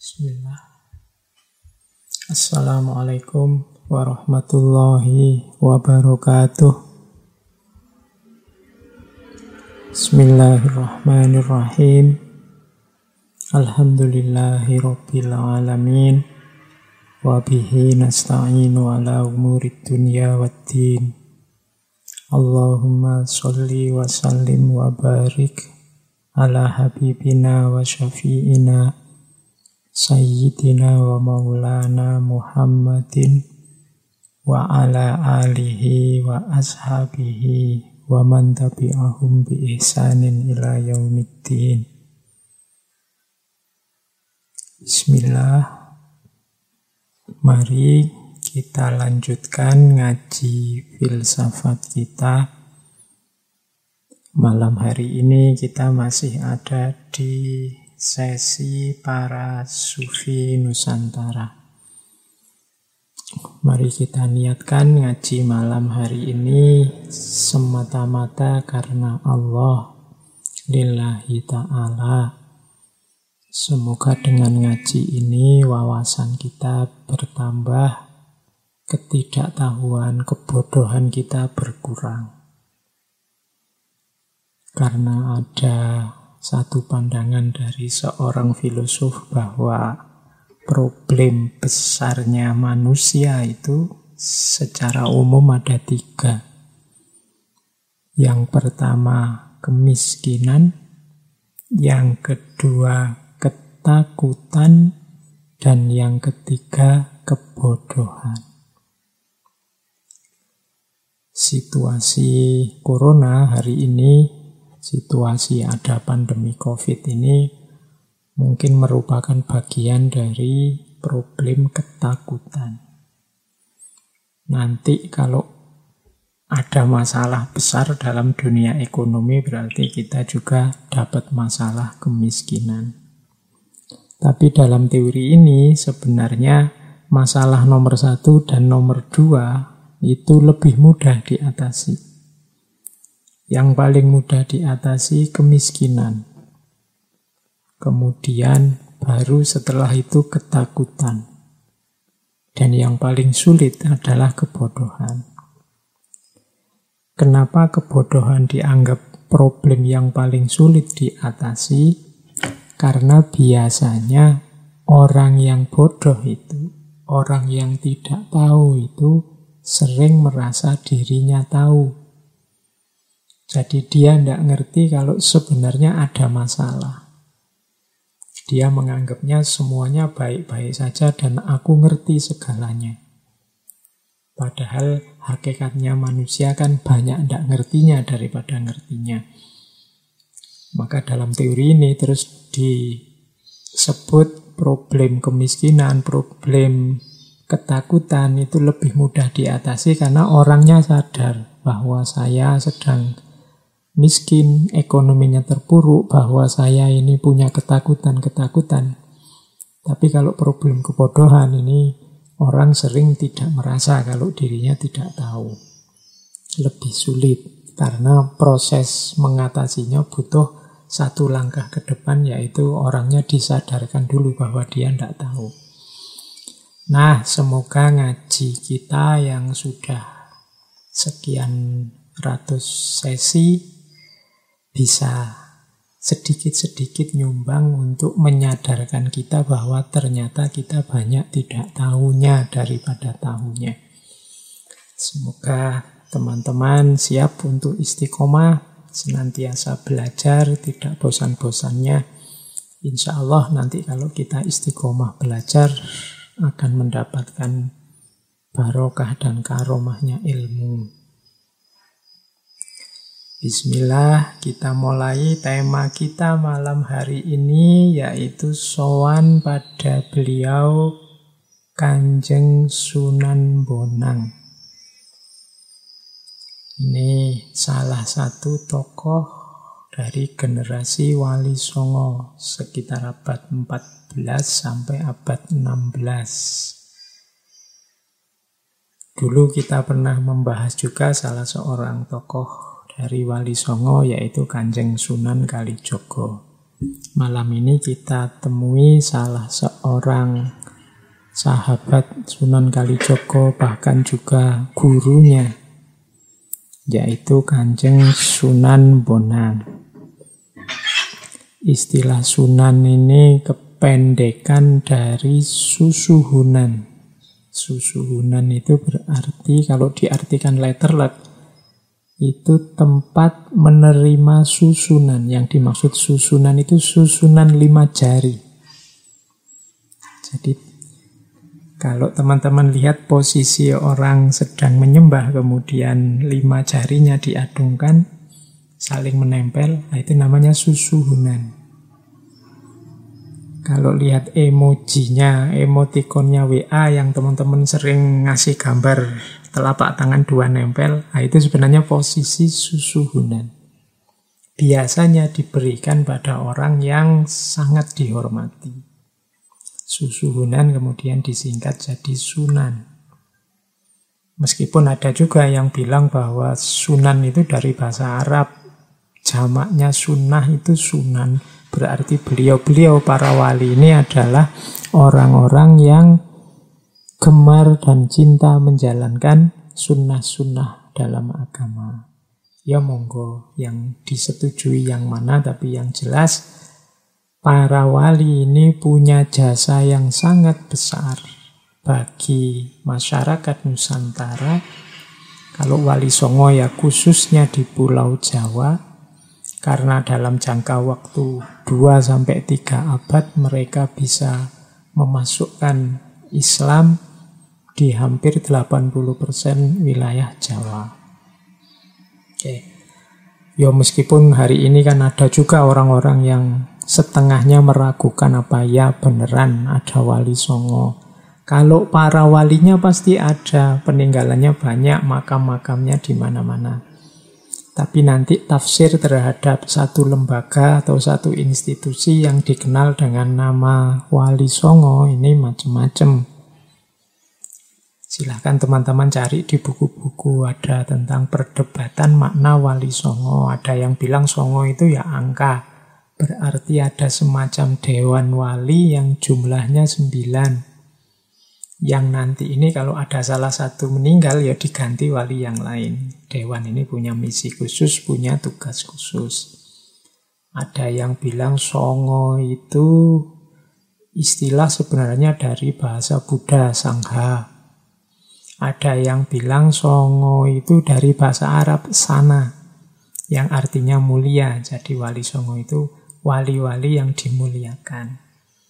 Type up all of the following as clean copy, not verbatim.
Bismillah. Assalamualaikum warahmatullahi wabarakatuh. Bismillahirrahmanirrahim. Alhamdulillahi rabbil alamin. Wabihi nasta'inu ala umurid dunya waddin. Allahumma sholli wa sallim wa barik ala habibina wa syafi'ina Sayyidina wa maulana Muhammadin wa ala alihi wa ashabihi wa man tabi'ahum bi ihsanin ila yaumiddin. Bismillah. Mari kita lanjutkan ngaji filsafat kita. Malam hari ini kita masih ada di sesi para sufi Nusantara. Mari kita niatkan ngaji malam hari ini semata-mata karena Allah, lillahi ta'ala. Semoga dengan ngaji ini wawasan kita bertambah, ketidaktahuan, kebodohan kita berkurang. Karena ada satu pandangan dari seorang filosof bahwa problem besarnya manusia itu secara umum ada 3. Yang pertama kemiskinan, yang kedua ketakutan, dan yang ketiga kebodohan. Situasi corona hari ini, situasi ada pandemi COVID ini mungkin merupakan bagian dari problem ketakutan. Nanti kalau ada masalah besar dalam dunia ekonomi berarti kita juga dapat masalah kemiskinan. Tapi dalam teori ini sebenarnya masalah nomor 1 dan nomor 2 itu lebih mudah diatasi. Yang paling mudah diatasi kemiskinan. Kemudian baru setelah itu ketakutan. Dan yang paling sulit adalah kebodohan. Kenapa kebodohan dianggap problem yang paling sulit diatasi? Karena biasanya orang yang bodoh itu, orang yang tidak tahu itu sering merasa dirinya tahu. Jadi dia tidak ngerti kalau sebenarnya ada masalah. Dia menganggapnya semuanya baik-baik saja dan aku ngerti segalanya. Padahal hakikatnya manusia kan banyak tidak ngertinya daripada ngertinya. Maka dalam teori ini terus disebut problem kemiskinan, problem ketakutan itu lebih mudah diatasi karena orangnya sadar bahwa saya sedang miskin, ekonominya terpuruk, bahwa saya ini punya ketakutan-ketakutan. Tapi kalau problem kebodohan ini, orang sering tidak merasa kalau dirinya tidak tahu. Lebih sulit, karena proses mengatasinya butuh satu langkah ke depan, yaitu orangnya disadarkan dulu bahwa dia tidak tahu. Nah, semoga ngaji kita yang sudah sekian ratus sesi bisa sedikit-sedikit nyumbang untuk menyadarkan kita bahwa ternyata kita banyak tidak tahunya daripada tahunya. Semoga teman-teman siap untuk istiqomah, senantiasa belajar, tidak bosan-bosannya. Insya Allah nanti kalau kita istiqomah belajar akan mendapatkan barokah dan karomahnya ilmu. Bismillah, kita mulai tema kita malam hari ini yaitu sowan pada beliau Kanjeng Sunan Bonang. Ini salah satu tokoh dari generasi Wali Songo sekitar abad 14 sampai abad 16. Dulu kita pernah membahas juga salah seorang tokoh dari Wali Songo yaitu Kanjeng Sunan Kalijogo. Malam ini kita temui salah seorang sahabat Sunan Kalijaga, bahkan juga gurunya, yaitu Kanjeng Sunan Bonang. Istilah Sunan ini kependekan dari Susuhunan. Susuhunan itu berarti, kalau diartikan letterlet, itu tempat menerima susunan. Yang dimaksud susunan itu susunan 5 jari. Jadi kalau teman-teman lihat posisi orang sedang menyembah, kemudian 5 jarinya diadungkan, saling menempel, nah itu namanya susuhunan. Kalau lihat emojinya, emotikonnya WA yang teman-teman sering ngasih gambar telapak tangan 2 nempel, nah itu sebenarnya posisi susuhunan. Biasanya diberikan pada orang yang sangat dihormati. Susuhunan kemudian disingkat jadi Sunan. Meskipun ada juga yang bilang bahwa Sunan itu dari bahasa Arab, jamaknya sunnah itu sunan, berarti beliau-beliau para wali ini adalah orang-orang yang gemar dan cinta menjalankan sunnah-sunnah dalam agama. Ya monggo, yang disetujui yang mana, tapi yang jelas para wali ini punya jasa yang sangat besar bagi masyarakat Nusantara. Kalau Wali Songo ya khususnya di Pulau Jawa, karena dalam jangka waktu 2-3 abad mereka bisa memasukkan Islam di hampir 80% wilayah Jawa. Oke. Ya meskipun hari ini kan ada juga orang-orang yang setengahnya meragukan apa ya beneran ada Wali Songo. Kalau para walinya pasti ada, peninggalannya banyak, makam-makamnya di mana-mana. Tapi nanti tafsir terhadap satu lembaga atau satu institusi yang dikenal dengan nama Wali Songo ini macam-macam. Silahkan teman-teman cari di buku-buku, ada tentang perdebatan makna Wali Songo. Ada yang bilang Songo itu ya angka, berarti ada semacam dewan wali yang jumlahnya 9. Yang nanti ini kalau ada salah satu meninggal ya diganti wali yang lain. Dewan ini punya misi khusus, punya tugas khusus. Ada yang bilang Songo itu istilah sebenarnya dari bahasa Buddha, Sangha. Ada yang bilang Songo itu dari bahasa Arab, Sana, yang artinya mulia. Jadi Wali Songo itu wali-wali yang dimuliakan.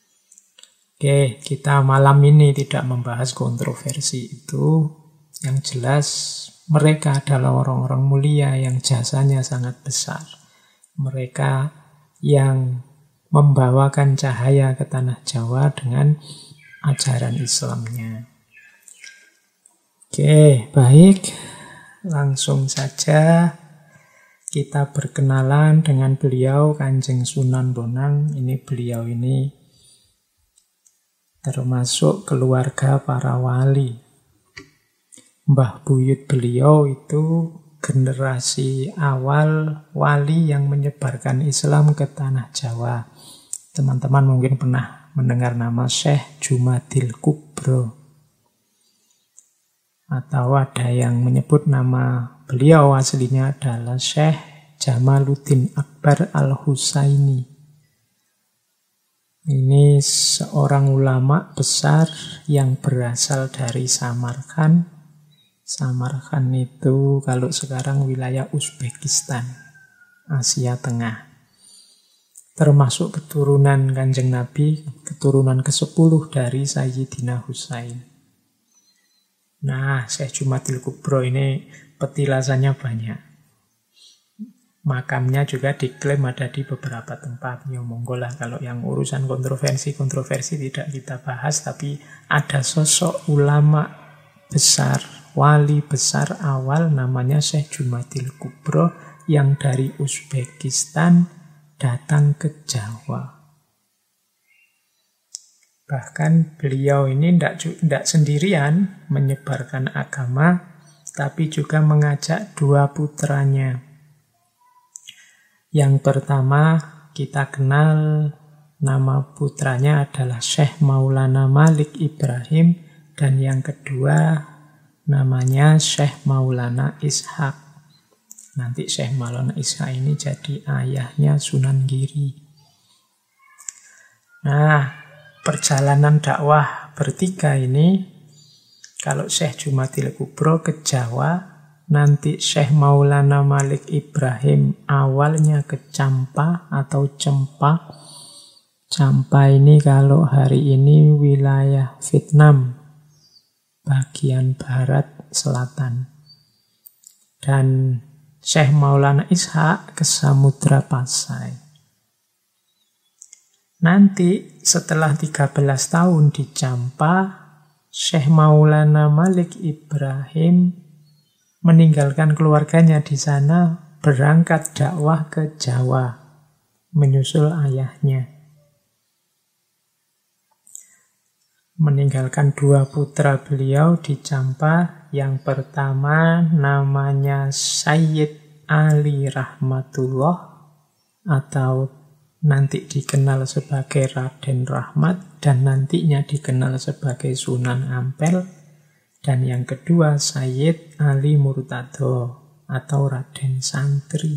Oke, kita malam ini tidak membahas kontroversi itu. Yang jelas mereka adalah orang-orang mulia yang jasanya sangat besar. Mereka yang membawakan cahaya ke tanah Jawa dengan ajaran Islamnya. Oke, baik. Langsung saja kita berkenalan dengan beliau, Kanjeng Sunan Bonang. Beliau ini termasuk keluarga para wali. Mbah buyut beliau itu generasi awal wali yang menyebarkan Islam ke tanah Jawa. Teman-teman mungkin pernah mendengar nama Syekh Jumadil Kubro. Atau ada yang menyebut nama beliau aslinya adalah Syekh Jamaluddin Akbar Al-Husaini. Ini seorang ulama besar yang berasal dari Samarkand. Samarkand itu kalau sekarang wilayah Uzbekistan, Asia Tengah. Termasuk keturunan Kanjeng Nabi, keturunan ke-10 dari Sayyidina Husain. Nah, Syekh Jumadil Kubro ini petilasannya banyak. Makamnya juga diklaim ada di beberapa tempat. Ya monggo lah, kalau yang urusan kontroversi tidak kita bahas, tapi ada sosok ulama besar, wali besar awal namanya Syekh Jumadil Kubro yang dari Uzbekistan datang ke Jawa. Bahkan beliau ini tidak sendirian menyebarkan agama, tapi juga mengajak 2 putranya. Yang pertama kita kenal nama putranya adalah Syekh Maulana Malik Ibrahim, dan yang kedua namanya Syekh Maulana Ishaq. Nanti Syekh Maulana Ishaq ini jadi ayahnya Sunan Giri. Nah, perjalanan dakwah bertiga ini, kalau Syekh Jumadil Kubro ke Jawa, nanti Syekh Maulana Malik Ibrahim awalnya ke Campa atau Cempa. Campa ini kalau hari ini wilayah Vietnam, bagian barat selatan. Dan Syekh Maulana Ishaq ke Samudra Pasai. Nanti setelah 13 tahun di Campa, Syekh Maulana Malik Ibrahim meninggalkan keluarganya di sana, berangkat dakwah ke Jawa, menyusul ayahnya. Meninggalkan 2 putra beliau di Campa. Yang pertama namanya Sayyid Ali Rahmatullah, atau nanti dikenal sebagai Raden Rahmat, dan nantinya dikenal sebagai Sunan Ampel. Dan yang kedua Sayyid Ali Murtado atau Raden Santri.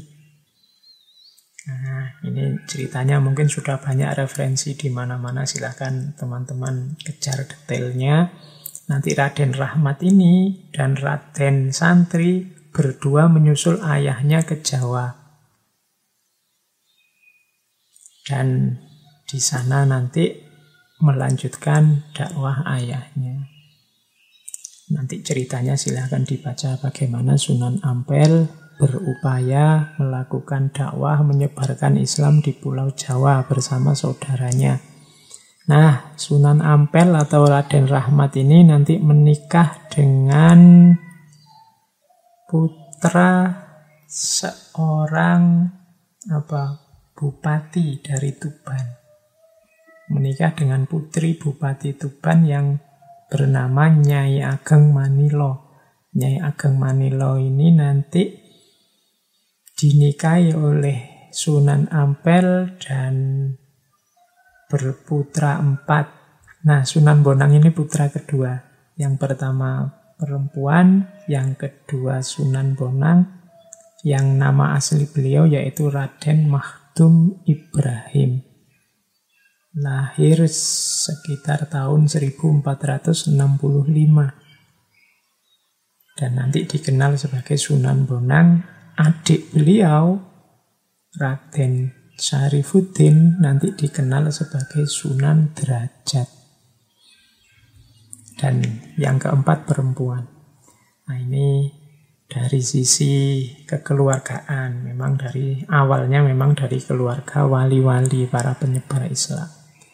Nah, ini ceritanya mungkin sudah banyak referensi di mana-mana, silahkan teman-teman kejar detailnya. Nanti Raden Rahmat ini dan Raden Santri berdua menyusul ayahnya ke Jawa. Dan di sana nanti melanjutkan dakwah ayahnya. Nanti ceritanya silahkan dibaca bagaimana Sunan Ampel berupaya melakukan dakwah menyebarkan Islam di Pulau Jawa bersama saudaranya. Nah, Sunan Ampel atau Raden Rahmat ini nanti menikah dengan putra seorang bupati dari Tuban. Menikah dengan putri Bupati Tuban yang bernama Nyai Ageng Manilo. Nyai Ageng Manilo ini nanti dinikahi oleh Sunan Ampel dan berputra 4. Nah, Sunan Bonang ini putra kedua. Yang pertama perempuan, yang kedua Sunan Bonang, yang nama asli beliau yaitu Raden Makhdum Ibrahim. Lahir sekitar tahun 1465. Dan nanti dikenal sebagai Sunan Bonang. Adik beliau, Raden Syarifuddin, nanti dikenal sebagai Sunan Derajat. Dan yang keempat perempuan. Nah, ini dari sisi kekeluargaan. Memang awalnya dari keluarga wali-wali para penyebar Islam.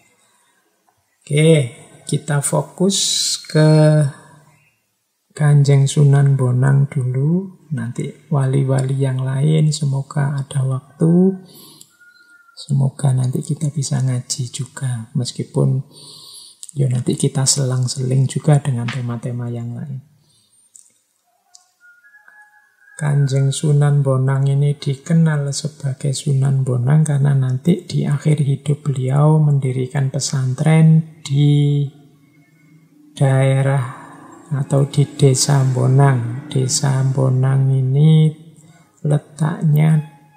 Oke, kita fokus ke Kanjeng Sunan Bonang dulu. Nanti wali-wali yang lain semoga ada waktu. Semoga nanti kita bisa ngaji juga. Meskipun nanti kita selang-seling juga dengan tema-tema yang lain. Kanjeng Sunan Bonang ini dikenal sebagai Sunan Bonang karena nanti di akhir hidup beliau mendirikan pesantren di daerah atau di Desa Bonang. Desa Bonang ini letaknya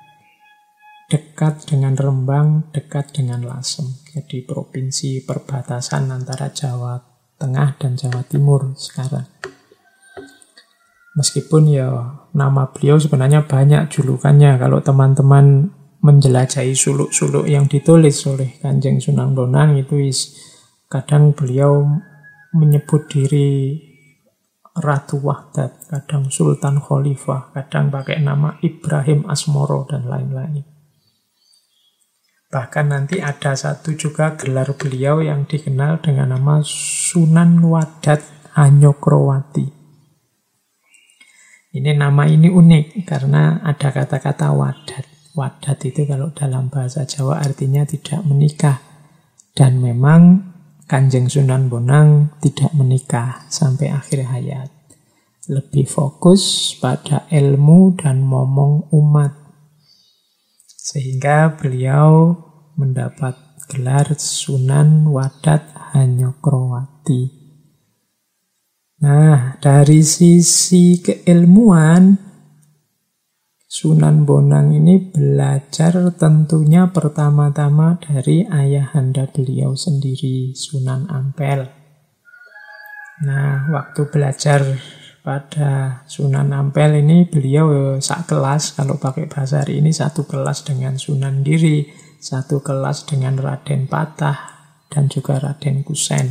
dekat dengan Rembang, dekat dengan Lasem. Jadi provinsi perbatasan antara Jawa Tengah dan Jawa Timur sekarang. Meskipun nama beliau sebenarnya banyak julukannya. Kalau teman-teman menjelajahi suluk-suluk yang ditulis oleh Kanjeng Sunan Bonang itu kadang beliau menyebut diri Ratu Wahdat, kadang Sultan Khalifah, kadang pakai nama Ibrahim Asmoro dan lain-lain. Bahkan nanti ada satu juga gelar beliau yang dikenal dengan nama Sunan Wadat Hanyokrowati. Ini nama ini unik karena ada kata-kata wadat. Wadat itu kalau dalam bahasa Jawa artinya tidak menikah. Dan memang Kanjeng Sunan Bonang tidak menikah sampai akhir hayat. Lebih fokus pada ilmu dan momong umat. Sehingga beliau mendapat gelar Sunan Wadat Hanyokroowati. Nah, dari sisi keilmuan, Sunan Bonang ini belajar tentunya pertama-tama dari ayahanda beliau sendiri, Sunan Ampel. Nah, waktu belajar pada Sunan Ampel ini beliau sak kelas, kalau pakai bahasa hari ini satu kelas dengan Sunan Giri, satu kelas dengan Raden Patah, dan juga Raden Kusen.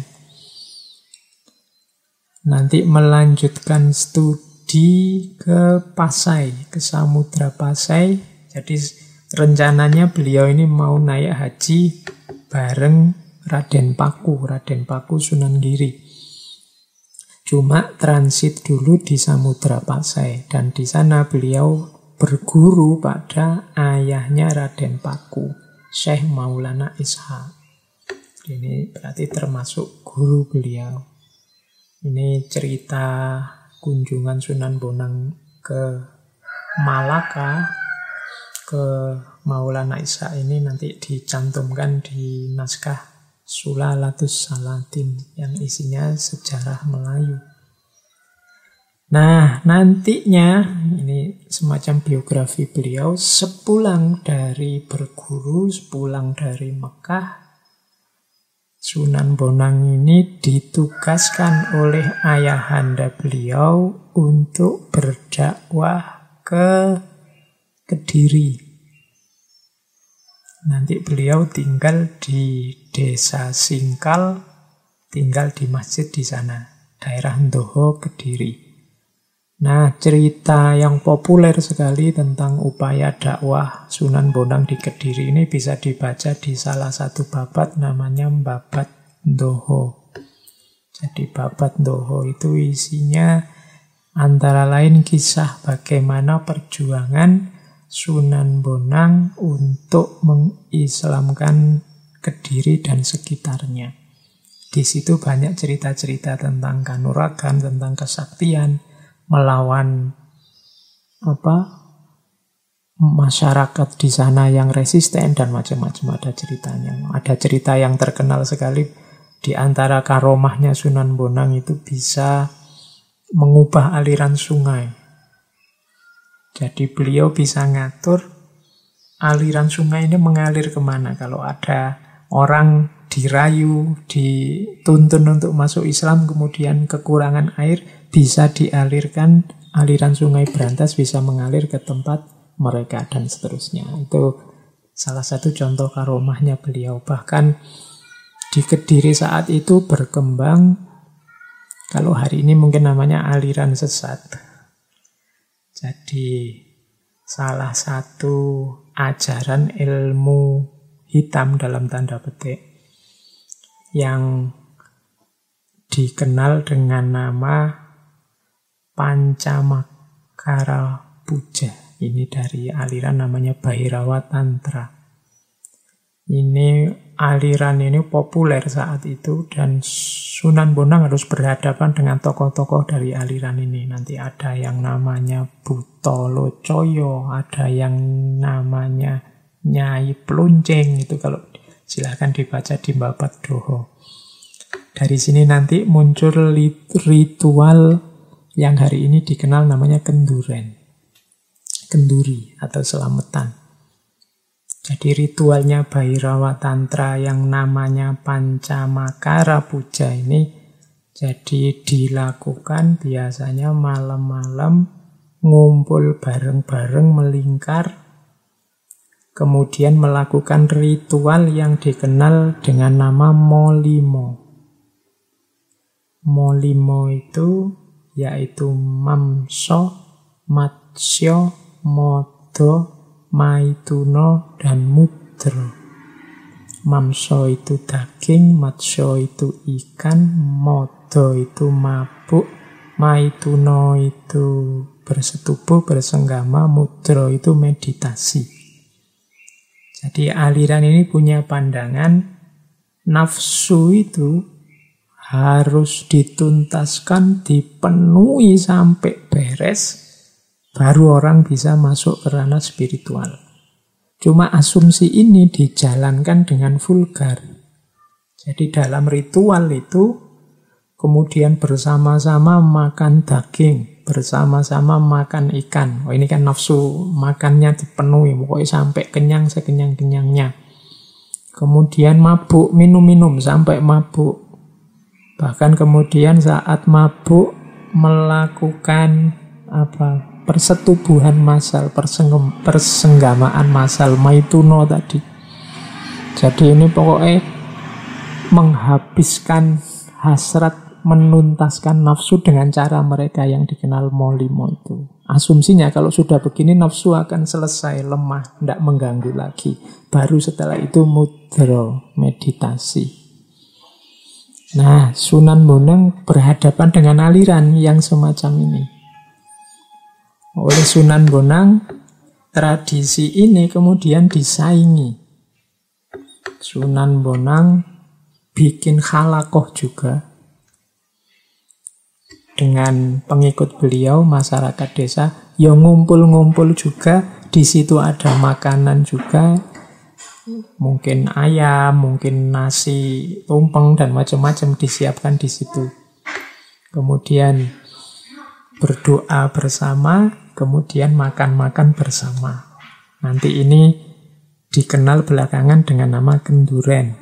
Nanti melanjutkan studi ke Pasai, ke Samudra Pasai. Jadi rencananya beliau ini mau naik haji bareng Raden Paku Sunan Giri. Cuma transit dulu di Samudra Pasai, dan di sana beliau berguru pada ayahnya Raden Paku, Syekh Maulana Ishaq. Ini berarti termasuk guru beliau. Ini cerita kunjungan Sunan Bonang ke Malaka, ke Maulana Ishaq ini nanti dicantumkan di naskah Sulalatus Salatin yang isinya sejarah Melayu. Nah, nantinya ini semacam biografi beliau sepulang dari berguru, sepulang dari Mekah, Sunan Bonang ini ditugaskan oleh ayahanda beliau untuk berdakwah ke Kediri. Nanti beliau tinggal di desa Singkal, tinggal di masjid di sana, daerah Ndoho, Kediri. Nah, cerita yang populer sekali tentang upaya dakwah Sunan Bonang di Kediri ini bisa dibaca di salah satu babat namanya Babat Ndoho. Jadi Babat Ndoho itu isinya antara lain kisah bagaimana perjuangan Sunan Bonang untuk mengislamkan Kediri dan sekitarnya. Di situ banyak cerita-cerita tentang kanuragan, tentang kesaktian, melawan masyarakat di sana yang resisten dan macam-macam ada ceritanya. Ada cerita yang terkenal sekali di antara karomahnya Sunan Bonang itu bisa mengubah aliran sungai. Jadi beliau bisa ngatur aliran sungai ini mengalir kemana. Kalau ada orang dirayu, dituntun untuk masuk Islam, kemudian kekurangan air, bisa dialirkan, aliran sungai Brantas bisa mengalir ke tempat mereka dan seterusnya. Itu salah satu contoh karomahnya beliau. Bahkan di Kediri saat itu berkembang, kalau hari ini mungkin namanya aliran sesat. Jadi salah satu ajaran ilmu hitam dalam tanda petik yang dikenal dengan nama Pancamakara Puja. Ini dari aliran namanya Bhairawa Tantra. Ini aliran ini populer saat itu dan Sunan Bonang harus berhadapan dengan tokoh-tokoh dari aliran ini. Nanti ada yang namanya Butolo Coyo, ada yang namanya Nyai Pluncing. Itu kalau silahkan dibaca di Babat Doho. Dari sini nanti muncul ritual yang hari ini dikenal namanya kenduren. Kenduri atau selamatan. Jadi ritualnya Bhairawa Tantra yang namanya Pancamakara Puja ini jadi dilakukan biasanya malam-malam, ngumpul bareng-bareng melingkar, kemudian melakukan ritual yang dikenal dengan nama Molimo. Molimo itu yaitu Mamso, Matsyo, Modo, Maituno, dan Mudro. Mamso itu daging, Matsyo itu ikan, Modo itu mabuk, Maituno itu bersetubuh, bersenggama, Mudro itu meditasi. Jadi aliran ini punya pandangan nafsu itu harus dituntaskan, dipenuhi sampai beres, baru orang bisa masuk ke ranah spiritual. Cuma asumsi ini dijalankan dengan vulgar. Jadi dalam ritual itu kemudian bersama-sama makan daging, bersama-sama makan ikan. Oh, ini kan nafsu makannya dipenuhi, pokoknya sampai kenyang sekenyang-kenyangnya. Kemudian mabuk, minum-minum sampai mabuk. Bahkan kemudian saat mabuk melakukan persetubuhan massal, persenggamaan massal, maituno tadi. Jadi ini pokoknya menghabiskan hasrat, menuntaskan nafsu dengan cara mereka yang dikenal molimo itu. Asumsinya kalau sudah begini nafsu akan selesai, lemah, tidak mengganggu lagi. Baru setelah itu mudra, meditasi. Nah, Sunan Bonang berhadapan dengan aliran yang semacam ini. Oleh Sunan Bonang, tradisi ini kemudian disaingi. Sunan Bonang bikin halakoh juga dengan pengikut beliau, masyarakat desa, yang ngumpul-ngumpul juga. Di situ ada makanan juga, mungkin ayam, mungkin nasi tumpeng dan macam-macam disiapkan di situ. Kemudian berdoa bersama, kemudian makan-makan bersama. Nanti ini dikenal belakangan dengan nama kenduren.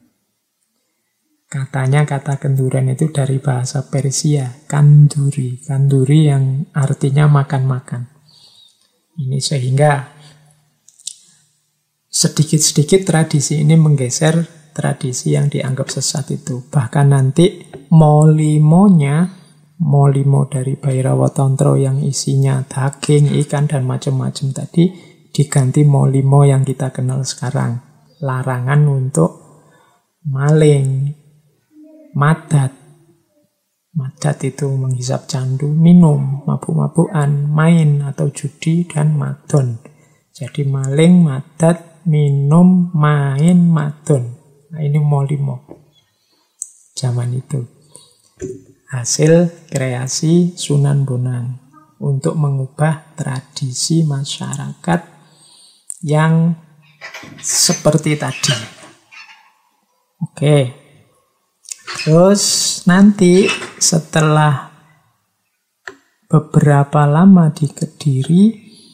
Katanya kata kenduren itu dari bahasa Persia, kanduri. Kanduri yang artinya makan-makan. Ini sehingga sedikit-sedikit tradisi ini menggeser tradisi yang dianggap sesat itu. Bahkan nanti molimo dari Bhairawa Tantra yang isinya daging, ikan, dan macam-macam tadi diganti molimo yang kita kenal sekarang. Larangan untuk maling, madat. Madat itu menghisap candu, minum, mabuk-mabukan, main atau judi, dan madon. Jadi maling, madat, minum, main, madon. Nah, ini molimo zaman itu. Hasil kreasi Sunan Bonang untuk mengubah tradisi masyarakat yang seperti tadi. Oke. Terus nanti setelah beberapa lama di Kediri,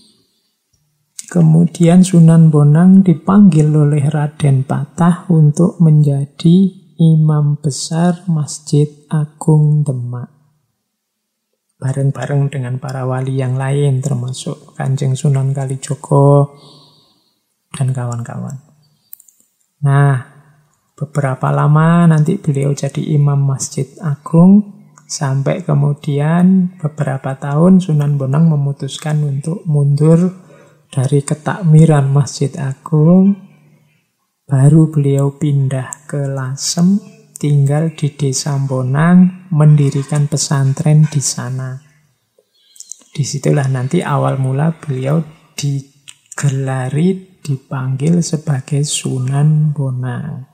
kemudian Sunan Bonang dipanggil oleh Raden Patah untuk menjadi imam besar Masjid Agung Demak. Bareng-bareng dengan para wali yang lain, termasuk Kanjeng Sunan Kalijogo dan kawan-kawan. Nah, beberapa lama nanti beliau jadi imam Masjid Agung, sampai kemudian beberapa tahun Sunan Bonang memutuskan untuk mundur dari ketakmiran Masjid Agung. Baru beliau pindah ke Lasem, tinggal di Desa Bonang, mendirikan pesantren di sana. Disitulah nanti awal mula beliau digelari, dipanggil sebagai Sunan Bonang.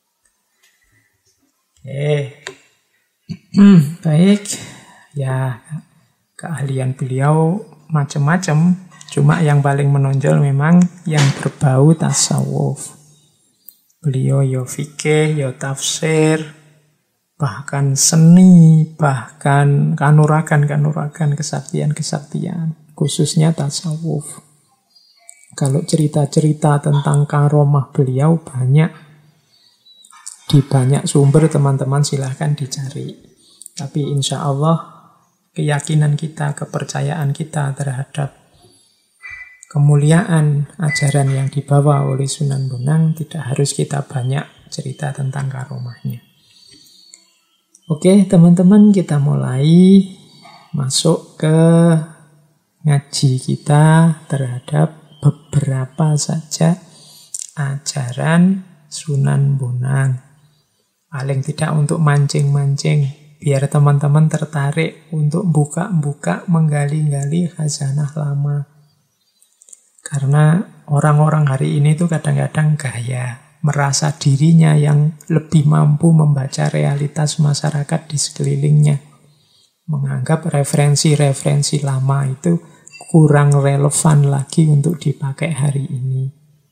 Baik, ya keahlian beliau macam-macam. Cuma yang paling menonjol memang yang berbau tasawuf. Beliau yo fikih, yo tafsir, bahkan seni, bahkan kanuragan, kesaktian, khususnya tasawuf. Kalau cerita-cerita tentang karomah beliau banyak, di banyak sumber teman-teman silahkan dicari. Tapi insya Allah keyakinan kita, kepercayaan kita terhadap kemuliaan ajaran yang dibawa oleh Sunan Bonang tidak harus kita banyak cerita tentang karomahnya. Oke teman-teman, kita mulai masuk ke ngaji kita terhadap beberapa saja ajaran Sunan Bonang. Paling tidak untuk mancing-mancing, biar teman-teman tertarik untuk buka-buka, menggali-gali khazanah lama. Karena orang-orang hari ini tuh kadang-kadang gaya, merasa dirinya yang lebih mampu membaca realitas masyarakat di sekelilingnya. Menganggap referensi-referensi lama itu kurang relevan lagi untuk dipakai hari ini.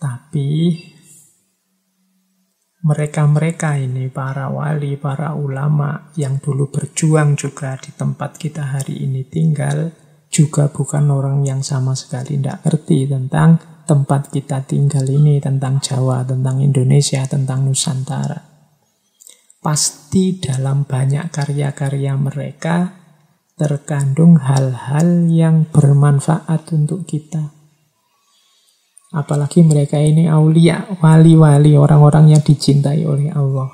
Tapi mereka-mereka ini, para wali, para ulama yang dulu berjuang juga di tempat kita hari ini tinggal, juga bukan orang yang sama sekali tidak ngerti tentang tempat kita tinggal ini, tentang Jawa, tentang Indonesia, tentang Nusantara. Pasti dalam banyak karya-karya mereka terkandung hal-hal yang bermanfaat untuk kita. Apalagi mereka ini aulia, wali-wali, orang-orang yang dicintai oleh Allah.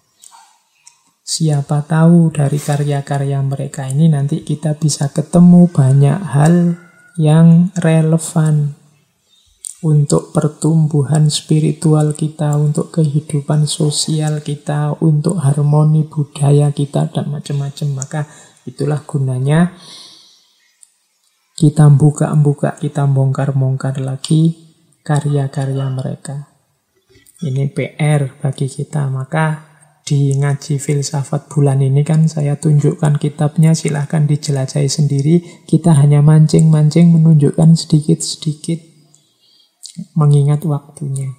Siapa tahu dari karya-karya mereka ini nanti kita bisa ketemu banyak hal yang relevan untuk pertumbuhan spiritual kita, untuk kehidupan sosial kita, untuk harmoni budaya kita, dan macam-macam. Maka itulah gunanya kita buka-buka, kita bongkar-bongkar lagi karya-karya mereka. Ini PR bagi kita. Maka di ngaji filsafat bulan ini kan saya tunjukkan kitabnya, silahkan dijelajahi sendiri. Kita hanya mancing-mancing menunjukkan sedikit-sedikit, mengingat waktunya.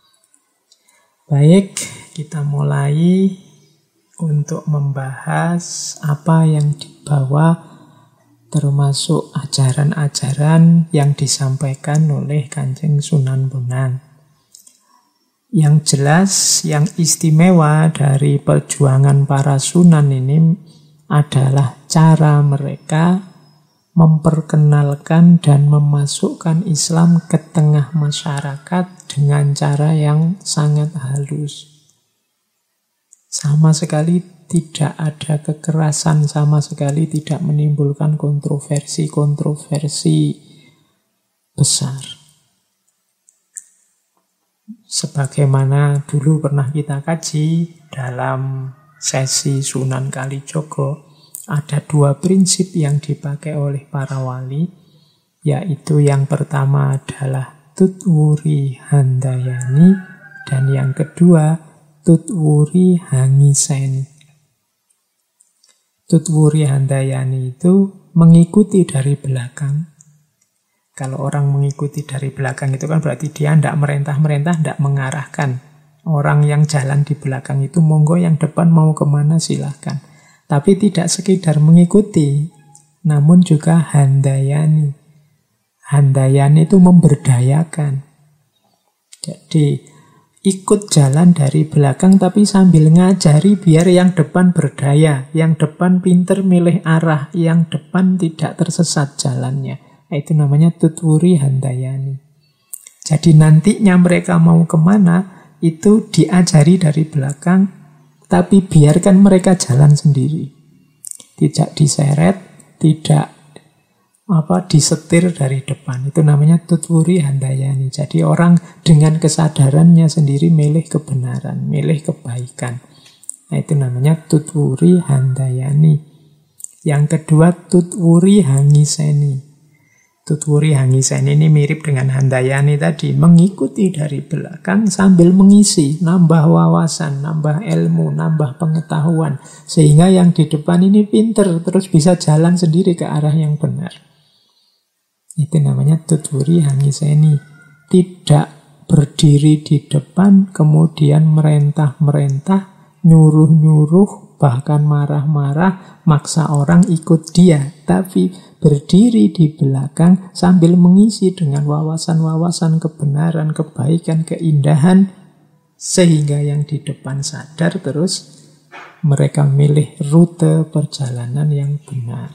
Baik, kita mulai untuk membahas apa yang dibawa, termasuk ajaran-ajaran yang disampaikan oleh Kanjeng Sunan Bonang. Yang jelas, yang istimewa dari perjuangan para sunan ini adalah cara mereka memperkenalkan dan memasukkan Islam ke tengah masyarakat dengan cara yang sangat halus. Sama sekali tidak ada kekerasan, sama sekali tidak menimbulkan kontroversi-kontroversi besar. Sebagaimana dulu pernah kita kaji dalam sesi Sunan Kalijogo, ada 2 prinsip yang dipakai oleh para wali, yaitu yang pertama adalah tutwuri handayani, dan yang kedua tutwuri hangiseni. Tutwuri handayani itu mengikuti dari belakang. Kalau orang mengikuti dari belakang itu kan berarti dia tidak merentah-merentah, tidak mengarahkan. Orang yang jalan di belakang itu monggo, yang depan mau kemana silahkan. Tapi tidak sekedar mengikuti, namun juga handayani. Handayani itu memberdayakan. Jadi ikut jalan dari belakang tapi sambil ngajari biar yang depan berdaya, yang depan pinter milih arah, yang depan tidak tersesat jalannya. Itu namanya tutwuri handayani. Jadi nantinya mereka mau kemana, itu diajari dari belakang, tapi biarkan mereka jalan sendiri. Tidak diseret, tidak disetir dari depan. Itu namanya tutwuri handayani. Jadi orang dengan kesadarannya sendiri milih kebenaran, milih kebaikan. Nah, itu namanya tutwuri handayani. Yang kedua, tutwuri hangiseni. Tutwuri hangiseni ini mirip dengan handayani tadi, mengikuti dari belakang sambil mengisi, nambah wawasan, nambah ilmu, nambah pengetahuan, sehingga yang di depan ini pinter, terus bisa jalan sendiri ke arah yang benar. Itu namanya tutwuri hangiseni. Tidak berdiri di depan, kemudian merentah-merentah, nyuruh-nyuruh, bahkan marah-marah, maksa orang ikut dia. Tapi berdiri di belakang sambil mengisi dengan wawasan-wawasan kebenaran, kebaikan, keindahan, sehingga yang di depan sadar, terus mereka milih rute perjalanan yang benar.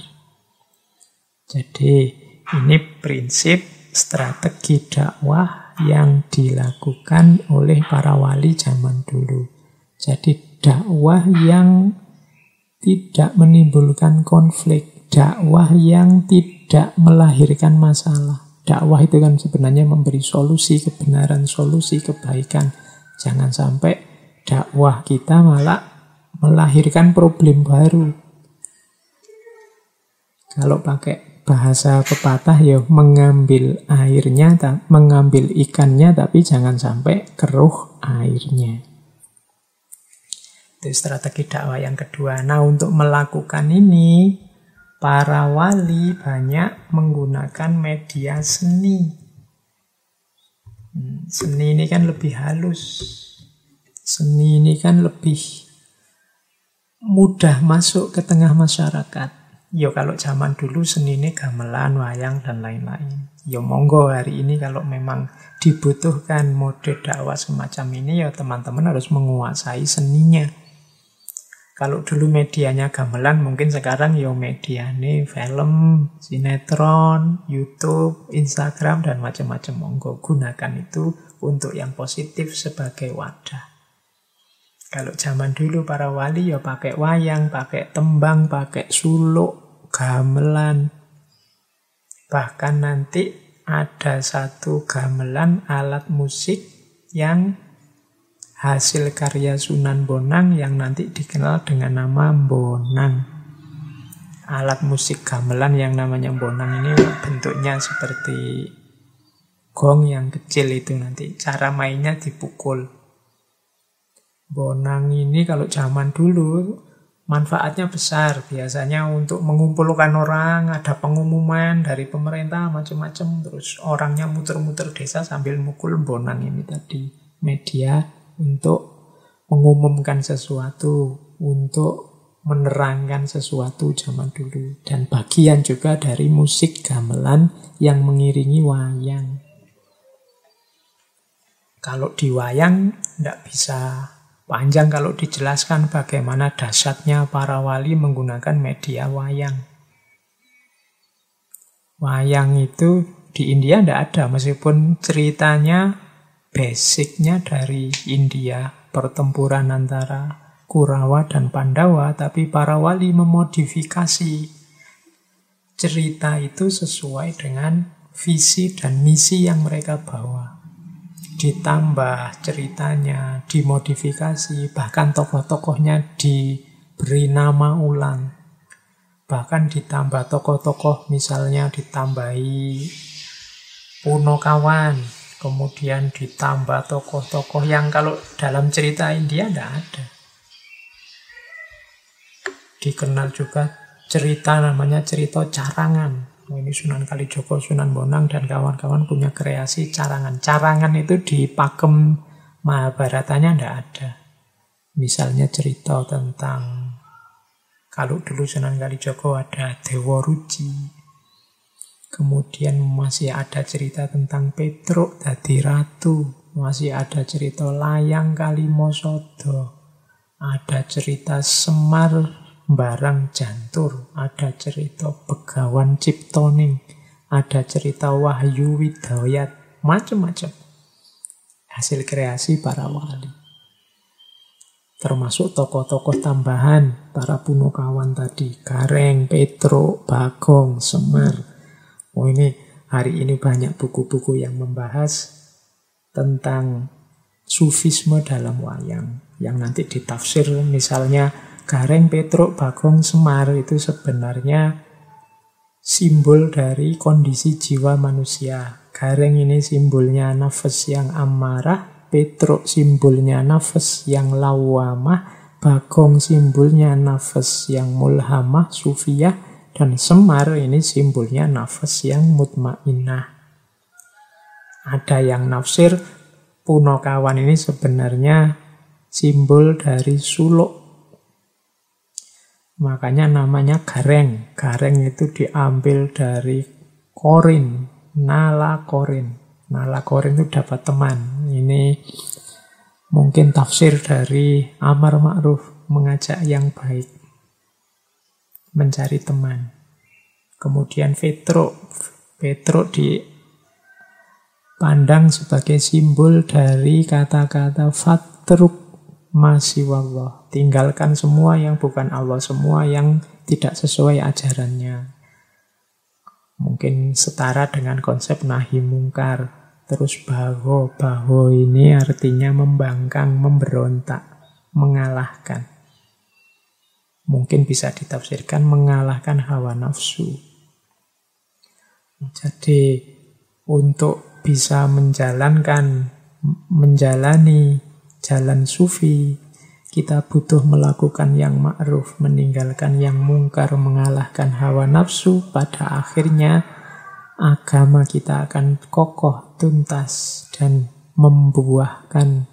Jadi ini prinsip strategi dakwah yang dilakukan oleh para wali zaman dulu. Jadi dakwah yang tidak menimbulkan konflik, dakwah yang tidak melahirkan masalah. Dakwah itu kan sebenarnya memberi solusi kebenaran, solusi kebaikan. Jangan sampai dakwah kita malah melahirkan problem baru. Kalau pakai bahasa pepatah ya, mengambil airnya, mengambil ikannya, tapi jangan sampai keruh airnya. Itu strategi dakwah yang kedua. Nah, untuk melakukan ini, para wali banyak menggunakan media seni. Seni ini kan lebih halus. Seni ini kan lebih mudah masuk ke tengah masyarakat. Ya kalau zaman dulu seni ini gamelan, wayang, dan lain-lain. Ya monggo hari ini kalau memang dibutuhkan mode dakwah semacam ini, ya teman-teman harus menguasai seninya. Kalau dulu medianya gamelan, mungkin sekarang ya mediane film, sinetron, YouTube, Instagram, dan macam-macam. Monggo gunakan itu untuk yang positif sebagai wadah. Kalau zaman dulu para wali ya pakai wayang, pakai tembang, pakai suluk, gamelan. Bahkan nanti ada satu gamelan alat musik yang hasil karya Sunan Bonang yang nanti dikenal dengan nama Bonang. Alat musik gamelan yang namanya Bonang ini bentuknya seperti gong yang kecil itu nanti. Cara mainnya dipukul. Bonang ini kalau zaman dulu manfaatnya besar. Biasanya untuk mengumpulkan orang, ada pengumuman dari pemerintah macam-macam. Terus orangnya muter-muter desa sambil mukul bonang ini tadi. Media untuk mengumumkan sesuatu, untuk menerangkan sesuatu zaman dulu. Dan bagian juga dari musik gamelan yang mengiringi wayang. Kalau di wayang tidak bisa panjang kalau dijelaskan bagaimana dahsyatnya para wali menggunakan media wayang. Wayang itu di India tidak ada, meskipun ceritanya basicnya dari India, pertempuran antara Kurawa dan Pandawa, tapi para wali memodifikasi cerita itu sesuai dengan visi dan misi yang mereka bawa. Ditambah ceritanya, dimodifikasi, bahkan tokoh-tokohnya diberi nama ulang. Bahkan ditambah tokoh-tokoh, misalnya ditambahi Punokawan, kemudian ditambah tokoh-tokoh yang kalau dalam cerita India tidak ada. Dikenal juga cerita namanya cerita carangan. Ini Sunan Kalijogo, Sunan Bonang, dan kawan-kawan punya kreasi carangan. Carangan itu di pakem Mahabharatanya tidak ada. Misalnya cerita tentang, kalau dulu Sunan Kalijogo ada Dewa Ruci. Kemudian masih ada cerita tentang Petruk dadi ratu. Masih ada cerita Layang Kalimosodo. Ada cerita Semar Barang Jantur, ada cerita Begawan Ciptoning, ada cerita Wahyu Widayat, macam-macam. Hasil kreasi para wali. Termasuk tokoh-tokoh tambahan, para Punokawan tadi, Gareng, Petruk, Bagong, Semar. Oh ini, hari ini banyak buku-buku yang membahas tentang sufisme dalam wayang, yang nanti ditafsir misalnya Gareng, Petruk, Bagong, Semar itu sebenarnya simbol dari kondisi jiwa manusia. Gareng ini simbolnya nafas yang amarah, Petruk simbolnya nafas yang lawamah, Bagong simbolnya nafas yang mulhamah, sufiyah, dan Semar ini simbolnya nafas yang mutmainah. Ada yang nafsir Punokawan ini sebenarnya simbol dari suluk. Makanya namanya Gareng. Gareng itu diambil dari korin, nala korin. Nala korin itu dapat teman. Ini mungkin tafsir dari Amar Ma'ruf, mengajak yang baik, mencari teman. Kemudian Petruk. Petruk dipandang sebagai simbol dari kata-kata fatruk masiwallah. Tinggalkan semua yang bukan Allah, semua yang tidak sesuai ajarannya. Mungkin setara dengan konsep nahi mungkar. Terus baho ini artinya membangkang, memberontak, mengalahkan. Mungkin bisa ditafsirkan mengalahkan hawa nafsu. Jadi untuk bisa menjalani jalan sufi, kita butuh melakukan yang ma'ruf, meninggalkan yang mungkar, mengalahkan hawa nafsu. Pada akhirnya agama kita akan kokoh, tuntas, dan membuahkan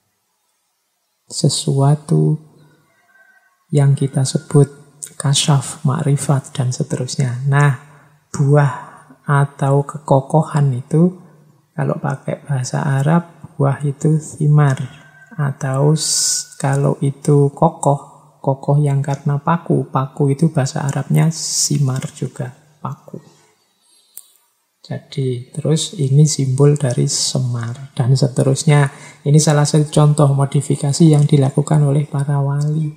sesuatu yang kita sebut kasyaf, makrifat, dan seterusnya. Nah, buah atau kekokohan itu, kalau pakai bahasa Arab, buah itu thimar. Atau kalau itu kokoh yang karena paku itu bahasa Arabnya simar juga, paku. Jadi, terus ini simbol dari semar, dan seterusnya. Ini salah satu contoh modifikasi yang dilakukan oleh para wali.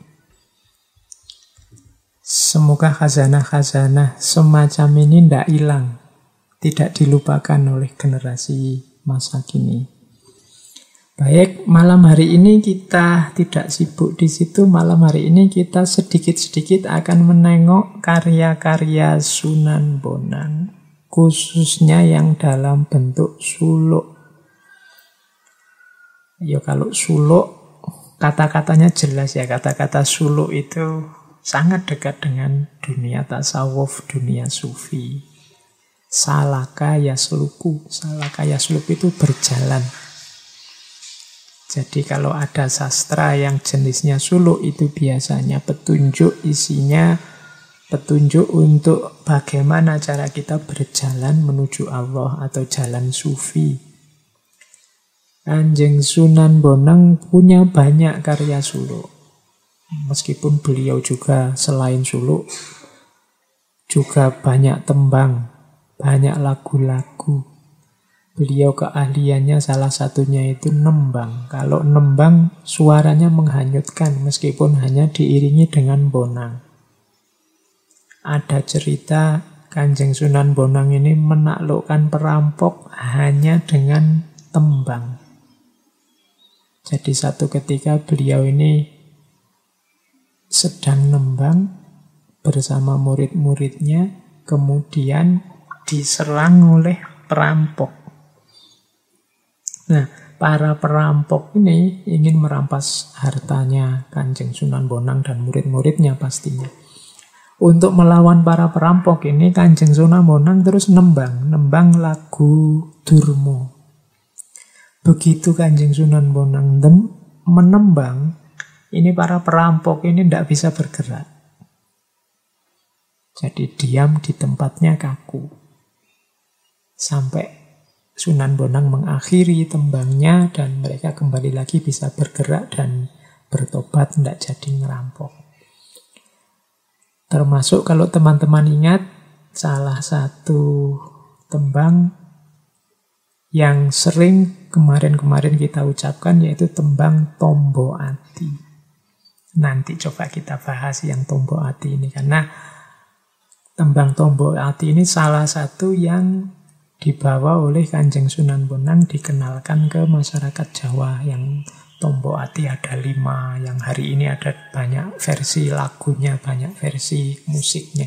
Semoga khazanah-khazanah semacam ini tidak hilang, tidak dilupakan oleh generasi masa kini. Baik, malam hari ini kita tidak sibuk di situ. Malam hari ini kita sedikit-sedikit akan menengok karya-karya Sunan Bonang, khususnya yang dalam bentuk suluk. Ya kalau suluk, kata-katanya jelas ya. Kata-kata suluk itu sangat dekat dengan dunia tasawuf, dunia sufi. Salaka yasluku. Salaka yasluku itu berjalan. Jadi kalau ada sastra yang jenisnya suluk itu biasanya petunjuk, isinya petunjuk untuk bagaimana cara kita berjalan menuju Allah atau jalan sufi. Kanjeng Sunan Bonang punya banyak karya suluk. Meskipun beliau juga selain suluk juga banyak tembang, banyak lagu-lagu. Beliau keahliannya salah satunya itu nembang. Kalau nembang suaranya menghanyutkan meskipun hanya diiringi dengan bonang. Ada cerita Kanjeng Sunan Bonang ini menaklukkan perampok hanya dengan tembang. Jadi satu ketika beliau ini sedang nembang bersama murid-muridnya, kemudian diserang oleh perampok. Nah, para perampok ini ingin merampas hartanya Kanjeng Sunan Bonang dan murid-muridnya pastinya. Untuk melawan para perampok ini, Kanjeng Sunan Bonang terus nembang lagu Durmo. Begitu Kanjeng Sunan Bonang menembang, ini para perampok ini tidak bisa bergerak. Jadi diam di tempatnya kaku. Sampai Sunan Bonang mengakhiri tembangnya dan mereka kembali lagi bisa bergerak dan bertobat, tidak jadi ngerampok. Termasuk kalau teman-teman ingat, salah satu tembang yang sering kemarin-kemarin kita ucapkan yaitu tembang Tombo Ati. Nanti coba kita bahas yang Tombo Ati ini, karena tembang Tombo Ati ini salah satu yang dibawa oleh Kanjeng Sunan Bonang, dikenalkan ke masyarakat Jawa. Yang Tombo Ati ada 5, yang hari ini ada banyak versi lagunya, banyak versi musiknya.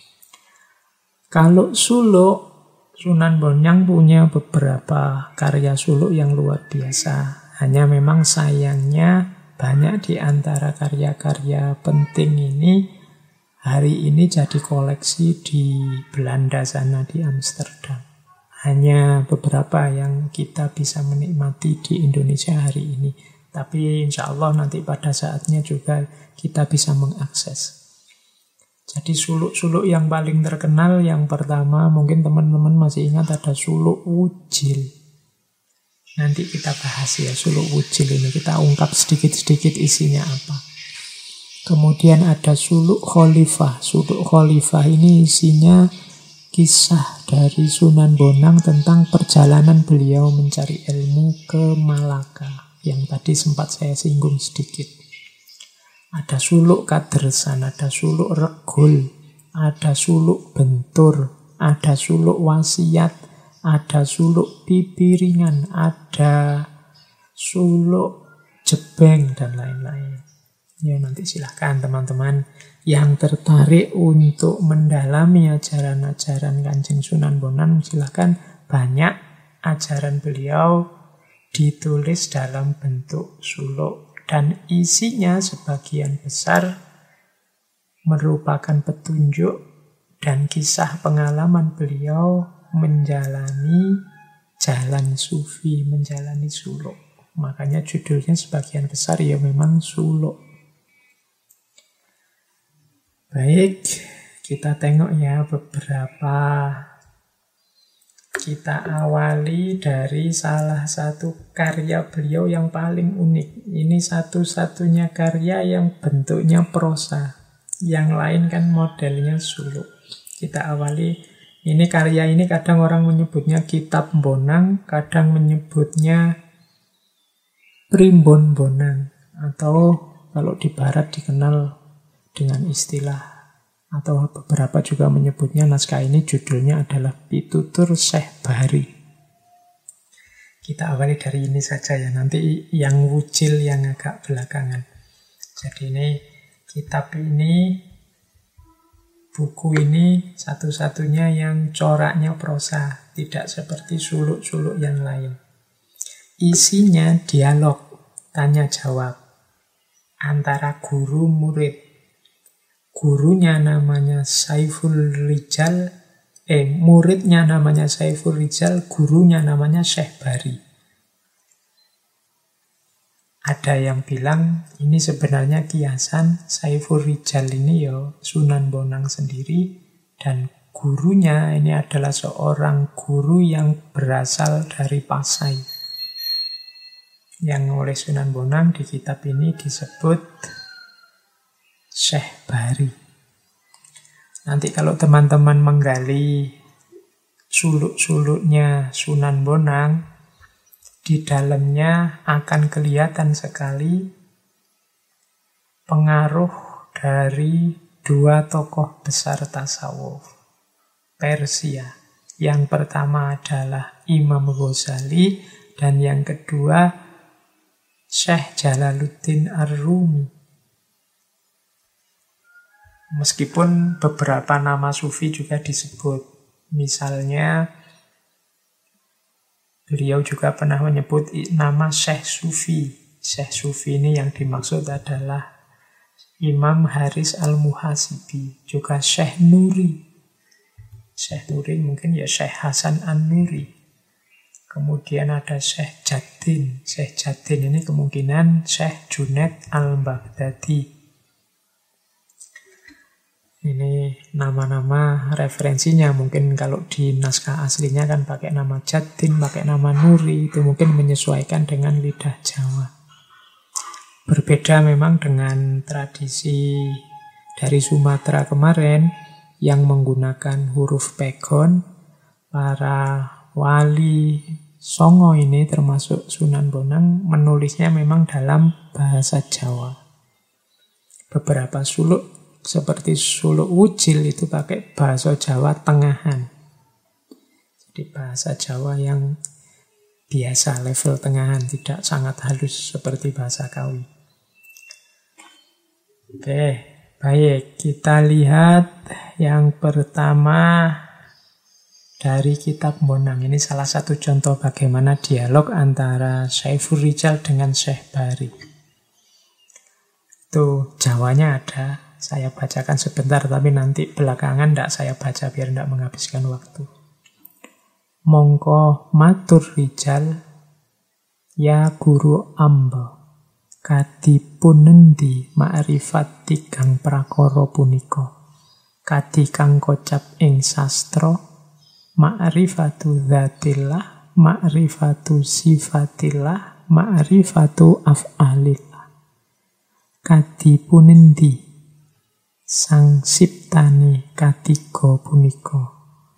Kalau suluk, Sunan Bonang punya beberapa karya suluk yang luar biasa. Hanya memang sayangnya banyak di antara karya-karya penting ini hari ini jadi koleksi di Belanda sana, di Amsterdam. Hanya beberapa yang kita bisa menikmati di Indonesia hari ini. Tapi insya Allah nanti pada saatnya juga kita bisa mengakses. Jadi suluk-suluk yang paling terkenal, yang pertama mungkin teman-teman masih ingat ada suluk Wujil. Nanti kita bahas ya suluk Wujil ini. Kita ungkap sedikit-sedikit isinya apa. Kemudian ada suluk Khalifah. Suluk Khalifah ini isinya kisah dari Sunan Bonang tentang perjalanan beliau mencari ilmu ke Malaka, yang tadi sempat saya singgung sedikit. Ada suluk Kadersan, ada suluk Regul, ada suluk Bentur, ada suluk Wasiat, ada suluk Pipiringan, ada suluk Jebeng, dan lain-lain. Ya, nanti silahkan teman-teman yang tertarik untuk mendalami ajaran-ajaran Kanjeng Sunan Bonang, silahkan. Banyak ajaran beliau ditulis dalam bentuk suluk, dan isinya sebagian besar merupakan petunjuk dan kisah pengalaman beliau menjalani jalan sufi, menjalani suluk. Makanya judulnya sebagian besar ya memang suluk. Baik, kita tengok ya beberapa. Kita awali dari salah satu karya beliau yang paling unik. Ini satu-satunya karya yang bentuknya prosa. Yang lain kan modelnya suluk. Kita awali, ini karya ini kadang orang menyebutnya Kitab Bonang, kadang menyebutnya Primbon Bonang. Atau kalau di barat dikenal dengan istilah, atau beberapa juga menyebutnya naskah ini judulnya adalah Pitutur Syekh Bahri. Kita awali dari ini saja ya, nanti yang wujil yang agak belakangan. Jadi ini kitab ini, buku ini satu-satunya yang coraknya prosa, tidak seperti suluk-suluk yang lain. Isinya dialog, tanya jawab antara guru murid. Gurunya namanya Saiful Rijal, muridnya namanya Saiful Rijal, gurunya namanya Syekh Bahri. Ada yang bilang ini sebenarnya kiasan, Saiful Rijal ini ya Sunan Bonang sendiri, dan gurunya ini adalah seorang guru yang berasal dari Pasai. Yang oleh Sunan Bonang di kitab ini disebut Syekh Bahri. Nanti kalau teman-teman menggali suluk-suluknya Sunan Bonang, di dalamnya akan kelihatan sekali pengaruh dari dua tokoh besar tasawuf Persia. Yang pertama adalah Imam Ghazali, dan yang kedua Syekh Jalaluddin Ar-Rumi. Meskipun beberapa nama sufi juga disebut. Misalnya beliau juga pernah menyebut nama Syekh Sufi. Syekh Sufi ini yang dimaksud adalah Imam Haris Al-Muhasibi. Juga Syekh Nuri. Syekh Nuri mungkin ya Syekh Hasan An-Nuri. Kemudian ada Syekh Jaddin. Syekh Jaddin ini kemungkinan Syekh Junaid Al-Baghdadi. Ini nama-nama referensinya. Mungkin kalau di naskah aslinya kan pakai nama Jaddin, pakai nama Nuri. Itu mungkin menyesuaikan dengan lidah Jawa. Berbeda memang dengan tradisi dari Sumatera kemarin yang menggunakan huruf pegon. Para wali Songo ini termasuk Sunan Bonang menulisnya memang dalam bahasa Jawa. Beberapa suluk seperti suluk wujil itu pakai bahasa Jawa tengahan. Jadi bahasa Jawa yang biasa, level tengahan, tidak sangat halus seperti bahasa Kawi. Oke, baik. Kita lihat yang pertama dari Kitab Bonang. Ini salah satu contoh bagaimana dialog antara Saiful Rijal dengan Syekh Bahri. Itu Jawanya ada. Saya bacakan sebentar, tapi nanti belakangan tidak saya baca biar tidak menghabiskan waktu. Mongko matur Rijal, ya guru amba, kadipun nendi ma'rifat tigang prakara punika, kadi kang kocap ing sastra, ma'rifatu dzatillah, ma'rifatu sifatillah, ma'rifatu af'alillah. Kadipun nendi sang siptane katiga punika.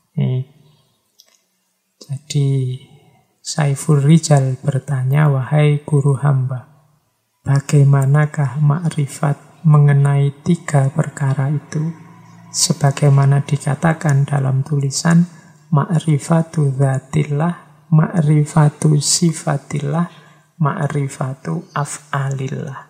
Jadi Saiful Rijal bertanya, wahai guru hamba, bagaimanakah makrifat mengenai tiga perkara itu? Sebagaimana dikatakan dalam tulisan, ma'rifatu dzatillah, ma'rifatu sifatillah, ma'rifatu af'alillah.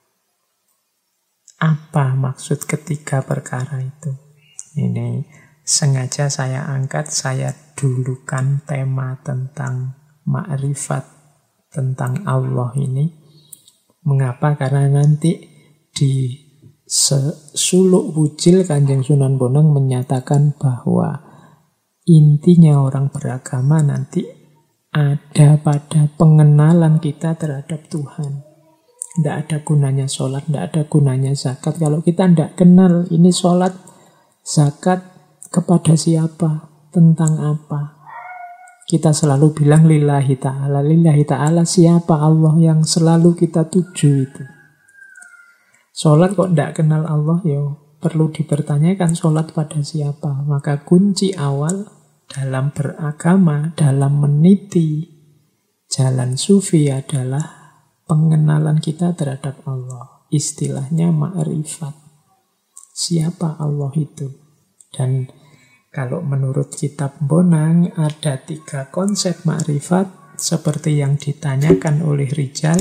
Apa maksud ketiga perkara itu? Ini sengaja saya angkat, saya dulukan tema tentang ma'rifat, tentang Allah ini. Mengapa? Karena nanti di suluk wujil Kanjeng Sunan Bonang menyatakan bahwa intinya orang beragama nanti ada pada pengenalan kita terhadap Tuhan. Tidak ada gunanya sholat, tidak ada gunanya zakat. Kalau kita tidak kenal ini sholat, zakat kepada siapa, tentang apa. Kita selalu bilang lillahi ta'ala. Lillahi ta'ala siapa Allah yang selalu kita tuju itu. Sholat kok tidak kenal Allah, ya perlu dipertanyakan sholat pada siapa. Maka kunci awal dalam beragama, dalam meniti jalan sufi adalah pengenalan kita terhadap Allah. Istilahnya ma'rifat. Siapa Allah itu? Dan kalau menurut kitab Bonang ada 3 konsep ma'rifat seperti yang ditanyakan oleh Rijal,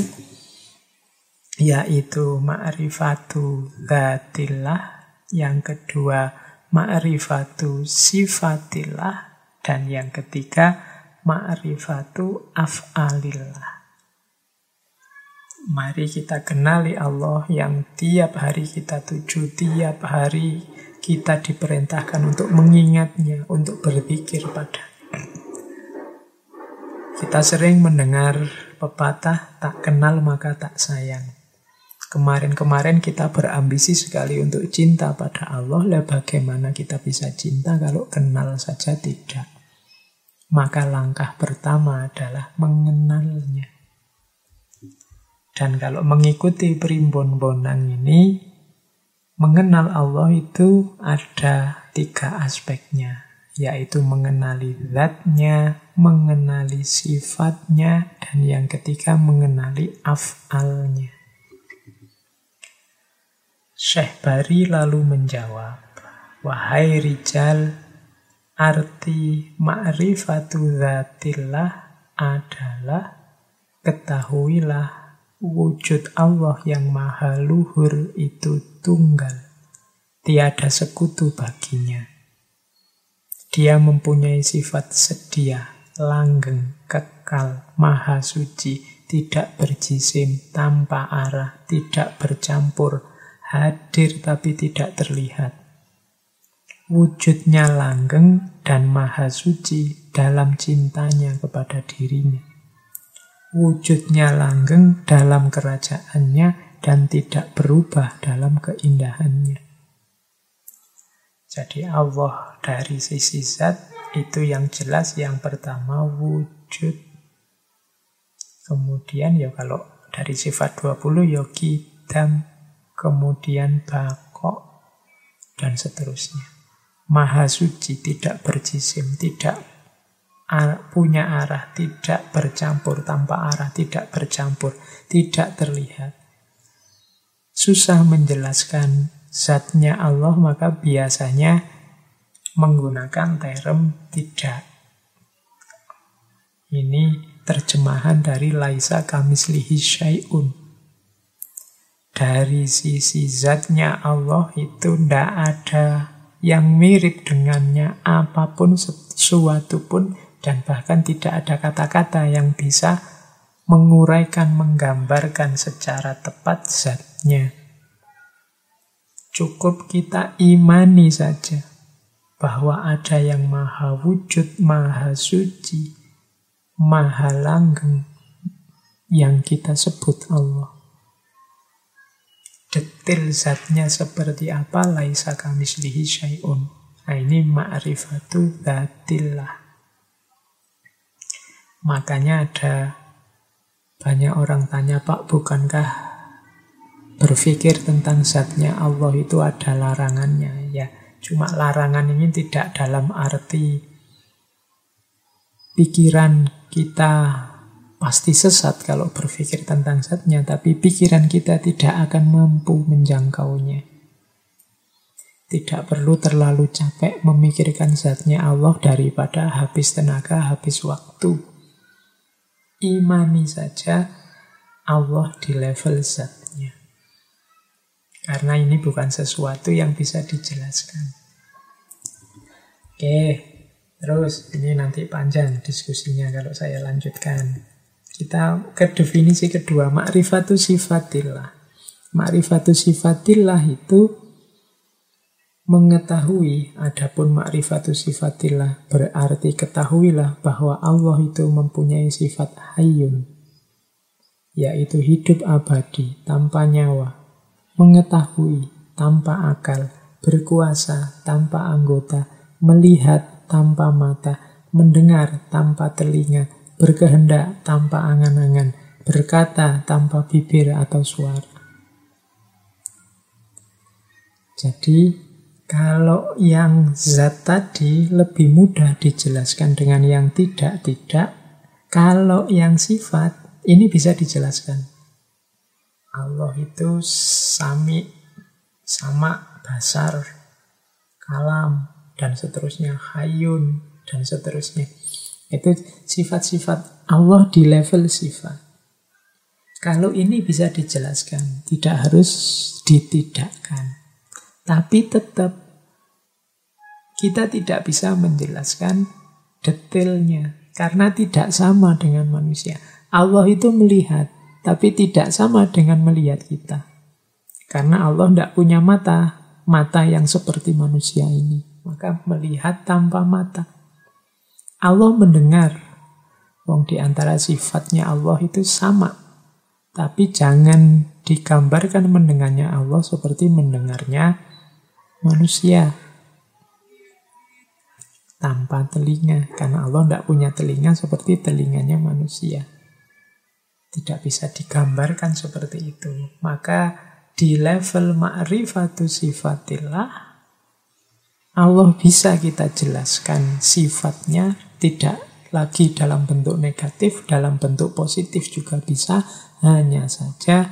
yaitu ma'rifatu dzatillah, yang kedua ma'rifatu sifatillah, dan yang ketiga ma'rifatu af'alillah. Mari kita kenali Allah yang tiap hari kita tuju, tiap hari kita diperintahkan untuk mengingatnya, untuk berzikir padanya. Kita sering mendengar pepatah, tak kenal maka tak sayang. Kemarin-kemarin kita berambisi sekali untuk cinta pada Allah. Lah bagaimana kita bisa cinta kalau kenal saja tidak? Maka langkah pertama adalah mengenalnya. Dan kalau mengikuti primbon Bonang ini, mengenal Allah itu ada 3 aspeknya, yaitu mengenali zatnya, mengenali sifatnya, dan yang ketiga mengenali af'alnya. Syekh Bari lalu menjawab, wahai Rijal, arti ma'rifatu dzatillah adalah ketahuilah wujud Allah yang maha luhur itu tunggal, tiada sekutu baginya. Dia mempunyai sifat sedia, langgeng, kekal, maha suci, tidak berjisim, tanpa arah, tidak bercampur, hadir tapi tidak terlihat. Wujudnya langgeng dan maha suci dalam cintanya kepada dirinya. Wujudnya langgeng dalam kerajaannya dan tidak berubah dalam keindahannya. Jadi Allah dari sisi zat itu yang jelas, yang pertama wujud. Kemudian ya kalau dari sifat 20 ya qidam, kemudian baqo, dan seterusnya. Maha suci, tidak berjisim, tidak punya arah, tidak bercampur, tanpa arah, tidak bercampur, tidak terlihat. Susah menjelaskan zatnya Allah, maka biasanya menggunakan term tidak. Ini terjemahan dari laisa kamislihi syai'un. Dari sisi zatnya Allah itu tidak ada yang mirip dengannya, apapun, sesuatu pun, dan bahkan tidak ada kata-kata yang bisa menguraikan, menggambarkan secara tepat zatnya. Cukup kita imani saja bahwa ada yang maha wujud, maha suci, maha langgeng, yang kita sebut Allah. Detil zatnya seperti apa, laisa kamislihi syai'un. Nah ini ma'rifatu dzatillah. Makanya ada banyak orang tanya, Pak, bukankah berpikir tentang zatnya Allah itu ada larangannya? Ya, cuma larangan ini tidak dalam arti pikiran kita pasti sesat kalau berpikir tentang zatnya, tapi pikiran kita tidak akan mampu menjangkaunya. Tidak perlu terlalu capek memikirkan zatnya Allah daripada habis tenaga, habis waktu. Imani saja Allah di level zatnya. Karena ini bukan sesuatu yang bisa dijelaskan. Oke, terus ini nanti panjang diskusinya kalau saya lanjutkan. Kita ke definisi kedua, ma'rifatu sifatillah. Ma'rifatu sifatillah itu Mengetahui, adapun ma'rifatus sifatillah berarti ketahuilah bahwa Allah itu mempunyai sifat hayyun, yaitu hidup abadi, tanpa nyawa, mengetahui tanpa akal, berkuasa tanpa anggota, melihat tanpa mata, mendengar tanpa telinga, berkehendak tanpa angan-angan, berkata tanpa bibir atau suara. Jadi, kalau yang zat tadi lebih mudah dijelaskan dengan yang tidak. Kalau yang sifat, ini bisa dijelaskan. Allah itu sami, sama, basar, kalam, dan seterusnya, hayyun, dan seterusnya. Itu sifat-sifat Allah di level sifat. Kalau ini bisa dijelaskan, tidak harus ditidakkan. Tapi tetap kita tidak bisa menjelaskan detailnya karena tidak sama dengan manusia. Allah itu melihat, tapi tidak sama dengan melihat kita. Karena Allah tidak punya mata yang seperti manusia ini. Maka melihat tanpa mata. Allah mendengar. Wong di antara sifatnya Allah itu sama. Tapi jangan digambarkan mendengarnya Allah seperti mendengarnya manusia tanpa telinga, karena Allah tidak punya telinga seperti telinganya manusia. Tidak bisa digambarkan seperti itu. Maka di level ma'rifatu sifatillah, Allah bisa kita jelaskan sifatnya, tidak lagi dalam bentuk negatif, dalam bentuk positif juga bisa. Hanya saja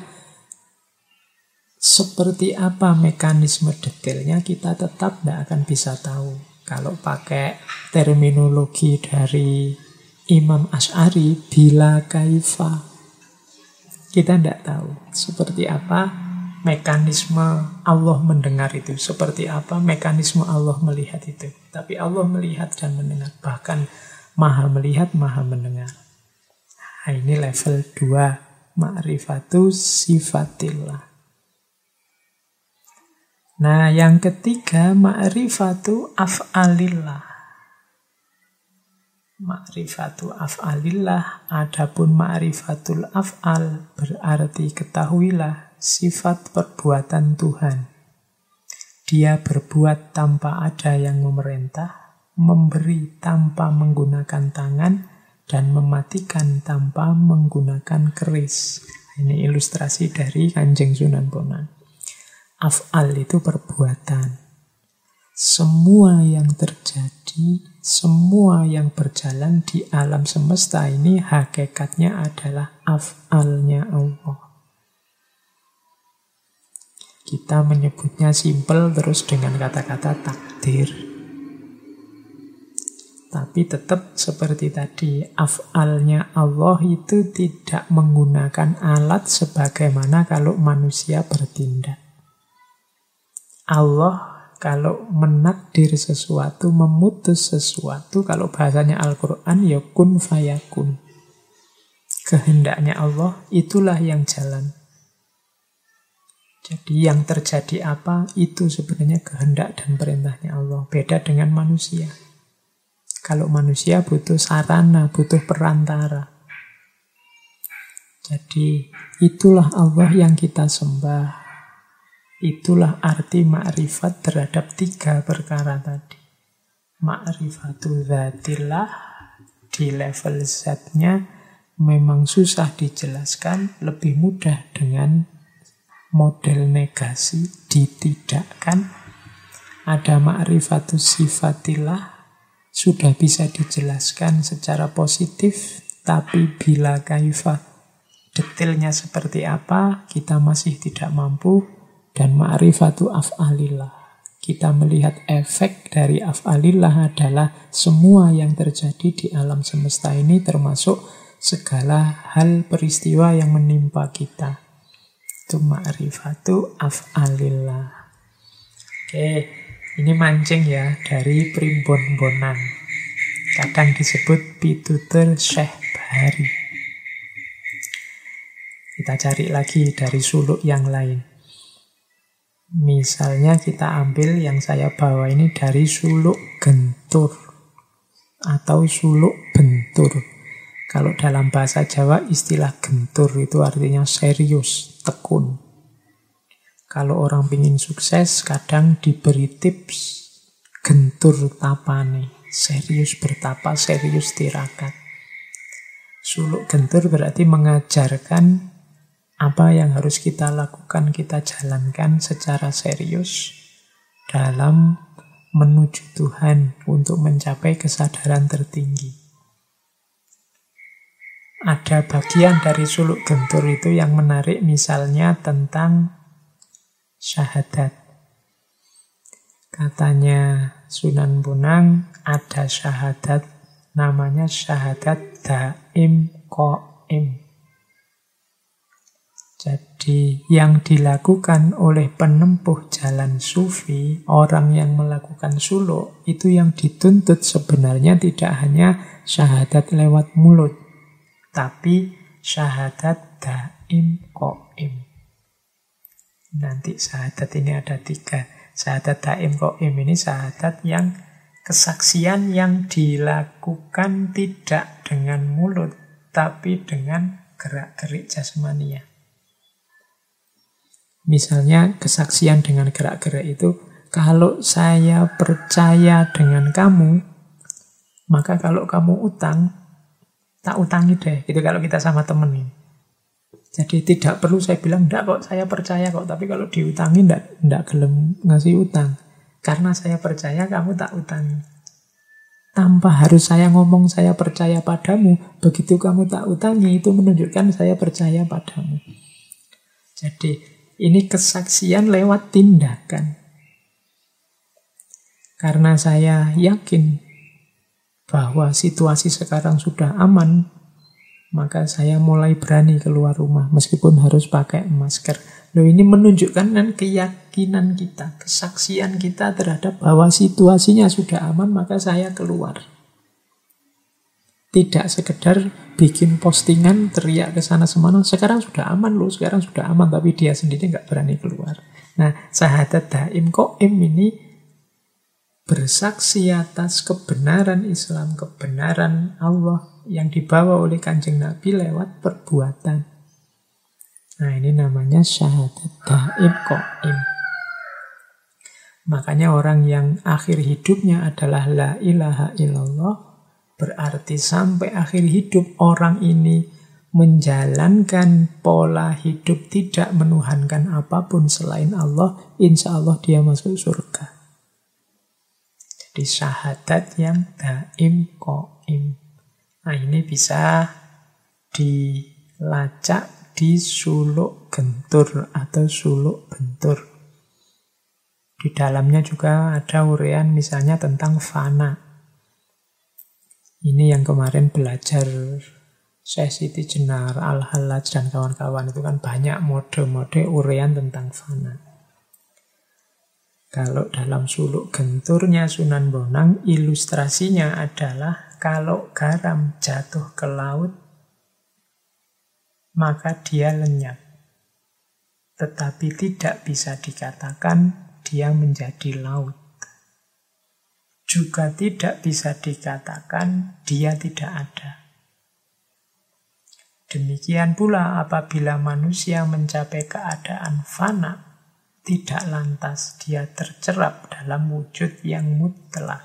seperti apa mekanisme detailnya kita tetap tidak akan bisa tahu. Kalau pakai terminologi dari Imam Asy'ari, bila kaifa, kita tidak tahu seperti apa mekanisme Allah mendengar itu, seperti apa mekanisme Allah melihat itu. Tapi Allah melihat dan mendengar, bahkan maha melihat, maha mendengar. Nah, ini level 2, ma'rifatu sifatillah. Nah, yang ketiga, ma'rifatu af'alillah. Ma'rifatu af'alillah, adapun ma'rifatul af'al berarti ketahuilah sifat perbuatan Tuhan. Dia berbuat tanpa ada yang memerintah, memberi tanpa menggunakan tangan, dan mematikan tanpa menggunakan keris. Ini ilustrasi dari Kanjeng Sunan Bonang. Af'al itu perbuatan. Semua yang terjadi, semua yang berjalan di alam semesta ini hakikatnya adalah af'alnya Allah. Kita menyebutnya simpel terus dengan kata-kata takdir. Tapi tetap seperti tadi, af'alnya Allah itu tidak menggunakan alat sebagaimana kalau manusia bertindak. Allah kalau menakdir sesuatu, memutus sesuatu, kalau bahasanya Al-Quran ya kun fayakun. Kehendaknya Allah itulah yang jalan. Jadi yang terjadi apa, itu sebenarnya kehendak dan perintahnya Allah. Beda dengan manusia. Kalau manusia butuh sarana, butuh perantara. Jadi itulah Allah yang kita sembah. Itulah arti ma'rifat terhadap 3 perkara tadi. Ma'rifatul zatillah, di level zatnya memang susah dijelaskan, lebih mudah dengan model negasi, ditidakkan. Ada ma'rifatul sifatillah, sudah bisa dijelaskan secara positif, tapi bila kaifa, detailnya seperti apa, kita masih tidak mampu. Dan ma'rifatu af'alillah, kita melihat efek dari af'alillah adalah semua yang terjadi di alam semesta ini, termasuk segala hal peristiwa yang menimpa kita. Itu ma'rifatu af'alillah. Oke, ini mancing ya dari Primbon Bonang. Kadang disebut pitutur Syekh Bahari. Kita cari lagi dari suluk yang lain. Misalnya kita ambil yang saya bawa ini dari suluk gentur atau suluk bentur. Kalau dalam bahasa Jawa istilah gentur itu artinya serius, tekun. Kalau orang ingin sukses kadang diberi tips gentur tapane, serius bertapa, serius tirakat. Suluk gentur berarti mengajarkan apa yang harus kita lakukan, kita jalankan secara serius dalam menuju Tuhan untuk mencapai kesadaran tertinggi. Ada bagian dari suluk gentur itu yang menarik, misalnya tentang syahadat. Katanya Sunan Bonang ada syahadat, namanya syahadat daim qaim. Jadi yang dilakukan oleh penempuh jalan sufi, orang yang melakukan suluk, itu yang dituntut sebenarnya tidak hanya syahadat lewat mulut, tapi syahadat daim qaim. Nanti syahadat ini ada 3. Syahadat daim qaim ini syahadat yang kesaksian yang dilakukan tidak dengan mulut, tapi dengan gerak-gerik jasmania. Misalnya kesaksian dengan gerak-gerik itu, kalau saya percaya dengan kamu, maka kalau kamu utang, tak utangi deh. Itu kalau kita sama temen ini. Jadi tidak perlu saya bilang, enggak kok, saya percaya kok. Tapi kalau diutangi, enggak gelem ngasih utang. Karena saya percaya, kamu tak utangi. Tanpa harus saya ngomong saya percaya padamu, begitu kamu tak utangi, itu menunjukkan saya percaya padamu. Jadi ini kesaksian lewat tindakan. Karena saya yakin bahwa situasi sekarang sudah aman, maka saya mulai berani keluar rumah meskipun harus pakai masker. Loh, ini menunjukkan kan keyakinan kita, kesaksian kita terhadap bahwa situasinya sudah aman, maka saya keluar. Tidak sekedar bikin postingan, teriak ke sana semana, sekarang sudah aman loh, sekarang sudah aman, tapi dia sendiri nggak berani keluar. Nah, syahadat daim qaim ini bersaksi atas kebenaran Islam, kebenaran Allah yang dibawa oleh Kanjeng Nabi lewat perbuatan. Nah, ini namanya syahadat daim qaim. Makanya orang yang akhir hidupnya adalah la ilaha illallah, berarti sampai akhir hidup orang ini menjalankan pola hidup tidak menuhankan apapun selain Allah, insya Allah dia masuk surga. Jadi syahadat yang daim qaim. Nah, ini bisa dilacak di suluk gentur atau suluk bentur. Di dalamnya juga ada uraian misalnya tentang fana. Ini yang kemarin belajar Syekh Siti Jenar, Al-Hallaj dan kawan-kawan itu kan banyak mode-mode uraian tentang fana. Kalau dalam suluk genturnya Sunan Bonang, ilustrasinya adalah kalau garam jatuh ke laut, maka dia lenyap. Tetapi tidak bisa dikatakan dia menjadi laut. Juga tidak bisa dikatakan dia tidak ada. Demikian pula apabila manusia mencapai keadaan fana, tidak lantas dia tercerap dalam wujud yang mutlak.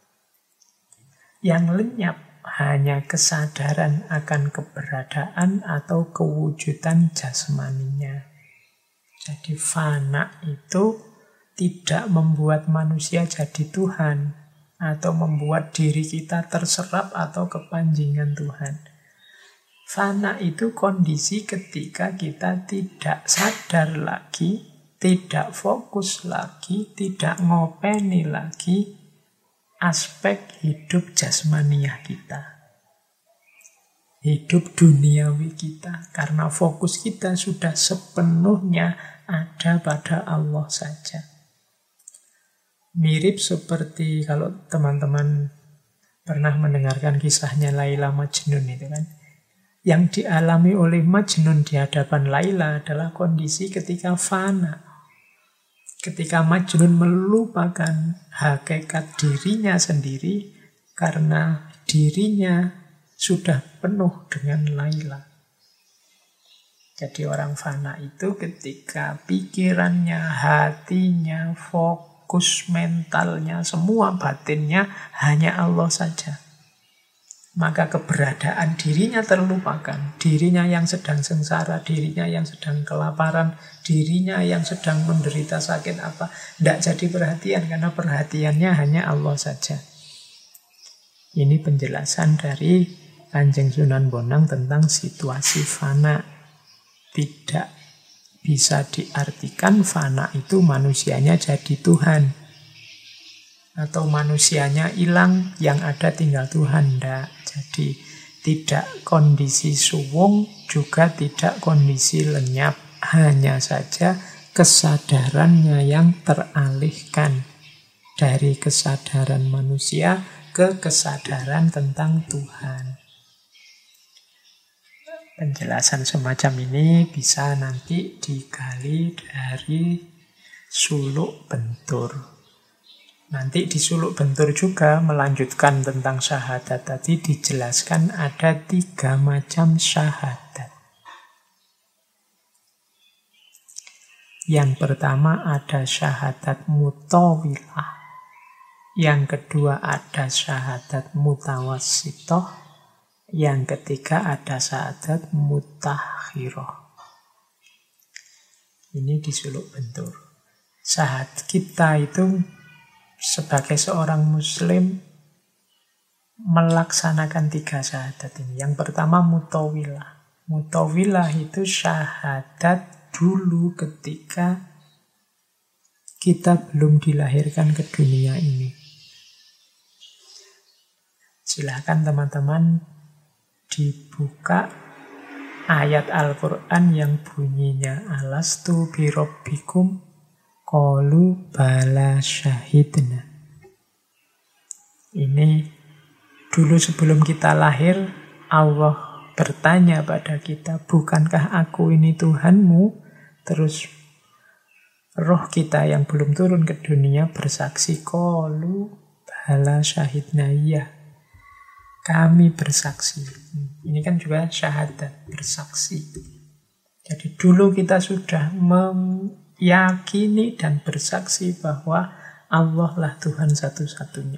Yang lenyap hanya kesadaran akan keberadaan atau kewujudan jasmaninya. Jadi fana itu tidak membuat manusia jadi Tuhan, atau membuat diri kita terserap atau kepanjingan Tuhan. Fana itu kondisi ketika kita tidak sadar lagi, tidak fokus lagi, tidak ngopeni lagi aspek hidup jasmaniah kita, hidup duniawi kita, karena fokus kita sudah sepenuhnya ada pada Allah saja. Mirip seperti kalau teman-teman pernah mendengarkan kisahnya Laila Majnun itu kan. Yang dialami oleh Majnun di hadapan Laila adalah kondisi ketika fana. Ketika Majnun melupakan hakikat dirinya sendiri karena dirinya sudah penuh dengan Laila. Jadi orang fana itu ketika pikirannya, hatinya, fokus mentalnya, semua batinnya hanya Allah saja. Maka keberadaan dirinya terlupakan. Dirinya yang sedang sengsara, dirinya yang sedang kelaparan, dirinya yang sedang menderita sakit apa. Tidak jadi perhatian karena perhatiannya hanya Allah saja. Ini penjelasan dari Kanjeng Sunan Bonang tentang situasi fana. Tidak bisa diartikan fana itu manusianya jadi Tuhan. Atau manusianya hilang, yang ada tinggal Tuhan. Tidak. Jadi tidak kondisi suwung, juga tidak kondisi lenyap. Hanya saja kesadarannya yang teralihkan dari kesadaran manusia ke kesadaran tentang Tuhan. Penjelasan semacam ini bisa nanti digali dari Suluk Bentur. Nanti di Suluk Bentur juga melanjutkan tentang syahadat tadi, dijelaskan ada 3 macam syahadat. Yang pertama ada syahadat mutawilah. Yang kedua ada syahadat mutawassithah. Yang ketiga ada syahadat mutakhirah. Ini di Suluk Bentur. Syahadat kita itu sebagai seorang muslim melaksanakan 3 syahadat ini. Yang pertama mutawilah. Mutawilah itu syahadat dulu ketika kita belum dilahirkan ke dunia ini. Silahkan teman-teman dibuka ayat Al-Quran yang bunyinya alastu birabbikum qalu bala syahidna. Ini dulu sebelum kita lahir, Allah bertanya pada kita, bukankah aku ini Tuhanmu? Terus roh kita yang belum turun ke dunia bersaksi, qalu bala syahidna, ya kami bersaksi. Ini kan juga syahadat, bersaksi. Jadi dulu kita sudah yakini dan bersaksi bahwa Allah lah Tuhan satu-satunya.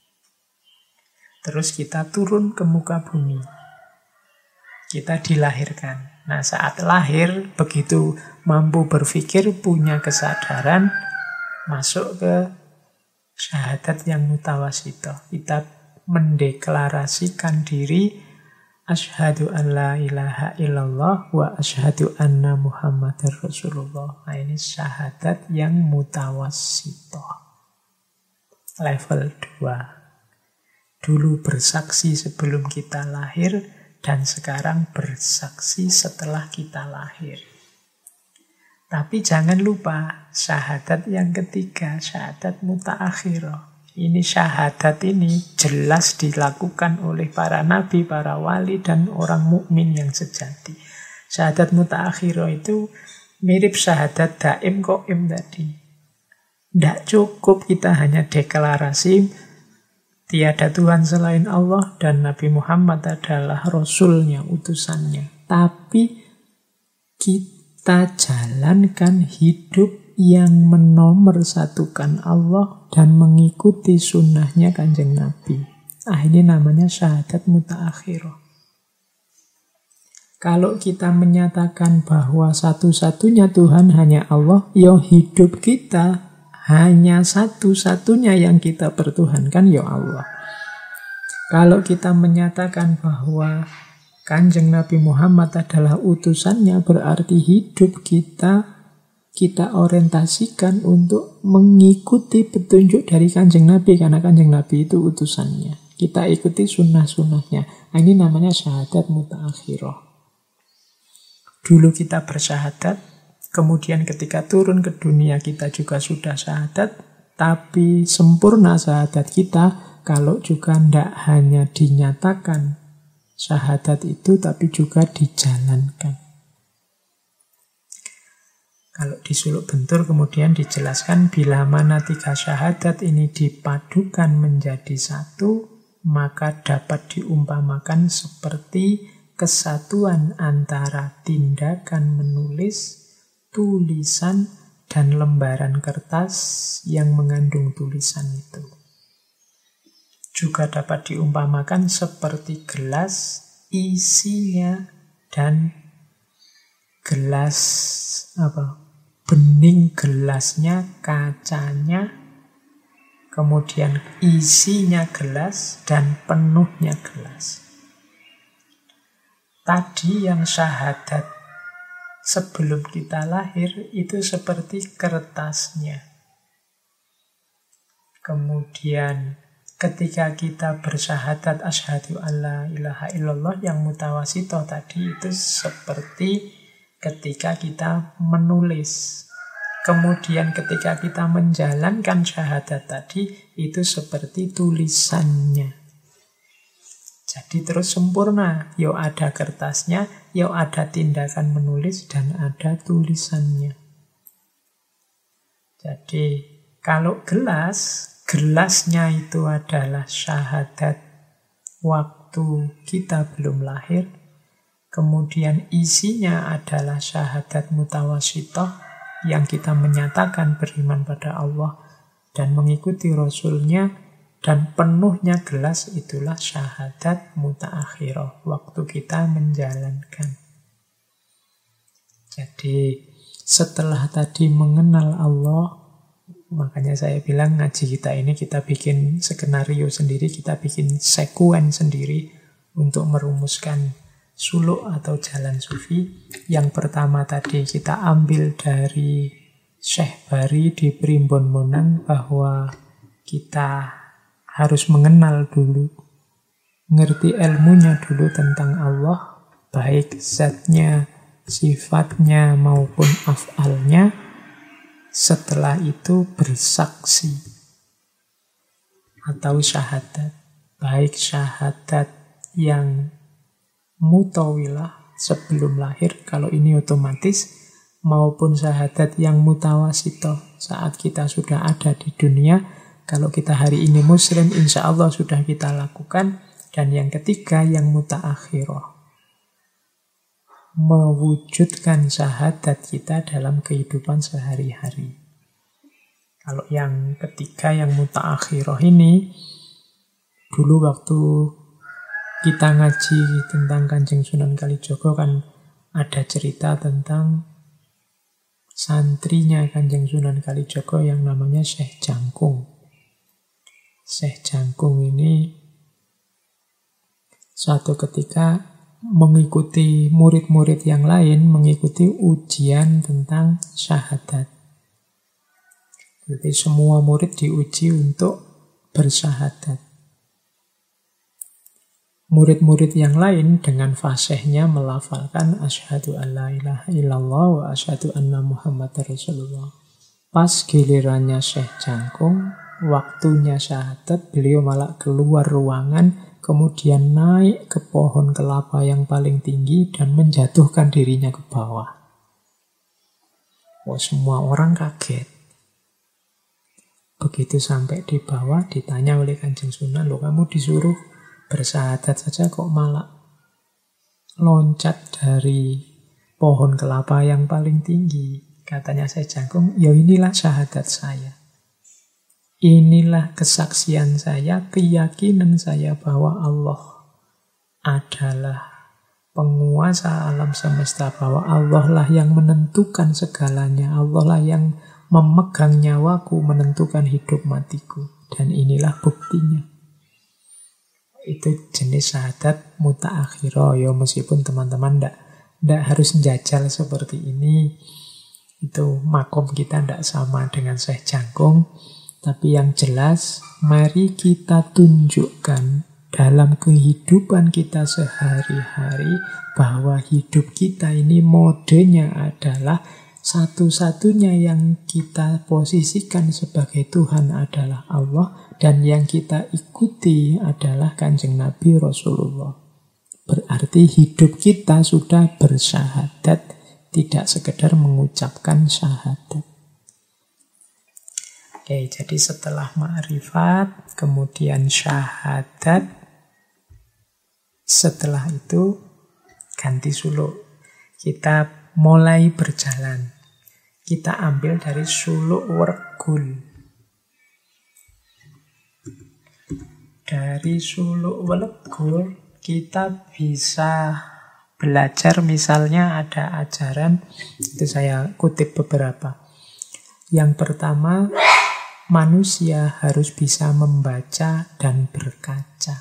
Terus kita turun ke muka bumi. Kita dilahirkan. Nah, saat lahir, begitu mampu berpikir, punya kesadaran, masuk ke syahadat yang mutawassithah. Kita mendeklarasikan diri, asyhadu an la ilaha illallah wa asyhadu anna muhammadar rasulullah. Nah, ini syahadat yang mutawassithah. Level 2. Dulu bersaksi sebelum kita lahir, dan sekarang bersaksi setelah kita lahir. Tapi jangan lupa syahadat yang ketiga, syahadat mutaakhirah. Ini syahadat ini jelas dilakukan oleh para nabi, para wali, dan orang mukmin yang sejati. Syahadat mutaakhirah itu mirip syahadat daim qaim tadi. Tidak cukup kita hanya deklarasi tiada Tuhan selain Allah dan Nabi Muhammad adalah Rasulnya, utusannya. Tapi kita jalankan hidup yang menomorsatukan Allah dan mengikuti sunnahnya Kanjeng Nabi. Ini namanya syahadat mutaakhirah. Kalau kita menyatakan bahwa satu-satunya Tuhan hanya Allah, ya hidup kita hanya satu-satunya yang kita pertuhankan, ya Allah. Kalau kita menyatakan bahwa Kanjeng Nabi Muhammad adalah utusannya, berarti hidup kita orientasikan untuk mengikuti petunjuk dari Kanjeng Nabi, karena Kanjeng Nabi itu utusannya. Kita ikuti sunnah-sunnahnya. Ini namanya syahadat mutaakhirah. Dulu kita bersyahadat, kemudian ketika turun ke dunia kita juga sudah syahadat, tapi sempurna syahadat kita kalau juga tidak hanya dinyatakan syahadat itu, tapi juga dijalankan. Kalau di suluk bentur kemudian dijelaskan bila mana 3 syahadat ini dipadukan menjadi satu, maka dapat diumpamakan seperti kesatuan antara tindakan menulis, tulisan, dan lembaran kertas yang mengandung tulisan itu. Juga dapat diumpamakan seperti gelas, isinya dan gelas bening gelasnya, kacanya, kemudian isinya gelas dan penuhnya gelas. Tadi yang syahadat sebelum kita lahir itu seperti kertasnya. Kemudian ketika kita bersyahadat asyhadu alla ilaha illallah yang mutawasitoh tadi itu seperti ketika kita menulis. Kemudian ketika kita menjalankan syahadat tadi itu seperti tulisannya. Jadi terus sempurna. Yo ada kertasnya, yo ada tindakan menulis, dan ada tulisannya. Jadi kalau gelasnya itu adalah syahadat waktu kita belum lahir. Kemudian isinya adalah syahadat mutawasitoh yang kita menyatakan beriman pada Allah dan mengikuti Rasulnya, dan penuhnya gelas itulah syahadat mutaakhirah, waktu kita menjalankan. Jadi setelah tadi mengenal Allah, makanya saya bilang ngaji kita ini kita bikin skenario sendiri, kita bikin sekuen sendiri untuk merumuskan suluk atau jalan sufi. Yang pertama tadi kita ambil dari Syekh Bari di Primbon Monang bahwa kita harus mengenal dulu, ngerti ilmunya dulu tentang Allah, baik zatnya, sifatnya maupun af'alnya. Setelah itu bersaksi atau syahadat, baik syahadat yang mutawilah sebelum lahir, kalau ini otomatis, maupun syahadat yang mutawasitoh saat kita sudah ada di dunia. Kalau kita hari ini muslim, insya Allah sudah kita lakukan. Dan yang ketiga yang mutaakhirah, mewujudkan syahadat kita dalam kehidupan sehari-hari. Kalau yang ketiga yang mutaakhirah ini, dulu waktu kita ngaji tentang Kanjeng Sunan Kalijaga kan ada cerita tentang santrinya Kanjeng Sunan Kalijaga yang namanya Syekh Jangkung. Syekh Jangkung ini suatu ketika mengikuti murid-murid yang lain mengikuti ujian tentang syahadat. Jadi semua murid diuji untuk bersyahadat. Murid-murid yang lain dengan fasihnya melafalkan asyhadu alla ilaha illallah wa asyhadu anna muhammadar rasulullah. Pas gilirannya Syekh Jangkung, waktunya syahadat, beliau malah keluar ruangan, kemudian naik ke pohon kelapa yang paling tinggi dan menjatuhkan dirinya ke bawah. Semua orang kaget. Begitu sampai di bawah, ditanya oleh Kanjeng Sunan, loh kamu disuruh bersyahadat saja kok malah loncat dari pohon kelapa yang paling tinggi. Katanya Syekh Jangkung, ya inilah syahadat saya. Inilah kesaksian saya, keyakinan saya bahwa Allah adalah penguasa alam semesta, bahwa Allah lah yang menentukan segalanya, Allah lah yang memegang nyawaku, menentukan hidup matiku. Dan inilah buktinya. Itu jenis syahadat mutaakhirah. Ya meskipun teman-teman tidak harus njajal seperti ini. Itu makom kita tidak sama dengan Syekh Jangkung. Tapi yang jelas, mari kita tunjukkan dalam kehidupan kita sehari-hari bahwa hidup kita ini modenya adalah satu-satunya yang kita posisikan sebagai Tuhan adalah Allah, dan yang kita ikuti adalah Kanjeng Nabi Rasulullah. Berarti hidup kita sudah bersyahadat tidak sekedar mengucapkan syahadat. Oke, jadi setelah ma'rifat, kemudian syahadat, setelah itu ganti suluk. Kita mulai berjalan. Kita ambil dari suluk wergul. Dari suluk wergul kita bisa belajar, misalnya ada ajaran, itu saya kutip beberapa. Yang pertama, manusia harus bisa membaca dan berkaca.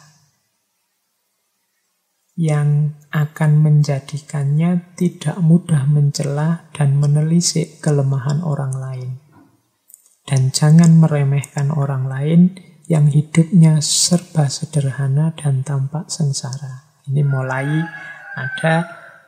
Yang akan menjadikannya tidak mudah mencela dan menelisik kelemahan orang lain. Dan jangan meremehkan orang lain yang hidupnya serba sederhana dan tampak sengsara. Ini mulai ada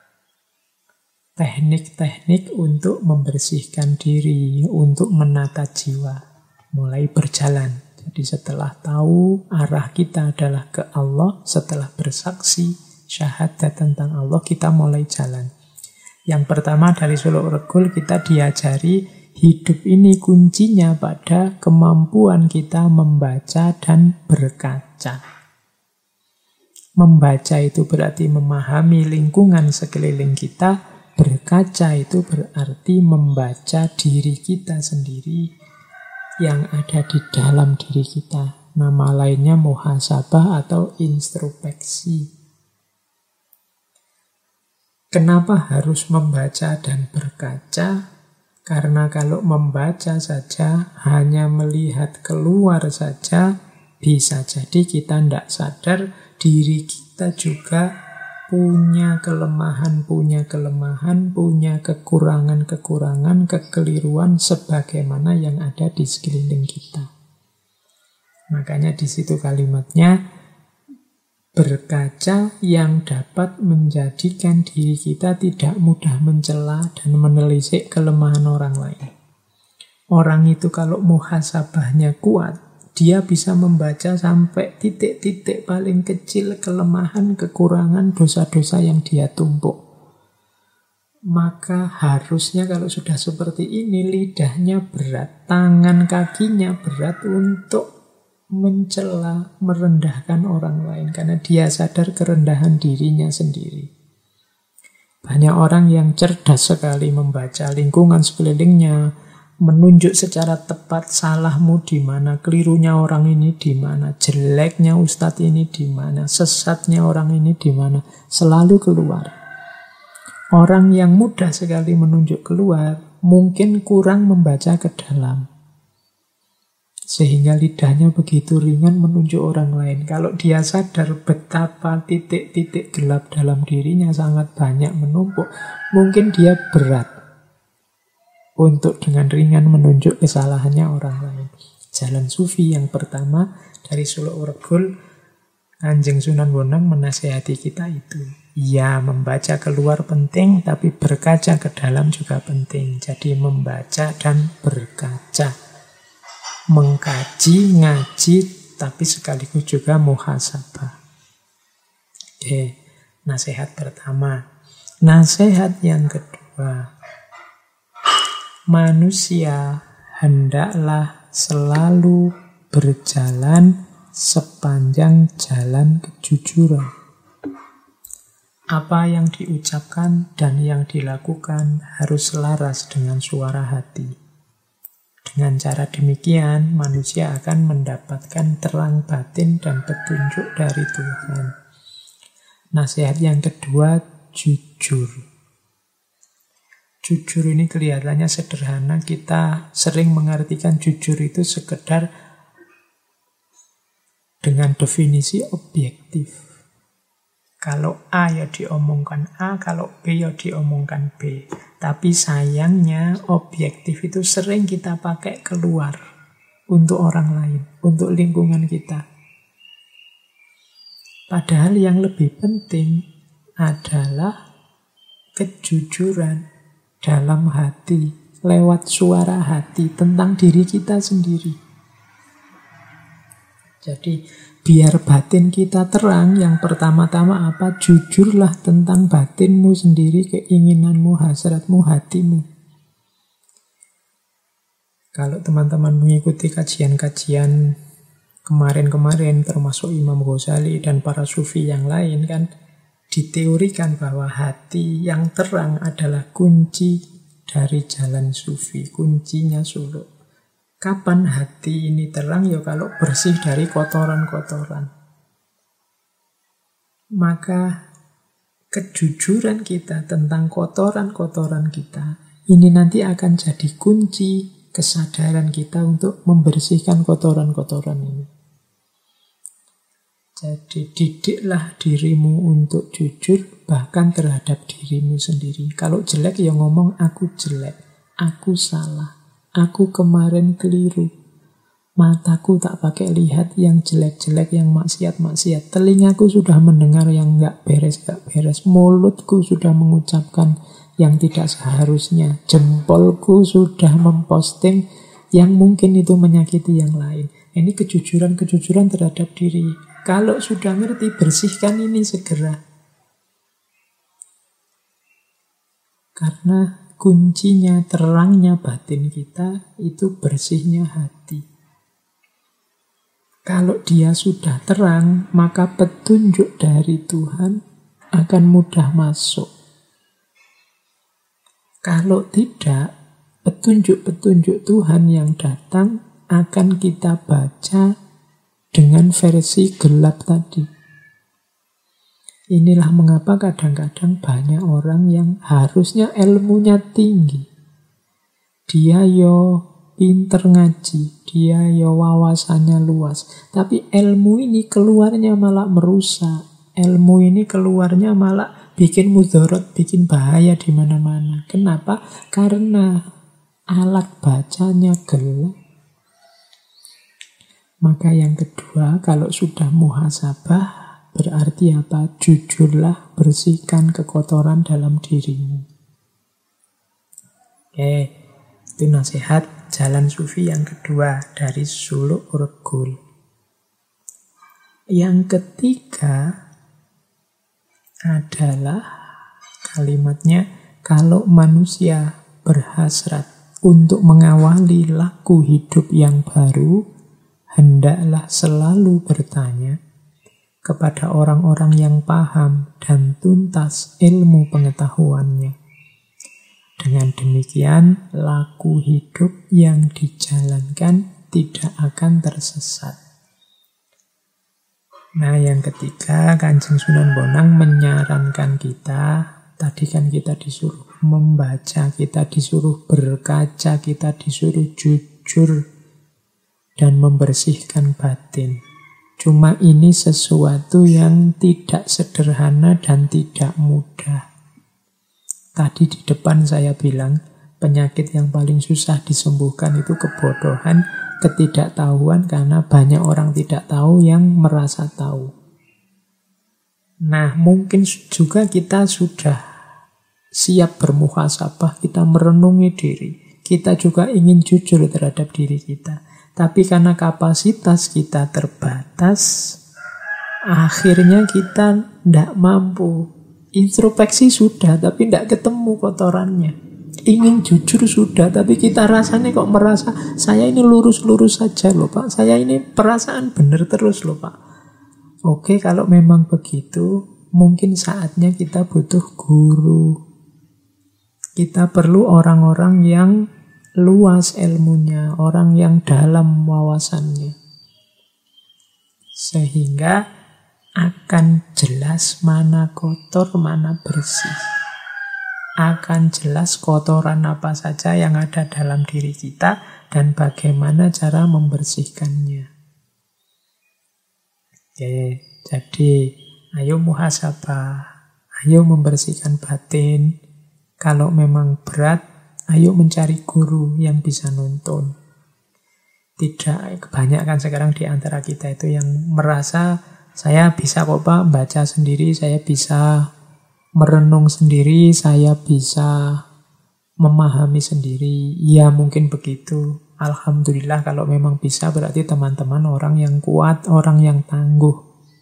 teknik-teknik untuk membersihkan diri, untuk menata jiwa. Mulai berjalan. Jadi setelah tahu arah kita adalah ke Allah, setelah bersaksi syahadat tentang Allah, kita mulai jalan. Yang pertama dari suluk wergul kita diajari hidup ini kuncinya pada kemampuan kita membaca dan berkaca. Membaca itu berarti memahami lingkungan sekeliling kita. Berkaca itu berarti membaca diri kita sendiri yang ada di dalam diri kita. Nama lainnya muhasabah atau introspeksi. Kenapa harus membaca dan berkaca? Karena kalau membaca saja, hanya melihat keluar saja, bisa jadi kita tidak sadar diri kita juga punya kelemahan, punya kekurangan, kekeliruan sebagaimana yang ada di sekeliling kita. Makanya di situ kalimatnya, berkaca yang dapat menjadikan diri kita tidak mudah mencela dan menelisik kelemahan orang lain. Orang itu kalau muhasabahnya kuat, dia bisa membaca sampai titik-titik paling kecil kelemahan, kekurangan, dosa-dosa yang dia tumpuk. Maka harusnya kalau sudah seperti ini, lidahnya berat, tangan kakinya berat untuk mencela, merendahkan orang lain karena dia sadar kerendahan dirinya sendiri. Banyak orang yang cerdas sekali membaca lingkungan sekelilingnya, menunjuk secara tepat salahmu di mana, kelirunya orang ini di mana, jeleknya ustadz ini di mana, sesatnya orang ini di mana, selalu keluar. Orang yang mudah sekali menunjuk keluar mungkin kurang membaca ke dalam. Sehingga lidahnya begitu ringan menunjuk orang lain. Kalau dia sadar betapa titik-titik gelap dalam dirinya sangat banyak menumpuk, mungkin dia berat untuk dengan ringan menunjuk kesalahannya orang lain. Jalan sufi yang pertama dari suluk wergul, Kanjeng Sunan Bonang menasihati kita itu. Ya, membaca keluar penting, tapi berkaca ke dalam juga penting. Jadi membaca dan berkaca. Mengkaji, ngaji, tapi sekaligus juga muhasabah. Oke, nasihat pertama. Nasihat yang kedua, manusia hendaklah selalu berjalan sepanjang jalan kejujuran. Apa yang diucapkan dan yang dilakukan harus selaras dengan suara hati. Dengan cara demikian, manusia akan mendapatkan terang batin dan petunjuk dari Tuhan. Nasihat yang kedua, jujur. Jujur ini kelihatannya sederhana, kita sering mengartikan jujur itu sekedar dengan definisi objektif. Kalau A ya diomongkan A, kalau B ya diomongkan B. Tapi sayangnya objektif itu sering kita pakai keluar untuk orang lain, untuk lingkungan kita. Padahal yang lebih penting adalah kejujuran dalam hati, lewat suara hati tentang diri kita sendiri. Jadi Biar batin kita terang, yang pertama-tama apa? Jujurlah tentang batinmu sendiri, keinginanmu, hasratmu, hatimu. Kalau teman-teman mengikuti kajian-kajian kemarin-kemarin, termasuk Imam Ghazali dan para sufi yang lain, kan diteorikan bahwa hati yang terang adalah kunci dari jalan sufi, kuncinya suluk. Kapan hati ini terang? Ya kalau bersih dari kotoran-kotoran. Maka kejujuran kita tentang kotoran-kotoran kita, ini nanti akan jadi kunci kesadaran kita untuk membersihkan kotoran-kotoran ini. Jadi didiklah dirimu untuk jujur, bahkan terhadap dirimu sendiri. Kalau jelek ya ngomong aku jelek, aku salah. Aku kemarin keliru. Mataku tak pakai lihat yang jelek-jelek, yang maksiat-maksiat. Telingaku sudah mendengar yang gak beres. Mulutku sudah mengucapkan yang tidak seharusnya. Jempolku sudah memposting yang mungkin itu menyakiti yang lain. Ini kejujuran-kejujuran terhadap diri. Kalau sudah ngerti, bersihkan ini segera. Karena kuncinya, terangnya batin kita itu bersihnya hati. Kalau dia sudah terang, maka petunjuk dari Tuhan akan mudah masuk. Kalau tidak, petunjuk-petunjuk Tuhan yang datang akan kita baca dengan versi gelap tadi. Inilah mengapa kadang-kadang banyak orang yang harusnya ilmunya tinggi. Dia yo pinter ngaji, dia yo wawasannya luas. Tapi ilmu ini keluarnya malah merusak. Ilmu ini keluarnya malah bikin mudarat, bikin bahaya di mana-mana. Kenapa? Karena alat bacanya gelap. Maka yang kedua, kalau sudah muhasabah, berarti apa? Jujurlah, bersihkan kekotoran dalam dirimu. Oke, itu nasihat jalan sufi yang kedua dari Suluk Regul. Yang ketiga adalah kalimatnya, kalau manusia berhasrat untuk mengawali laku hidup yang baru, hendaklah selalu bertanya kepada orang-orang yang paham dan tuntas ilmu pengetahuannya. Dengan demikian, laku hidup yang dijalankan tidak akan tersesat. Nah, yang ketiga, Kanjeng Sunan Bonang menyarankan kita, tadi kan kita disuruh membaca, kita disuruh berkaca, kita disuruh jujur dan membersihkan batin. Cuma ini sesuatu yang tidak sederhana dan tidak mudah. Tadi di depan saya bilang, penyakit yang paling susah disembuhkan itu kebodohan, ketidaktahuan, karena banyak orang tidak tahu yang merasa tahu. Nah, mungkin juga kita sudah siap bermuhasabah, kita merenungi diri. Kita juga ingin jujur terhadap diri kita. Tapi karena kapasitas kita terbatas, akhirnya kita tidak mampu. Introspeksi sudah, tapi tidak ketemu kotorannya. Ingin jujur sudah, tapi kita rasanya kok merasa, saya ini lurus-lurus saja loh Pak. Saya ini perasaan benar terus loh Pak. Oke, kalau memang begitu, mungkin saatnya kita butuh guru. Kita perlu orang-orang yang luas ilmunya, orang yang dalam wawasannya. Sehingga akan jelas mana kotor, mana bersih. Akan jelas kotoran apa saja yang ada dalam diri kita dan bagaimana cara membersihkannya. Oke, jadi ayo muhasabah, ayo membersihkan batin. Kalau memang berat, ayo mencari guru yang bisa nuntun. Tidak, kebanyakan sekarang di antara kita itu yang merasa saya bisa kok Pak baca sendiri, saya bisa merenung sendiri, saya bisa memahami sendiri. Ya mungkin begitu. Alhamdulillah kalau memang bisa, berarti teman-teman orang yang kuat, orang yang tangguh.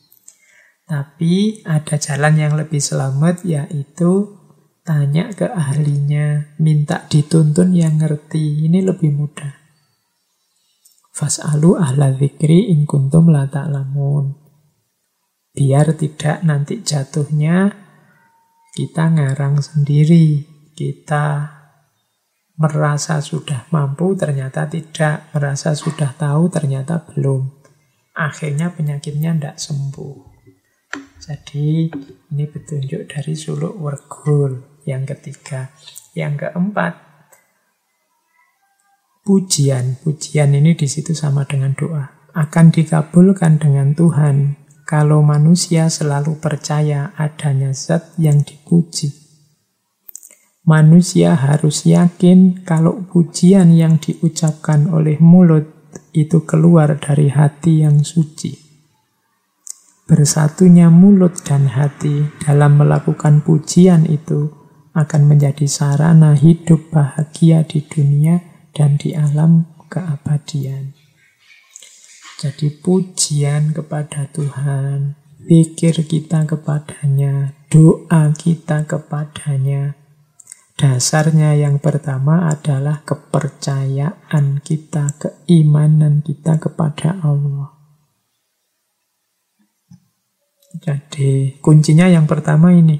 Tapi ada jalan yang lebih selamat, yaitu tanya ke ahlinya, minta dituntun yang ngerti. Ini lebih mudah. Fas'alu ahla dzikri in kuntum la ta'lamun. Biar tidak nanti jatuhnya kita ngarang sendiri. Kita merasa sudah mampu, ternyata tidak. Merasa sudah tahu, ternyata belum. Akhirnya penyakitnya tidak sembuh. Jadi ini petunjuk dari suluk wergul yang ketiga. Yang keempat, pujian. Pujian ini di situ sama dengan doa. Akan dikabulkan dengan Tuhan kalau manusia selalu percaya adanya zat yang dipuji. Manusia harus yakin kalau pujian yang diucapkan oleh mulut itu keluar dari hati yang suci. Bersatunya mulut dan hati dalam melakukan pujian itu akan menjadi sarana hidup bahagia di dunia dan di alam keabadian. Jadi pujian kepada Tuhan, zikir kita kepadanya, doa kita kepadanya, dasarnya yang pertama adalah kepercayaan kita, keimanan kita kepada Allah. Jadi kuncinya yang pertama ini.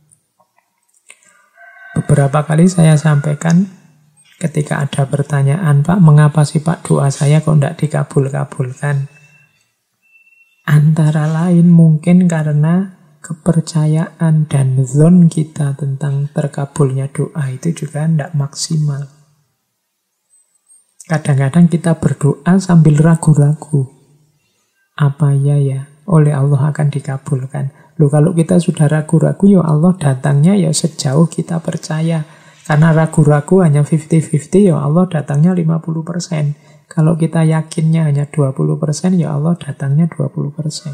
Beberapa kali saya sampaikan ketika ada pertanyaan, Pak, mengapa sih Pak doa saya kok tidak dikabul-kabulkan? Antara lain mungkin karena kepercayaan dan zon kita tentang terkabulnya doa itu juga tidak maksimal. Kadang-kadang kita berdoa sambil ragu-ragu. Apa ya oleh Allah akan dikabulkan. Loh, kalau kita sudah ragu-ragu, ya Allah datangnya ya sejauh kita percaya. Karena ragu-ragu hanya 50-50, ya Allah datangnya 50%. Kalau kita yakinnya hanya 20%, ya Allah datangnya 20%.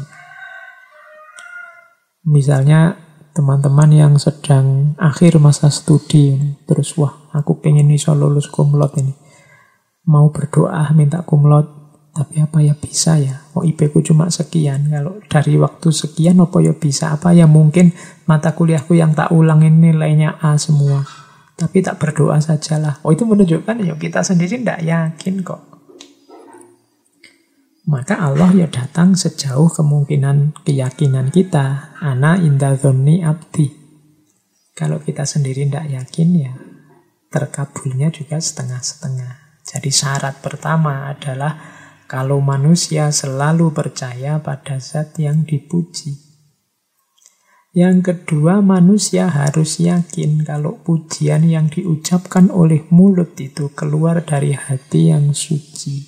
Misalnya teman-teman yang sedang akhir masa studi, terus wah aku pengen iso lulus kumlot ini, mau berdoa minta kumlot, tapi apa ya bisa ya? Oh IP ku cuma sekian, kalau dari waktu sekian apa ya bisa? Apa ya mungkin mata kuliahku yang tak ulang ini nilainya A semua, tapi tak berdoa sajalah. Oh itu menunjukkan ya kita sendiri tidak yakin kok. Maka Allah ya datang sejauh kemungkinan keyakinan kita. Ana inda dzonni abdi. Kalau kita sendiri tidak yakin ya terkabulnya juga setengah-setengah. Jadi syarat pertama adalah kalau manusia selalu percaya pada zat yang dipuji. Yang kedua, manusia harus yakin kalau pujian yang diucapkan oleh mulut itu keluar dari hati yang suci.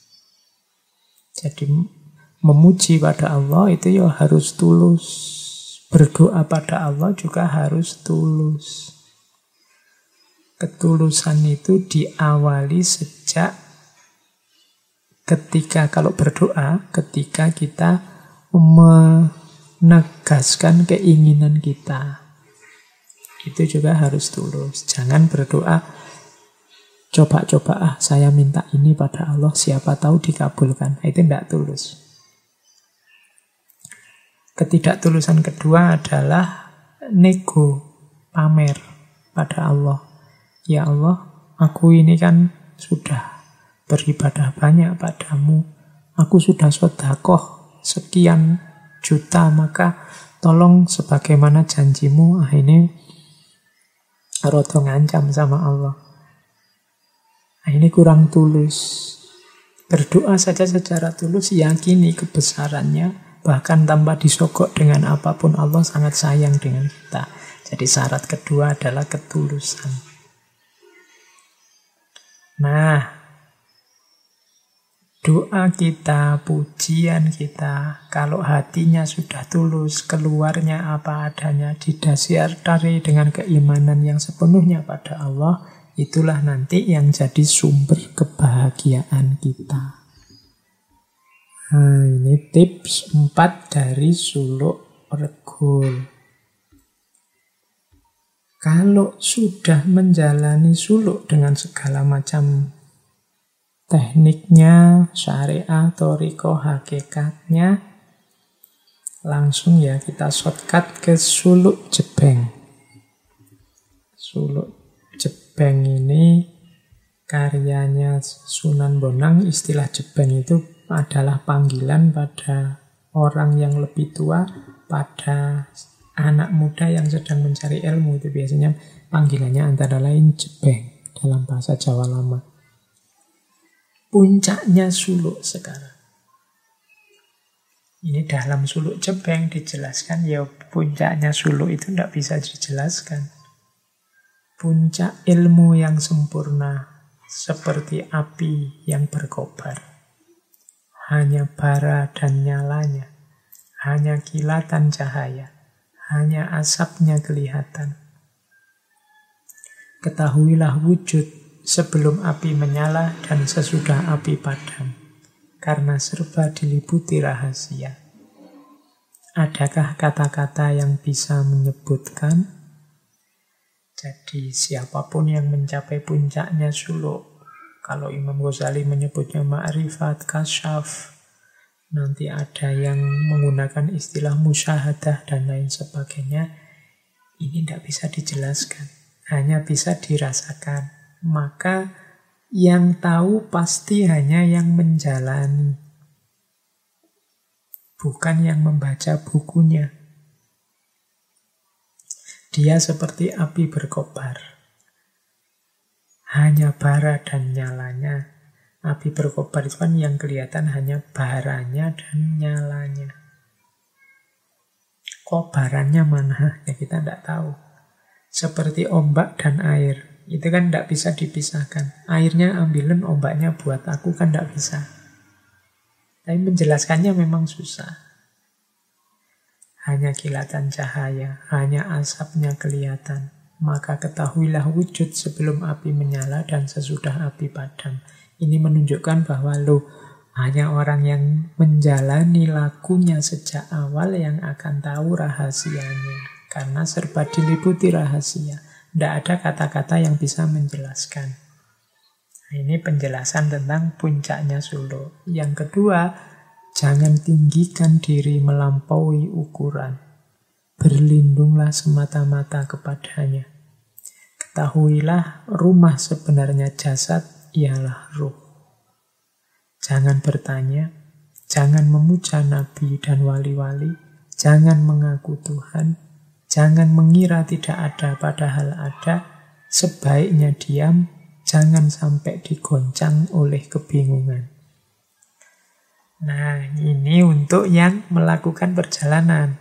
Jadi memuji pada Allah itu ya harus tulus. Berdoa pada Allah juga harus tulus. Ketulusan itu diawali sejak ketika kalau berdoa, ketika kita menegaskan keinginan kita. Itu juga harus tulus. Jangan berdoa coba-coba saya minta ini pada Allah, siapa tahu dikabulkan. Itu tidak tulus. Ketidaktulusan kedua adalah nego, pamer pada Allah. Ya Allah, aku ini kan sudah beribadah banyak padamu. Aku sudah sedekah sekian juta, maka tolong sebagaimana janjimu. Ini rodo ngancam sama Allah. Nah, ini kurang tulus. Berdoa saja secara tulus, yakini kebesarannya, bahkan tanpa disogok dengan apapun, Allah sangat sayang dengan kita. Jadi syarat kedua adalah ketulusan. Nah, doa kita, pujian kita, kalau hatinya sudah tulus, keluarnya apa adanya, didasari dengan keimanan yang sepenuhnya pada Allah, itulah nanti yang jadi sumber kebahagiaan kita. Nah, ini tips 4 dari suluk regul. Kalau sudah menjalani suluk dengan segala macam tekniknya, syariah, thoriqah, hakikatnya, langsung ya kita shortcut ke suluk jebeng. Suluk jebeng ini karyanya Sunan Bonang. Istilah jebeng itu adalah panggilan pada orang yang lebih tua, pada anak muda yang sedang mencari ilmu. Itu biasanya panggilannya antara lain jebeng dalam bahasa Jawa Lama. Puncaknya suluk sekarang. Ini dalam suluk jebeng dijelaskan, ya puncaknya suluk itu tidak bisa dijelaskan. Puncak ilmu yang sempurna seperti api yang berkobar. Hanya bara dan nyalanya, hanya kilatan cahaya, hanya asapnya kelihatan. Ketahuilah wujud sebelum api menyala dan sesudah api padam, karena serba diliputi rahasia. Adakah kata-kata yang bisa menyebutkan? Jadi siapapun yang mencapai puncaknya suluk, kalau Imam Ghazali menyebutnya ma'rifat, kasyaf, nanti ada yang menggunakan istilah musyahadah dan lain sebagainya, ini tidak bisa dijelaskan, hanya bisa dirasakan. Maka yang tahu pasti hanya yang menjalani, bukan yang membaca bukunya. Dia seperti api berkobar, hanya bara dan nyalanya. Api berkobar itu kan yang kelihatan hanya baranya dan nyalanya. Kobarannya mana? Ya kita tidak tahu. Seperti ombak dan air. Itu kan tidak bisa dipisahkan. Airnya ambilin, ombaknya buat aku, kan tidak bisa. Tapi menjelaskannya memang susah. Hanya kilatan cahaya, hanya asapnya kelihatan. Maka ketahuilah wujud sebelum api menyala dan sesudah api padam. Ini menunjukkan bahwa hanya orang yang menjalani lakunya sejak awal yang akan tahu rahasianya. Karena serba diliputi rahasia. Tidak ada kata-kata yang bisa menjelaskan. Nah, ini penjelasan tentang puncaknya suluk. Yang kedua, jangan tinggikan diri melampaui ukuran. Berlindunglah semata-mata kepadanya. Ketahuilah rumah sebenarnya jasad ialah ruh. Jangan bertanya, jangan memuja nabi dan wali-wali, jangan mengaku Tuhan, jangan mengira tidak ada padahal ada, sebaiknya diam, jangan sampai digoncang oleh kebingungan. Nah, ini untuk yang melakukan perjalanan.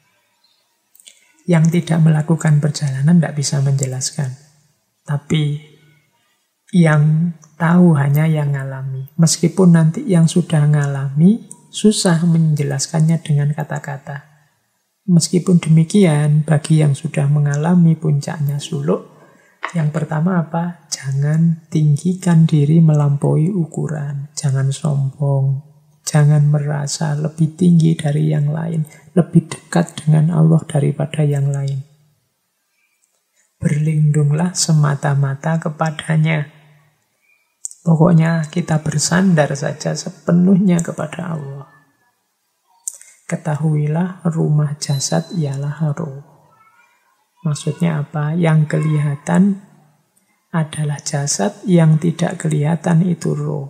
Yang tidak melakukan perjalanan tidak bisa menjelaskan. Tapi yang tahu hanya yang ngalami. Meskipun nanti yang sudah ngalami, susah menjelaskannya dengan kata-kata. Meskipun demikian, bagi yang sudah mengalami puncaknya suluk, yang pertama apa? Jangan tinggikan diri melampaui ukuran. Jangan sombong. Jangan merasa lebih tinggi dari yang lain. Lebih dekat dengan Allah daripada yang lain. Berlindunglah semata-mata kepadanya. Pokoknya kita bersandar saja sepenuhnya kepada Allah. Ketahuilah rumah jasad ialah ruh. Maksudnya apa? Yang kelihatan adalah jasad, yang tidak kelihatan itu ruh.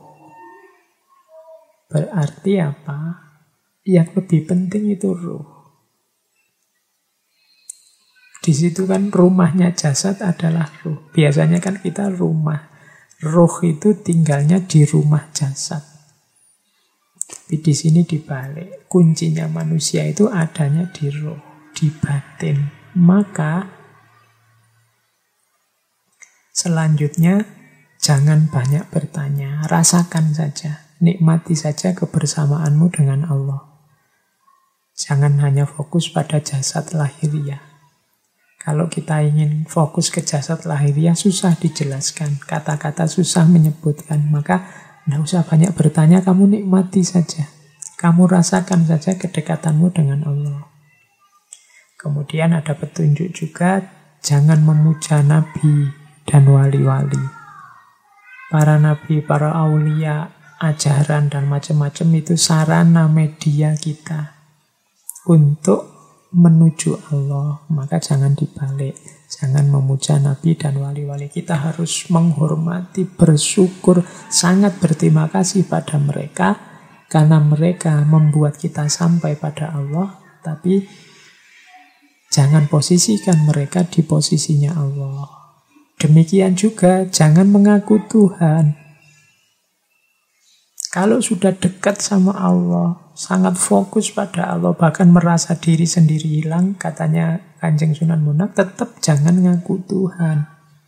Berarti apa? Yang lebih penting itu ruh. Di situ kan rumahnya jasad adalah ruh. Biasanya kan kita rumah. Ruh itu tinggalnya di rumah jasad. Tapi di sini dibalik, kuncinya manusia itu adanya di roh, di batin. Maka selanjutnya jangan banyak bertanya, rasakan saja, nikmati saja kebersamaanmu dengan Allah. Jangan hanya fokus pada jasad lahiriah. Kalau kita ingin fokus ke jasad lahiriah, susah dijelaskan, kata-kata susah menyebutkan, maka tidak usah banyak bertanya, kamu nikmati saja. Kamu rasakan saja kedekatanmu dengan Allah. Kemudian ada petunjuk juga, jangan memuja nabi dan wali-wali. para nabi, para aulia, ajaran dan macam-macam itu sarana media kita untuk menuju Allah. Maka jangan dibalik. Jangan memuja nabi dan wali-wali. Kita harus menghormati, bersyukur, sangat berterima kasih pada mereka karena mereka membuat kita sampai pada Allah. Tapi jangan posisikan mereka di posisinya Allah. Demikian juga jangan mengaku Tuhan. Kalau sudah dekat sama Allah, sangat fokus pada Allah, bahkan merasa diri sendiri hilang, katanya Kanjeng Sunan Bonang, tetap jangan ngaku Tuhan.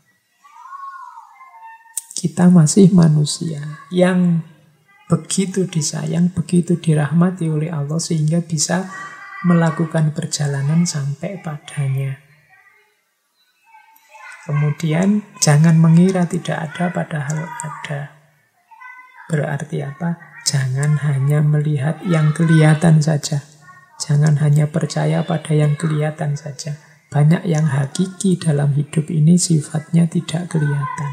Kita masih manusia yang begitu disayang, begitu dirahmati oleh Allah sehingga bisa melakukan perjalanan sampai padanya. Kemudian jangan mengira tidak ada padahal ada. Berarti apa? Jangan hanya melihat yang kelihatan saja. Jangan hanya percaya pada yang kelihatan saja. Banyak yang hakiki dalam hidup ini sifatnya tidak kelihatan.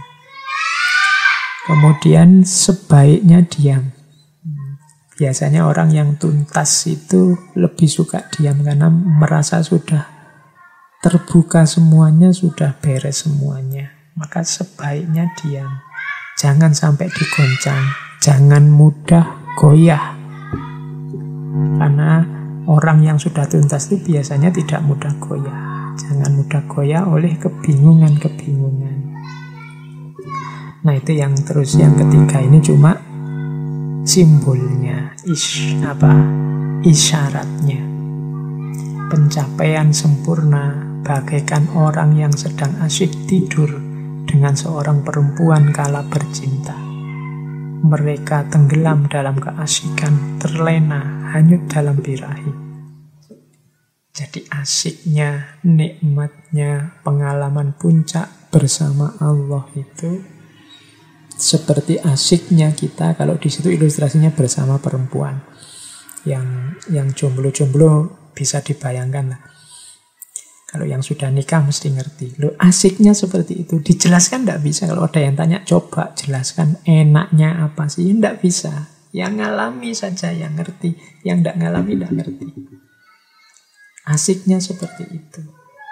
Kemudian sebaiknya diam. Biasanya orang yang tuntas itu lebih suka diam karena merasa sudah terbuka semuanya, sudah beres semuanya. Maka sebaiknya diam. Jangan sampai digoncang. Jangan mudah goyah. Karena orang yang sudah tuntas itu biasanya tidak mudah goyah. Jangan mudah goyah oleh kebingungan-kebingungan. Nah itu yang terus yang ketiga ini cuma simbolnya, isyaratnya. Pencapaian sempurna bagaikan orang yang sedang asyik tidur dengan seorang perempuan kala bercinta. Mereka tenggelam dalam keasikan, terlena, hanyut dalam birahi. Jadi asiknya, nikmatnya, pengalaman puncak bersama Allah itu seperti asiknya kita kalau di situ ilustrasinya bersama perempuan. Yang jomblo-jomblo bisa dibayangkan lah. Kalau yang sudah nikah mesti ngerti. Loh, asiknya seperti itu. Dijelaskan tidak bisa. Kalau ada yang tanya, coba jelaskan enaknya apa sih? Tidak bisa. Yang ngalami saja yang ngerti. Yang tidak ngalami tidak ngerti. Asiknya seperti itu.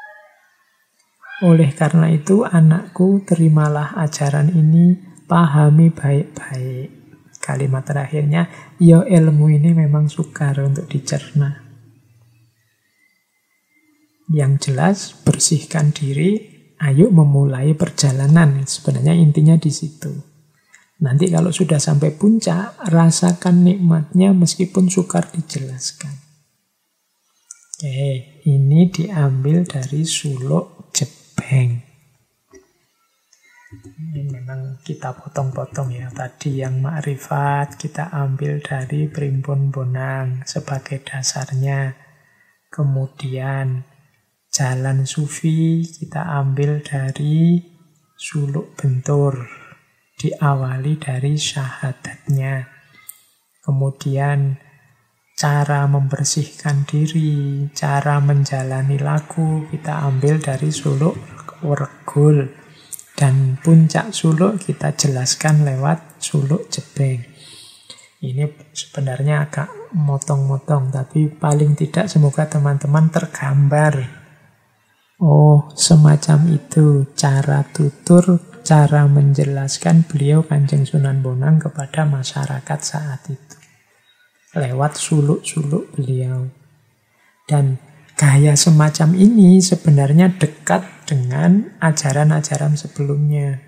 Oleh karena itu, anakku, terimalah ajaran ini, pahami baik-baik. Kalimat terakhirnya, ya ilmu ini memang sukar untuk dicerna. Yang jelas, bersihkan diri, ayo memulai perjalanan. Sebenarnya intinya di situ. Nanti kalau sudah sampai puncak, rasakan nikmatnya meskipun sukar dijelaskan. Oke, ini diambil dari Suluk Jebeng. Ini memang kita potong-potong ya. Tadi yang Ma'rifat kita ambil dari Primbon Bonang sebagai dasarnya. Kemudian Jalan Sufi kita ambil dari Suluk Bentur, diawali dari syahadatnya. Kemudian cara membersihkan diri, cara menjalani lagu kita ambil dari Suluk Wergul. Dan puncak suluk kita jelaskan lewat Suluk Jebeng. Ini sebenarnya agak motong-motong, tapi paling tidak semoga teman-teman tergambar. Oh, semacam itu cara tutur, cara menjelaskan beliau Kanjeng Sunan Bonang kepada masyarakat saat itu. Lewat suluk-suluk beliau. Dan gaya semacam ini sebenarnya dekat dengan ajaran-ajaran sebelumnya.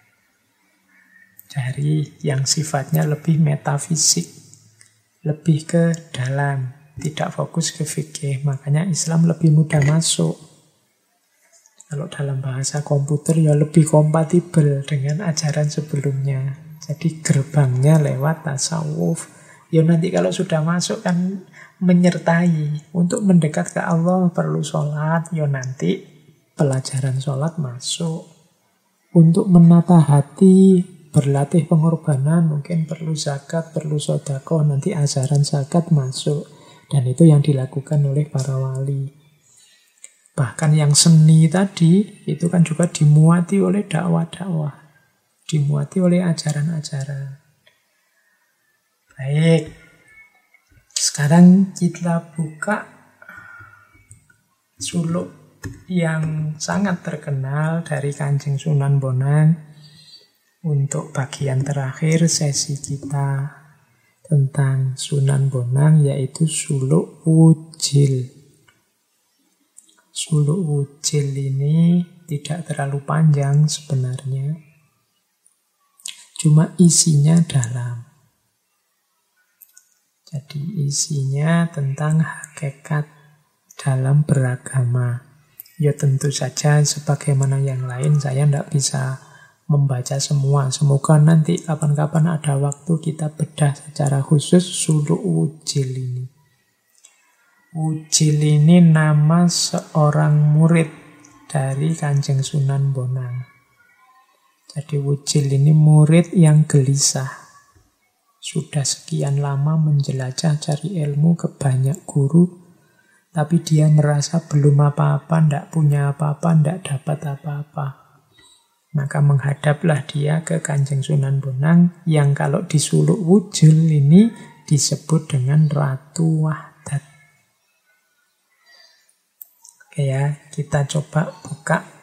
Dari yang sifatnya lebih metafisik, lebih ke dalam, tidak fokus ke fikih. Makanya Islam lebih mudah masuk. Kalau dalam bahasa komputer ya lebih kompatibel dengan ajaran sebelumnya. Jadi gerbangnya lewat tasawuf. Ya nanti kalau sudah masuk kan menyertai. Untuk mendekat ke Allah perlu sholat. Ya nanti pelajaran sholat masuk. Untuk menata hati, berlatih pengorbanan, mungkin perlu zakat, perlu sedekah. Nanti ajaran zakat masuk. Dan itu yang dilakukan oleh para wali. Bahkan yang seni tadi, itu kan juga dimuati oleh dakwah-dakwah. dimuati oleh ajaran-ajaran. Baik, sekarang kita buka suluk yang sangat terkenal dari Kanjeng Sunan Bonang untuk bagian terakhir sesi kita tentang Sunan Bonang, yaitu suluk Wujil. Suluk Wujil ini tidak terlalu panjang sebenarnya, cuma isinya dalam. Jadi isinya tentang hakikat dalam beragama. Ya tentu saja sebagaimana yang lain saya tidak bisa membaca semua. Semoga nanti kapan-kapan ada waktu kita bedah secara khusus suluk Wujil ini. Wujil ini nama seorang murid dari Kanjeng Sunan Bonang. Jadi Wujil ini murid yang gelisah. Sudah sekian lama menjelajah cari ilmu ke banyak guru, tapi dia merasa belum apa-apa, tidak punya apa-apa, tidak dapat apa-apa. Maka menghadaplah dia ke Kanjeng Sunan Bonang, yang kalau di suluk Wujil ini disebut dengan Ratu Wahdat. Oke ya, kita coba buka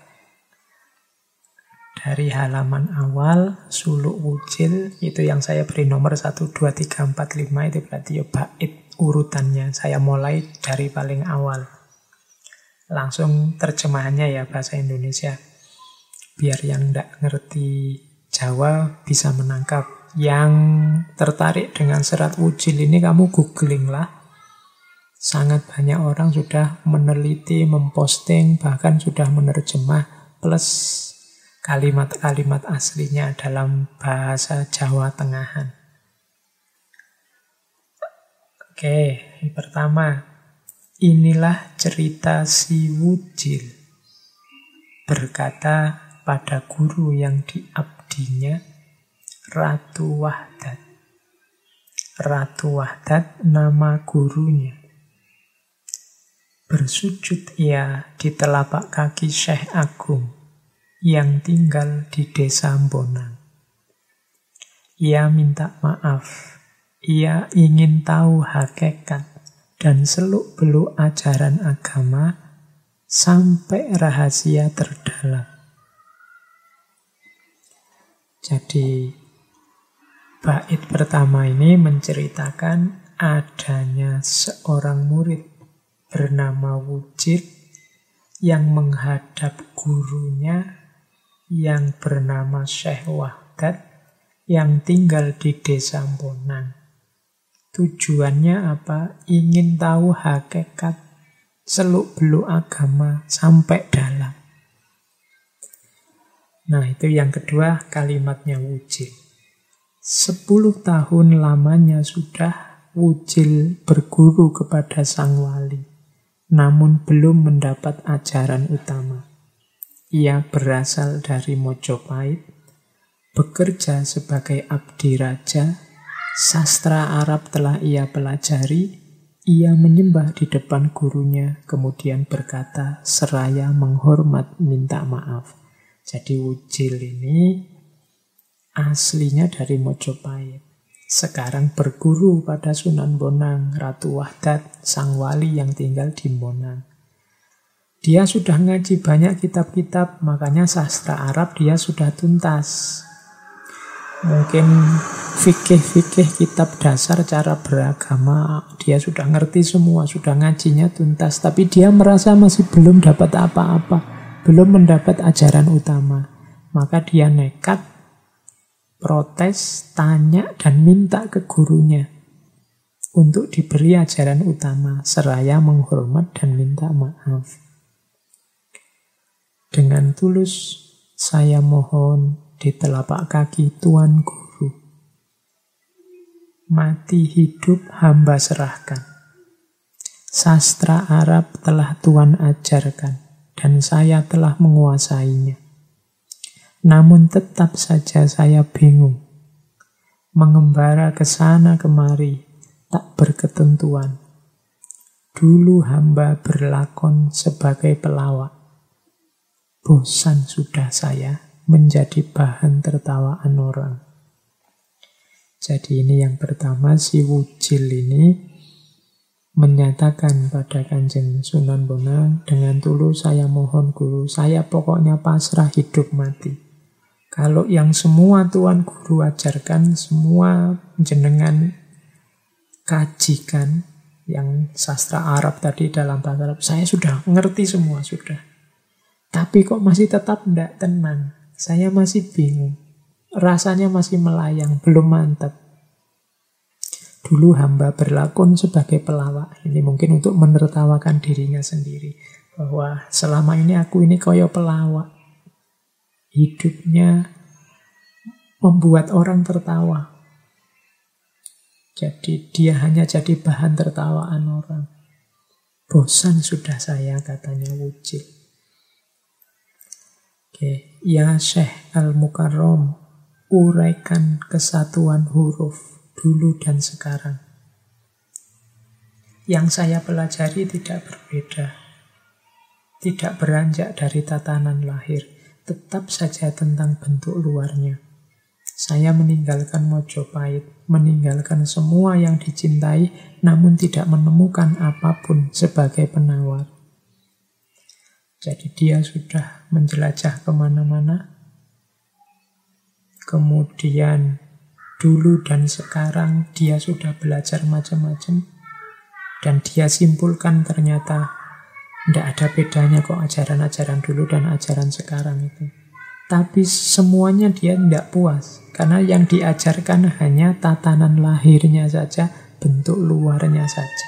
dari halaman awal suluk Wujil, itu yang saya beri nomor 1, 2, 3, 4, 5, itu berarti ya bait urutannya. Saya mulai dari paling awal. Langsung terjemahannya ya bahasa Indonesia. Biar yang tidak ngerti Jawa bisa menangkap. Yang tertarik dengan serat Wujil ini kamu googling lah. Sangat banyak orang sudah meneliti, memposting, bahkan sudah menerjemah plus kalimat-kalimat aslinya dalam bahasa Jawa Tengahan. Oke, yang pertama, inilah cerita si Wujil berkata pada guru yang diabdinya, Ratu Wahdat. Ratu Wahdat nama gurunya. Bersujud ia di telapak kaki Syekh Agung yang tinggal di desa Bonang. Ia minta maaf, ia ingin tahu hakikat dan seluk-beluk ajaran agama sampai rahasia terdalam. Jadi, bait pertama ini menceritakan adanya seorang murid bernama Wujil yang menghadap gurunya yang bernama Syekh Wahdat yang tinggal di desa Bonang. Tujuannya apa? Ingin tahu hakikat seluk-beluk agama sampai dalam. Nah, itu yang kedua kalimatnya Wujil. 10 tahun lamanya sudah Wujil berguru kepada sang wali, namun belum mendapat ajaran utama. Ia berasal dari Mojopahit, bekerja sebagai abdi raja, sastra Arab telah ia pelajari, ia menyembah di depan gurunya, kemudian berkata seraya menghormat minta maaf. Jadi Wujil ini aslinya dari Mojopahit. Sekarang berguru pada Sunan Bonang, Ratu Wahdat, sang wali yang tinggal di Bonang. Dia sudah ngaji banyak kitab-kitab, makanya sastra Arab dia sudah tuntas. Mungkin fikih-fikih kitab dasar cara beragama dia sudah ngerti semua, sudah ngajinya tuntas. Tapi dia merasa masih belum dapat apa-apa, belum mendapat ajaran utama. Maka dia nekat, protes, tanya, dan minta ke gurunya untuk diberi ajaran utama, seraya menghormat dan minta maaf. Dengan tulus saya mohon di telapak kaki Tuan Guru. Mati hidup hamba serahkan. Sastra Arab telah Tuan ajarkan dan saya telah menguasainya. Namun tetap saja saya bingung. Mengembara ke sana kemari tak berketentuan. Dulu hamba berlakon sebagai pelawak. Bosan sudah saya menjadi bahan tertawaan orang. Jadi ini yang pertama, si Wujil ini menyatakan pada Kanjeng Sunan Bonang, dengan tulus saya mohon guru, saya pokoknya pasrah hidup mati. Kalau yang semua Tuan Guru ajarkan, semua jenengan kajikan, yang sastra Arab tadi dalam bahasa Arab, saya sudah ngerti semua, sudah. Tapi kok masih tetap tidak tenang. Saya masih bingung. Rasanya masih melayang, belum mantap. Dulu hamba berlakon sebagai pelawak. Ini mungkin untuk menertawakan dirinya sendiri. Bahwa selama ini aku ini koyo pelawak. Hidupnya membuat orang tertawa. Jadi dia hanya jadi bahan tertawaan orang. Bosan sudah saya, katanya Wujil. Oke, ya Syekh Al-Mukarram, uraikan kesatuan huruf dulu dan sekarang. Yang saya pelajari tidak berbeda. Tidak beranjak dari tatanan lahir. Tetap saja tentang bentuk luarnya. Saya meninggalkan Mojopahit, meninggalkan semua yang dicintai, namun tidak menemukan apapun sebagai penawar. Jadi dia sudah menjelajah kemana-mana. Kemudian dulu dan sekarang dia sudah belajar macam-macam. Dan dia simpulkan ternyata tidak ada bedanya kok ajaran-ajaran dulu dan ajaran sekarang itu. Tapi semuanya dia tidak puas. Karena yang diajarkan hanya tatanan lahirnya saja, bentuk luarnya saja.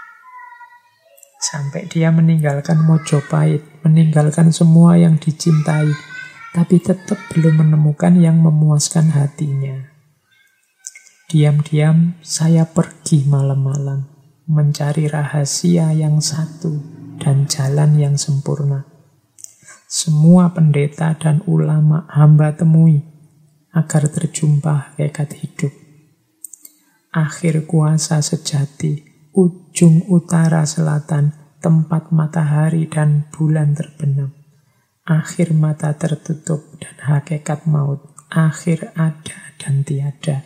Sampai dia meninggalkan Mojopahit, meninggalkan semua yang dicintai. Tapi tetap belum menemukan yang memuaskan hatinya. Diam-diam saya pergi malam-malam, mencari rahasia yang satu dan jalan yang sempurna. Semua pendeta dan ulama hamba temui agar terjumpa hakikat hidup. Akhir kuasa sejati, ujung utara selatan, tempat matahari dan bulan terbenam. Akhir mata tertutup dan hakikat maut. Akhir ada dan tiada.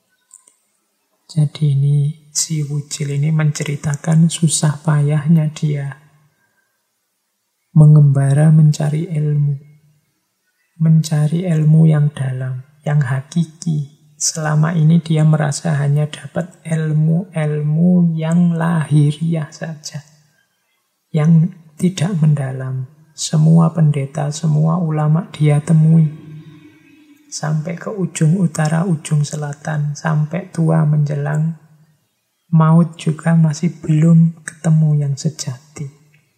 Jadi ini si Wujil ini menceritakan susah payahnya dia mengembara mencari ilmu. Mencari ilmu yang dalam, yang hakiki. Selama ini dia merasa hanya dapat ilmu-ilmu yang lahiriah saja. Yang tidak mendalam. Semua pendeta, semua ulama dia temui. Sampai ke ujung utara, ujung selatan. Sampai tua menjelang maut juga masih belum ketemu yang sejati.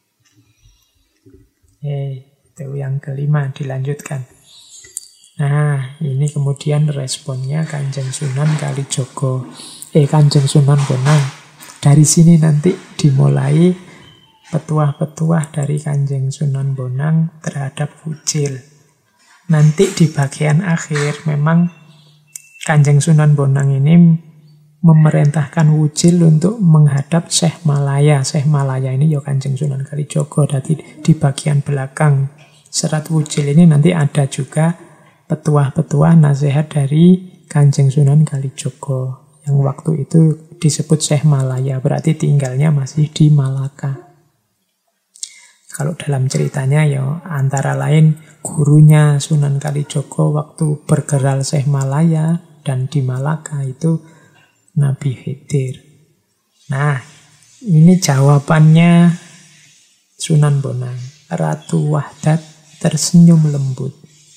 Itu yang kelima, dilanjutkan. Nah, ini kemudian responnya Kanjeng Sunan Kalijogo. Kanjeng Sunan Bonang. Dari sini nanti dimulai petuah-petuah dari Kanjeng Sunan Bonang terhadap Wujil. Nanti di bagian akhir memang Kanjeng Sunan Bonang ini memerintahkan Wujil untuk menghadap Syekh Malaya. Syekh Malaya ini ya Kanjeng Sunan Kalijogo. Jadi di bagian belakang serat Wujil ini nanti ada juga petuah-petuah nasihat dari Kanjeng Sunan Kalijogo. Yang waktu itu disebut Syekh Malaya, berarti tinggalnya masih di Malaka. Kalau dalam ceritanya ya antara lain gurunya Sunan Kalijogo waktu bergeral Syekh Malaya dan di Malaka itu Nabi Khidir. Nah, ini jawabannya Sunan Bonang. Ratu Wahdat tersenyum lembut.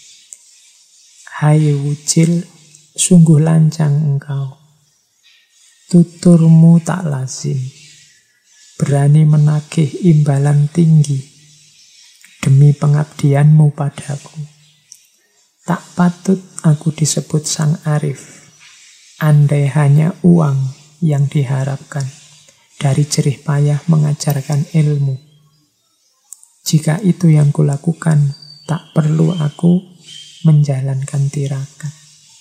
Hai Wujil, sungguh lancang engkau. Tuturmu tak lazim. Berani menagih imbalan tinggi demi pengabdianmu padaku. Tak patut aku disebut sang arif. Andai hanya uang yang diharapkan dari jerih payah mengajarkan ilmu. Jika itu yang kulakukan, tak perlu aku menjalankan tirakat.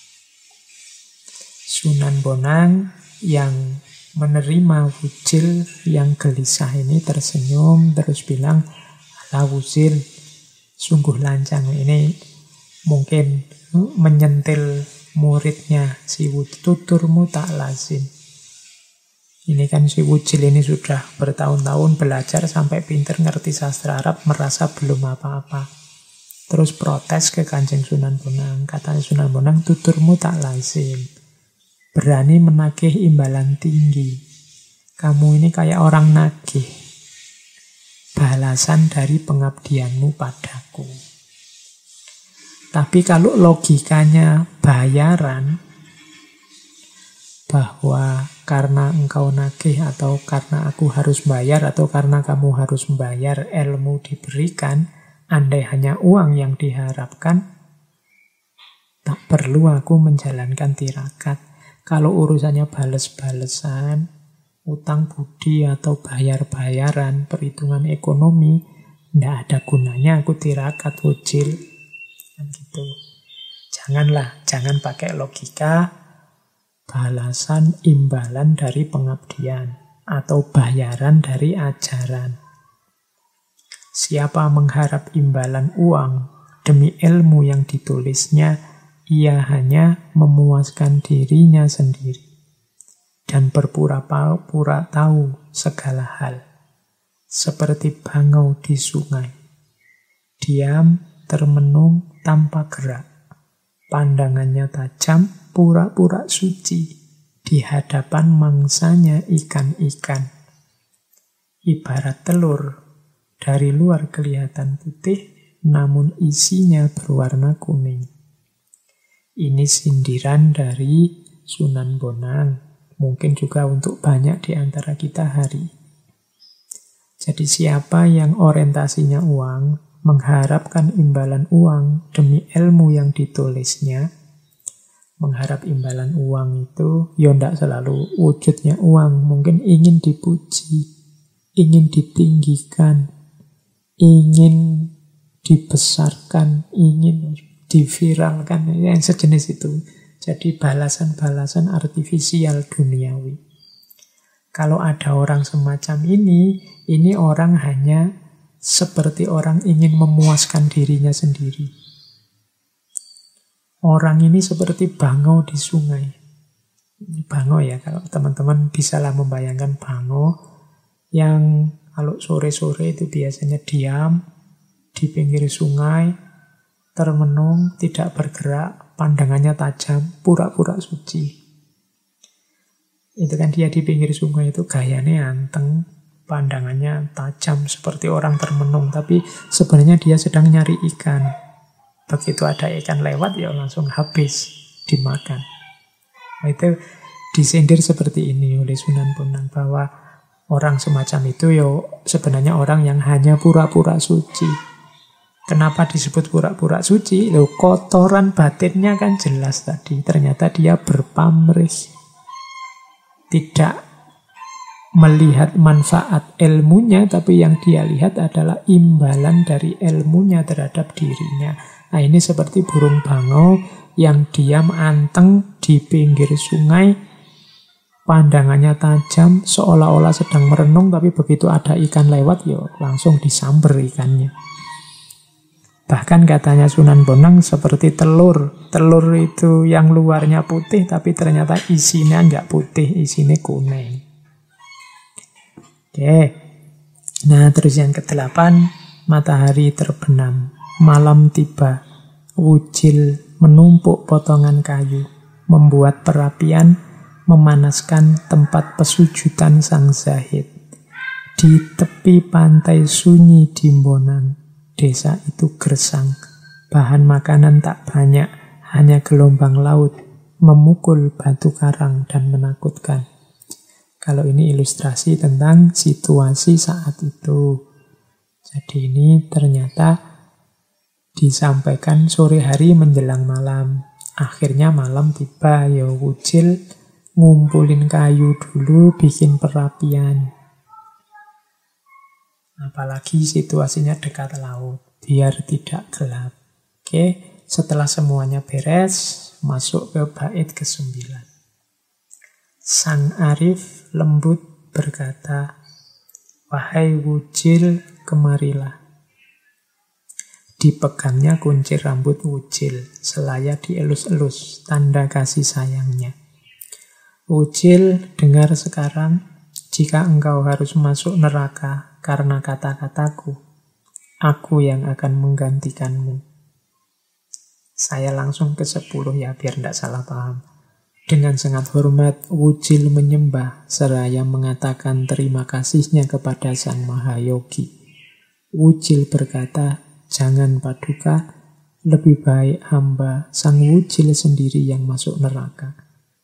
Sunan Bonang yang menerima Wujil yang gelisah ini tersenyum terus bilang, "Alah Wujil, sungguh lancang ini. Mungkin menyentil muridnya, si tuturmu tak lazim. Ini kan si Wujil ini sudah bertahun-tahun belajar sampai pinter ngerti sastra Arab, merasa belum apa-apa. Terus protes ke Kanjeng Sunan Bonang. Katanya Sunan Bonang, tuturmu tak lazim. Berani menagih imbalan tinggi. Kamu ini kayak orang nagih. Balasan dari pengabdianmu padaku. Tapi kalau logikanya bayaran, bahwa karena engkau nagih atau karena aku harus bayar atau karena kamu harus membayar ilmu diberikan, andai hanya uang yang diharapkan, tak perlu aku menjalankan tirakat. Kalau urusannya bales-balesan, utang budi atau bayar-bayaran, perhitungan ekonomi, tidak ada gunanya aku tirakat, Wujil. Kan gitu. Jangan pakai logika balasan imbalan dari pengabdian atau bayaran dari ajaran. Siapa mengharap imbalan uang demi ilmu yang ditulisnya, ia hanya memuaskan dirinya sendiri dan berpura-pura tahu segala hal. Seperti bangau di sungai, diam, termenung, tanpa gerak. Pandangannya tajam, pura-pura suci di hadapan mangsanya ikan-ikan. Ibarat telur, dari luar kelihatan putih, namun isinya berwarna kuning. Ini sindiran dari Sunan Bonang, mungkin juga untuk banyak di antara kita hari. Jadi siapa yang orientasinya uang, mengharapkan imbalan uang demi ilmu yang ditulisnya, mengharap imbalan uang itu, ya tidak selalu wujudnya uang, mungkin ingin dipuji, ingin ditinggikan, ingin dibesarkan, ingin diviralkan, yang sejenis itu. Jadi balasan-balasan artifisial duniawi. Kalau ada orang semacam ini orang hanya seperti orang ingin memuaskan dirinya sendiri. Orang ini seperti bangau di sungai. Bangau ya, kalau teman-teman bisalah membayangkan bangau yang kalau sore-sore itu biasanya diam di pinggir sungai, termenung, tidak bergerak, pandangannya tajam, pura-pura suci. Itu kan dia di pinggir sungai itu gayanya anteng, pandangannya tajam seperti orang termenung, tapi sebenarnya dia sedang nyari ikan. Begitu ada ikan lewat, ya langsung habis dimakan. Nah, itu disindir seperti ini oleh Sunan Bonang, bahwa orang semacam itu sebenarnya orang yang hanya pura-pura suci. Kenapa disebut pura-pura suci? Kotoran batinnya kan jelas tadi. Ternyata dia berpamrih. Tidak melihat manfaat ilmunya, tapi yang dia lihat adalah imbalan dari ilmunya terhadap dirinya. Nah, ini seperti burung bangau yang diam anteng di pinggir sungai, pandangannya tajam, seolah-olah sedang merenung, tapi begitu ada ikan lewat, langsung disamber ikannya. Bahkan katanya Sunan Bonang seperti telur. Telur itu yang luarnya putih, tapi ternyata isinya nggak putih, isinya kuning. Oke. Nah, terus yang ke-8, matahari terbenam. Malam tiba, Wujil menumpuk potongan kayu, membuat perapian, memanaskan tempat pesujudan sang zahid. Di tepi pantai sunyi di Bonang, desa itu gersang, bahan makanan tak banyak, hanya gelombang laut, memukul batu karang dan menakutkan. Kalau ini ilustrasi tentang situasi saat itu. Jadi ini ternyata disampaikan sore hari menjelang malam. Akhirnya malam tiba, Wujil ngumpulin kayu dulu, bikin perapian. Apalagi situasinya dekat laut, biar tidak gelap. Oke, setelah semuanya beres, masuk ke bait ke-9. Sang Arif lembut berkata, "Wahai Wujil, kemarilah. Dipegangnya kuncir rambut Wujil, selaya dielus-elus, tanda kasih sayangnya. Wujil, dengar sekarang, jika engkau harus masuk neraka karena kata-kataku, aku yang akan menggantikanmu. Saya langsung ke 10 ya, biar tidak salah paham. Dengan sangat hormat, Wujil menyembah seraya mengatakan terima kasihnya kepada Sang Mahayogi. Wujil berkata, jangan Paduka, lebih baik hamba Sang Wujil sendiri yang masuk neraka.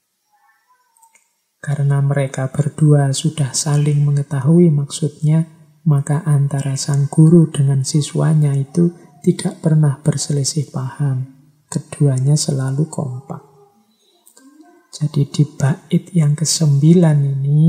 Karena mereka berdua sudah saling mengetahui maksudnya, maka antara sang guru dengan siswanya itu tidak pernah berselisih paham. Keduanya selalu kompak. Jadi di bait yang ke-9 ini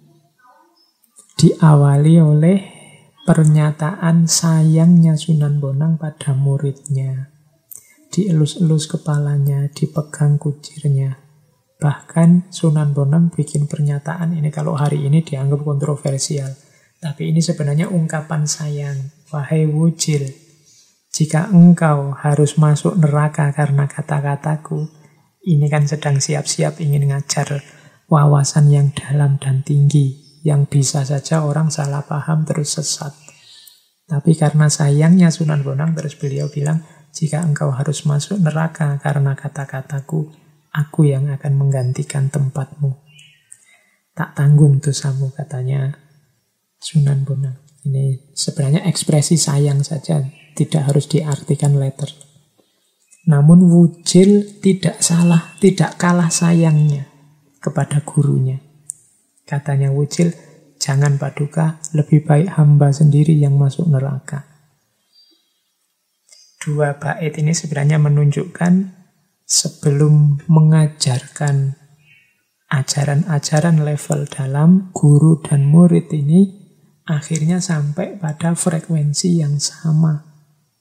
diawali oleh pernyataan sayangnya Sunan Bonang pada muridnya. Dielus-elus kepalanya, dipegang kucirnya. Bahkan Sunan Bonang bikin pernyataan ini, kalau hari ini dianggap kontroversial. Tapi ini sebenarnya ungkapan sayang. Wahai Wujil, jika engkau harus masuk neraka karena kata-kataku, ini kan sedang siap-siap ingin ngajar wawasan yang dalam dan tinggi, yang bisa saja orang salah paham terus sesat. Tapi karena sayangnya Sunan Bonang, terus beliau bilang, jika engkau harus masuk neraka karena kata-kataku, aku yang akan menggantikan tempatmu. Tak tanggung dosamu, katanya Sunan Bonang. Ini sebenarnya ekspresi sayang saja, tidak harus diartikan letter. Namun Wujil tidak salah, tidak kalah sayangnya kepada gurunya. Katanya Wujil, jangan Paduka, lebih baik hamba sendiri yang masuk neraka. Dua bait ini sebenarnya menunjukkan sebelum mengajarkan ajaran-ajaran level dalam, guru dan murid ini akhirnya sampai pada frekuensi yang sama.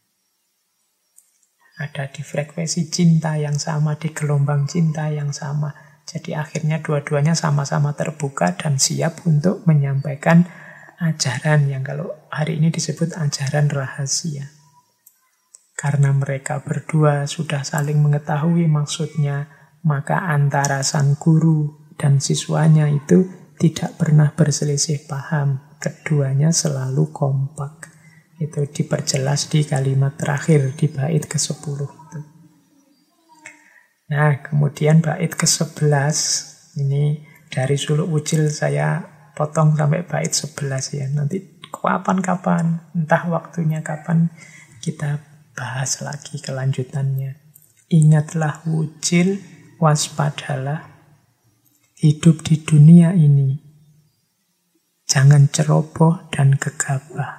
Ada di frekuensi cinta yang sama, di gelombang cinta yang sama. Jadi akhirnya dua-duanya sama-sama terbuka dan siap untuk menyampaikan ajaran yang kalau hari ini disebut ajaran rahasia. Karena mereka berdua sudah saling mengetahui maksudnya, maka antara sang guru dan siswanya itu tidak pernah berselisih paham. Keduanya selalu kompak. Itu diperjelas di kalimat terakhir di bait ke-10. Nah, kemudian bait ke-11, ini dari Suluk Wujil saya potong sampai bait 11 ya. Nanti kapan-kapan, entah waktunya kapan, kita bahas lagi kelanjutannya. Ingatlah Wujil, waspadalah, hidup di dunia ini jangan ceroboh dan gegabah.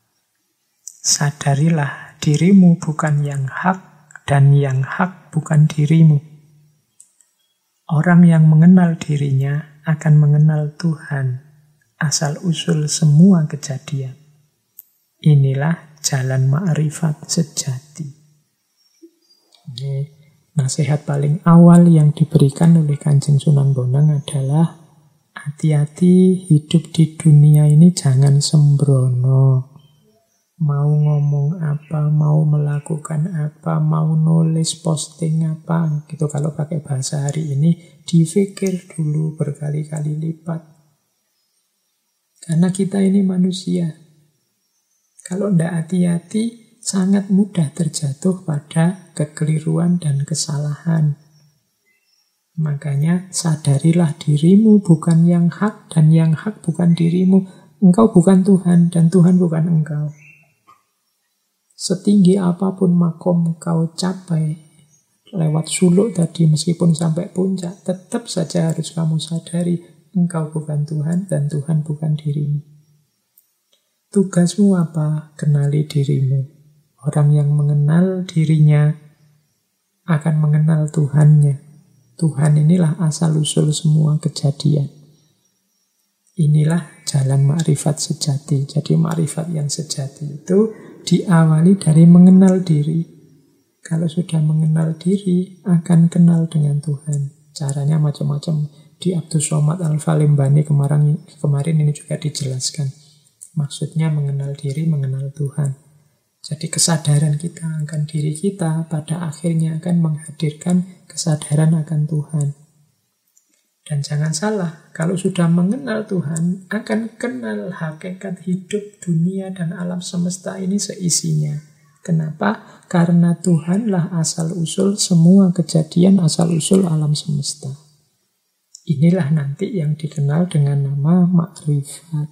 Sadarilah dirimu bukan yang hak dan yang hak bukan dirimu. Orang yang mengenal dirinya akan mengenal Tuhan, asal-usul semua kejadian. Inilah jalan ma'rifat sejati. Ini nasihat paling awal yang diberikan oleh Kanjeng Sunan Bonang adalah hati-hati hidup di dunia ini jangan sembrono. Mau ngomong apa, mau melakukan apa, mau nulis posting apa, gitu kalau pakai bahasa hari ini, dipikir dulu berkali-kali lipat. Karena kita ini manusia. Kalau tidak hati-hati, sangat mudah terjatuh pada kekeliruan dan kesalahan. Makanya sadarilah dirimu bukan yang hak dan yang hak bukan dirimu. Engkau bukan Tuhan dan Tuhan bukan engkau. Setinggi apapun makom kau capai lewat suluk tadi, meskipun sampai puncak, tetap saja harus kamu sadari engkau bukan Tuhan dan Tuhan bukan dirimu. Tugasmu apa? Kenali dirimu. Orang yang mengenal dirinya akan mengenal Tuhannya. Tuhan inilah asal-usul semua kejadian. Inilah jalan makrifat sejati. Jadi makrifat yang sejati itu diawali dari mengenal diri. Kalau sudah mengenal diri, akan kenal dengan Tuhan. Caranya macam-macam. Di Abdus Somad Al-Falimbani kemarin ini juga dijelaskan. Maksudnya mengenal diri, mengenal Tuhan. Jadi kesadaran kita akan diri kita pada akhirnya akan menghadirkan kesadaran akan Tuhan. Dan jangan salah, kalau sudah mengenal Tuhan, akan kenal hakikat hidup dunia dan alam semesta ini seisinya. Kenapa? Karena Tuhanlah asal-usul semua kejadian, asal-usul alam semesta. Inilah nanti yang dikenal dengan nama makrifat.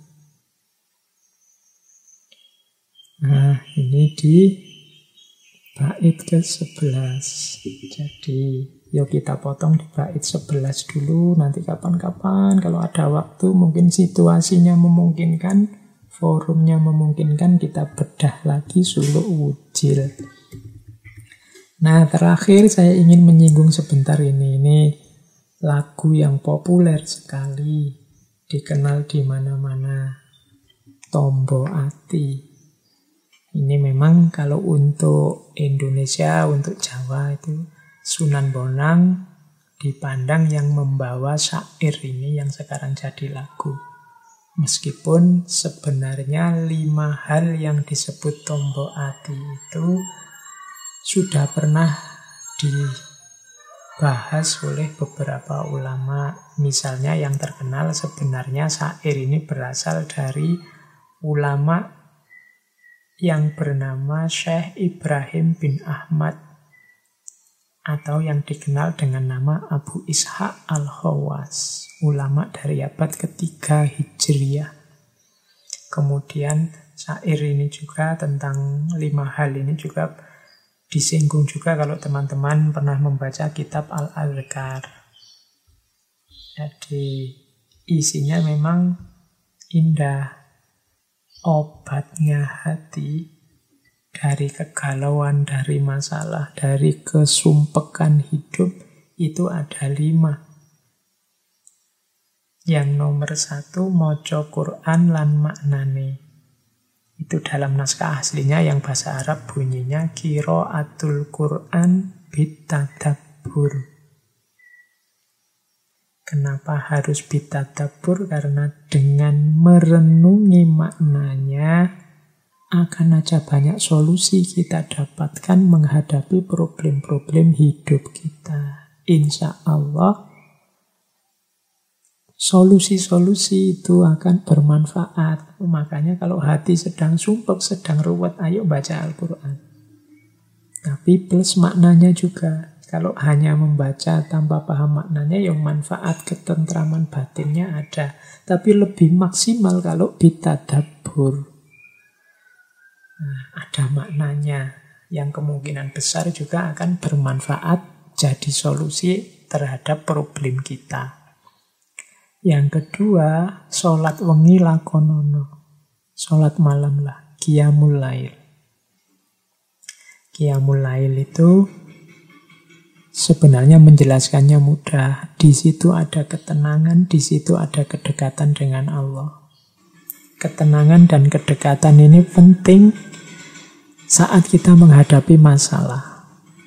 Nah, ini di bait ke-11. Jadi, yuk kita potong di bait 11 dulu. Nanti kapan-kapan kalau ada waktu, mungkin situasinya memungkinkan, forumnya memungkinkan, kita bedah lagi suluk wujil. Nah, terakhir saya ingin menyinggung sebentar ini. Ini lagu yang populer sekali, dikenal di mana-mana. Tombo Ati. Ini memang kalau untuk Indonesia, untuk Jawa itu Sunan Bonang dipandang yang membawa syair ini yang sekarang jadi lagu. Meskipun sebenarnya 5 hal yang disebut Tombo Ati itu sudah pernah dibahas oleh beberapa ulama. Misalnya yang terkenal sebenarnya syair ini berasal dari ulama yang bernama Syekh Ibrahim bin Ahmad atau yang dikenal dengan nama Abu Ishaq Al-Khawas, ulama dari abad ketiga Hijriyah. Kemudian syair ini juga tentang 5 hal ini juga disinggung juga kalau teman-teman pernah membaca kitab Al-Adhkar. Jadi isinya memang indah. Obatnya hati dari kegalauan, dari masalah, dari kesumpekan hidup itu ada 5. Yang nomor 1, moco Quran lan maknane. Itu dalam naskah aslinya yang bahasa Arab bunyinya qiraatul Quran bitadabbur. Kenapa harus bitadabbur? Karena dengan merenungi maknanya akan aja banyak solusi kita dapatkan menghadapi problem-problem hidup kita. Insya Allah solusi-solusi itu akan bermanfaat. Makanya kalau hati sedang sumpek, sedang ruwet, ayo baca Al-Quran. Tapi plus maknanya juga. Kalau hanya membaca tanpa paham maknanya, yang manfaat ketentraman batinnya ada. Tapi lebih maksimal kalau bitadabbur. Nah, ada maknanya yang kemungkinan besar juga akan bermanfaat jadi solusi terhadap problem kita. Yang kedua, sholat wengi lakonono. Sholat malam lah, qiyamul lail. Qiyamul lail itu sebenarnya menjelaskannya mudah. Di situ ada ketenangan, di situ ada kedekatan dengan Allah. Ketenangan dan kedekatan ini penting saat kita menghadapi masalah.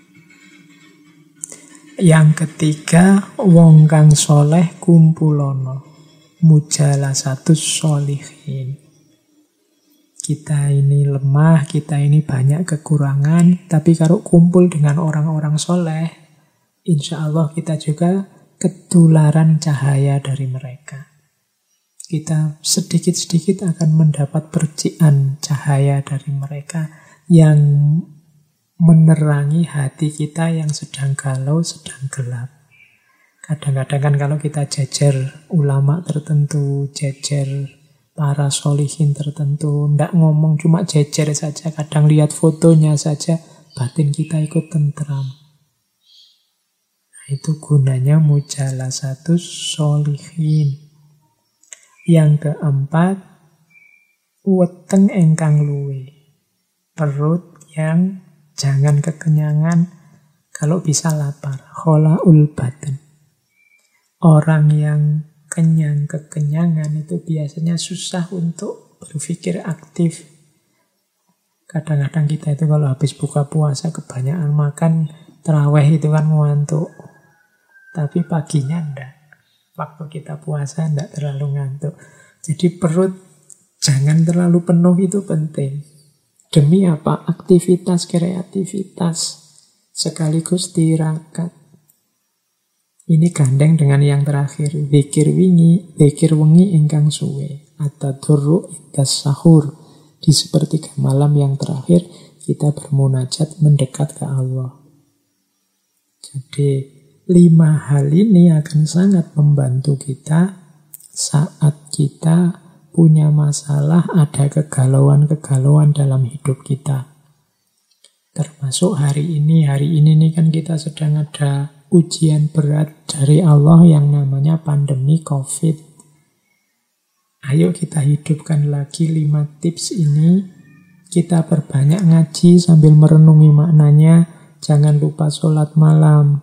Yang ketiga, wong kang soleh kumpulono, mujalasatus sholihin. Kita ini lemah, kita ini banyak kekurangan, tapi kalau kumpul dengan orang-orang soleh, insya Allah kita juga ketularan cahaya dari mereka. Kita sedikit-sedikit akan mendapat percikan cahaya dari mereka yang menerangi hati kita yang sedang galau, sedang gelap. Kadang-kadang kan kalau kita jejer ulama tertentu, jejer para solihin tertentu, ndak ngomong cuma jejer saja, kadang lihat fotonya saja, batin kita ikut tentram. Itu gunanya mujalasatus sholihin. Yang keempat, weteng engkang luwe. Perut yang jangan kekenyangan, kalau bisa lapar. Kholaul badan. Orang yang kekenyangan itu biasanya susah untuk berpikir aktif. Kadang-kadang kita itu kalau habis buka puasa kebanyakan makan, terawih itu kan ngantuk. Tapi paginya enggak. Waktu kita puasa enggak terlalu ngantuk. Jadi perut jangan terlalu penuh itu penting. Demi apa? Aktivitas, kreativitas, sekaligus tirakat. Ini gandeng dengan yang terakhir. Zikir wengi ingkang suwe. At-tadurru indas sahur. Di sepertiga malam yang terakhir, kita bermunajat mendekat ke Allah. Jadi 5 hal ini akan sangat membantu kita saat kita punya masalah, ada kegalauan-kegalauan dalam hidup kita. Termasuk hari ini nih kan kita sedang ada ujian berat dari Allah yang namanya pandemi COVID. Ayo kita hidupkan lagi 5 tips ini. Kita perbanyak ngaji sambil merenungi maknanya. Jangan lupa sholat malam.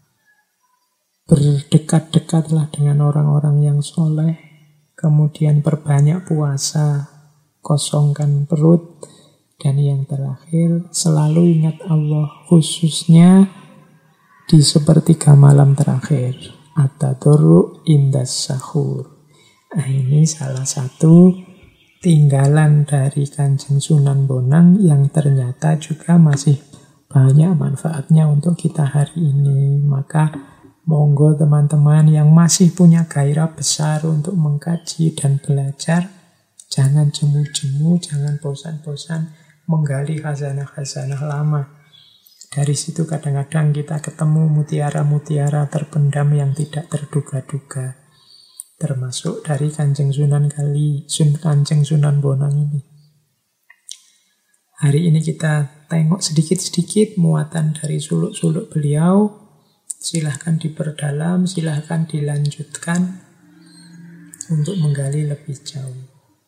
Berdekat-dekatlah dengan orang-orang yang soleh. Kemudian perbanyak puasa, kosongkan perut. Dan yang terakhir, selalu ingat Allah, khususnya di sepertiga malam terakhir. At-tadurru indas sahur. Nah, ini salah satu tinggalan dari Kanjeng Sunan Bonang yang ternyata juga masih banyak manfaatnya untuk kita hari ini. Maka monggo teman-teman yang masih punya gairah besar untuk mengkaji dan belajar, jangan jemu-jemu, jangan bosan-bosan menggali khazanah-khazanah lama. Dari situ kadang-kadang kita ketemu mutiara-mutiara terpendam yang tidak terduga-duga. Termasuk dari Kanjeng Kanjeng Sunan Bonang ini. Hari ini kita tengok sedikit-sedikit muatan dari suluk-suluk beliau. Silahkan diperdalam, silahkan dilanjutkan untuk menggali lebih jauh.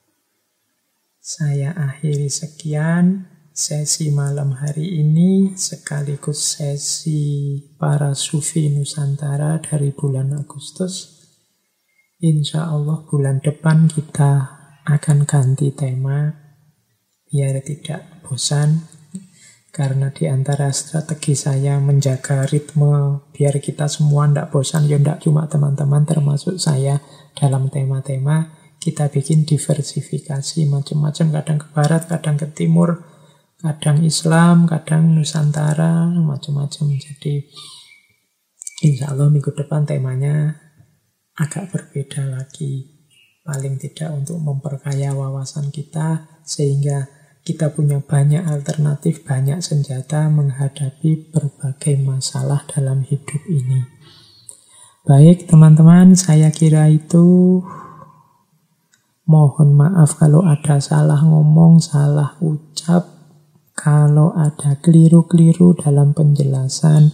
Saya akhiri sekian sesi malam hari ini, sekaligus sesi para sufi Nusantara dari bulan Agustus. Insya Allah bulan depan kita akan ganti tema, biar tidak bosan. Karena di antara strategi saya menjaga ritme biar kita semua tidak bosan, ya tidak cuma teman-teman termasuk saya dalam tema-tema, kita bikin diversifikasi macam-macam, kadang ke barat, kadang ke timur, kadang Islam, kadang Nusantara, macam-macam. Jadi insya Allah minggu depan temanya agak berbeda lagi. Paling tidak untuk memperkaya wawasan kita, sehingga kita punya banyak alternatif, banyak senjata menghadapi berbagai masalah dalam hidup ini. Baik teman-teman, saya kira itu. Mohon maaf kalau ada salah ngomong, salah ucap, kalau ada keliru-keliru dalam penjelasan.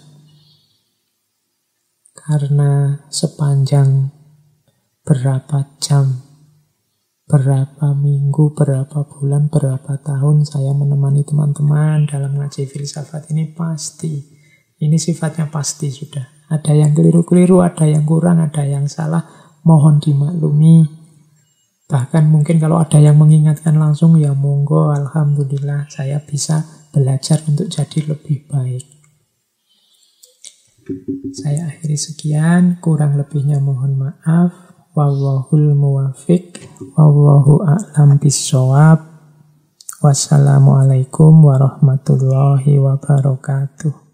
Karena sepanjang berapa jam, berapa minggu, berapa bulan, berapa tahun saya menemani teman-teman dalam ngaji filsafat ini, pasti. Ini sifatnya pasti sudah. Ada yang keliru-keliru, ada yang kurang, ada yang salah. Mohon dimaklumi. Bahkan mungkin kalau ada yang mengingatkan langsung, ya monggo, alhamdulillah saya bisa belajar untuk jadi lebih baik. Saya akhiri sekian, kurang lebihnya mohon maaf. Wallahul muwafiq, wallahu a'lam bissawab. Wassalamualaikum warahmatullahi wabarakatuh.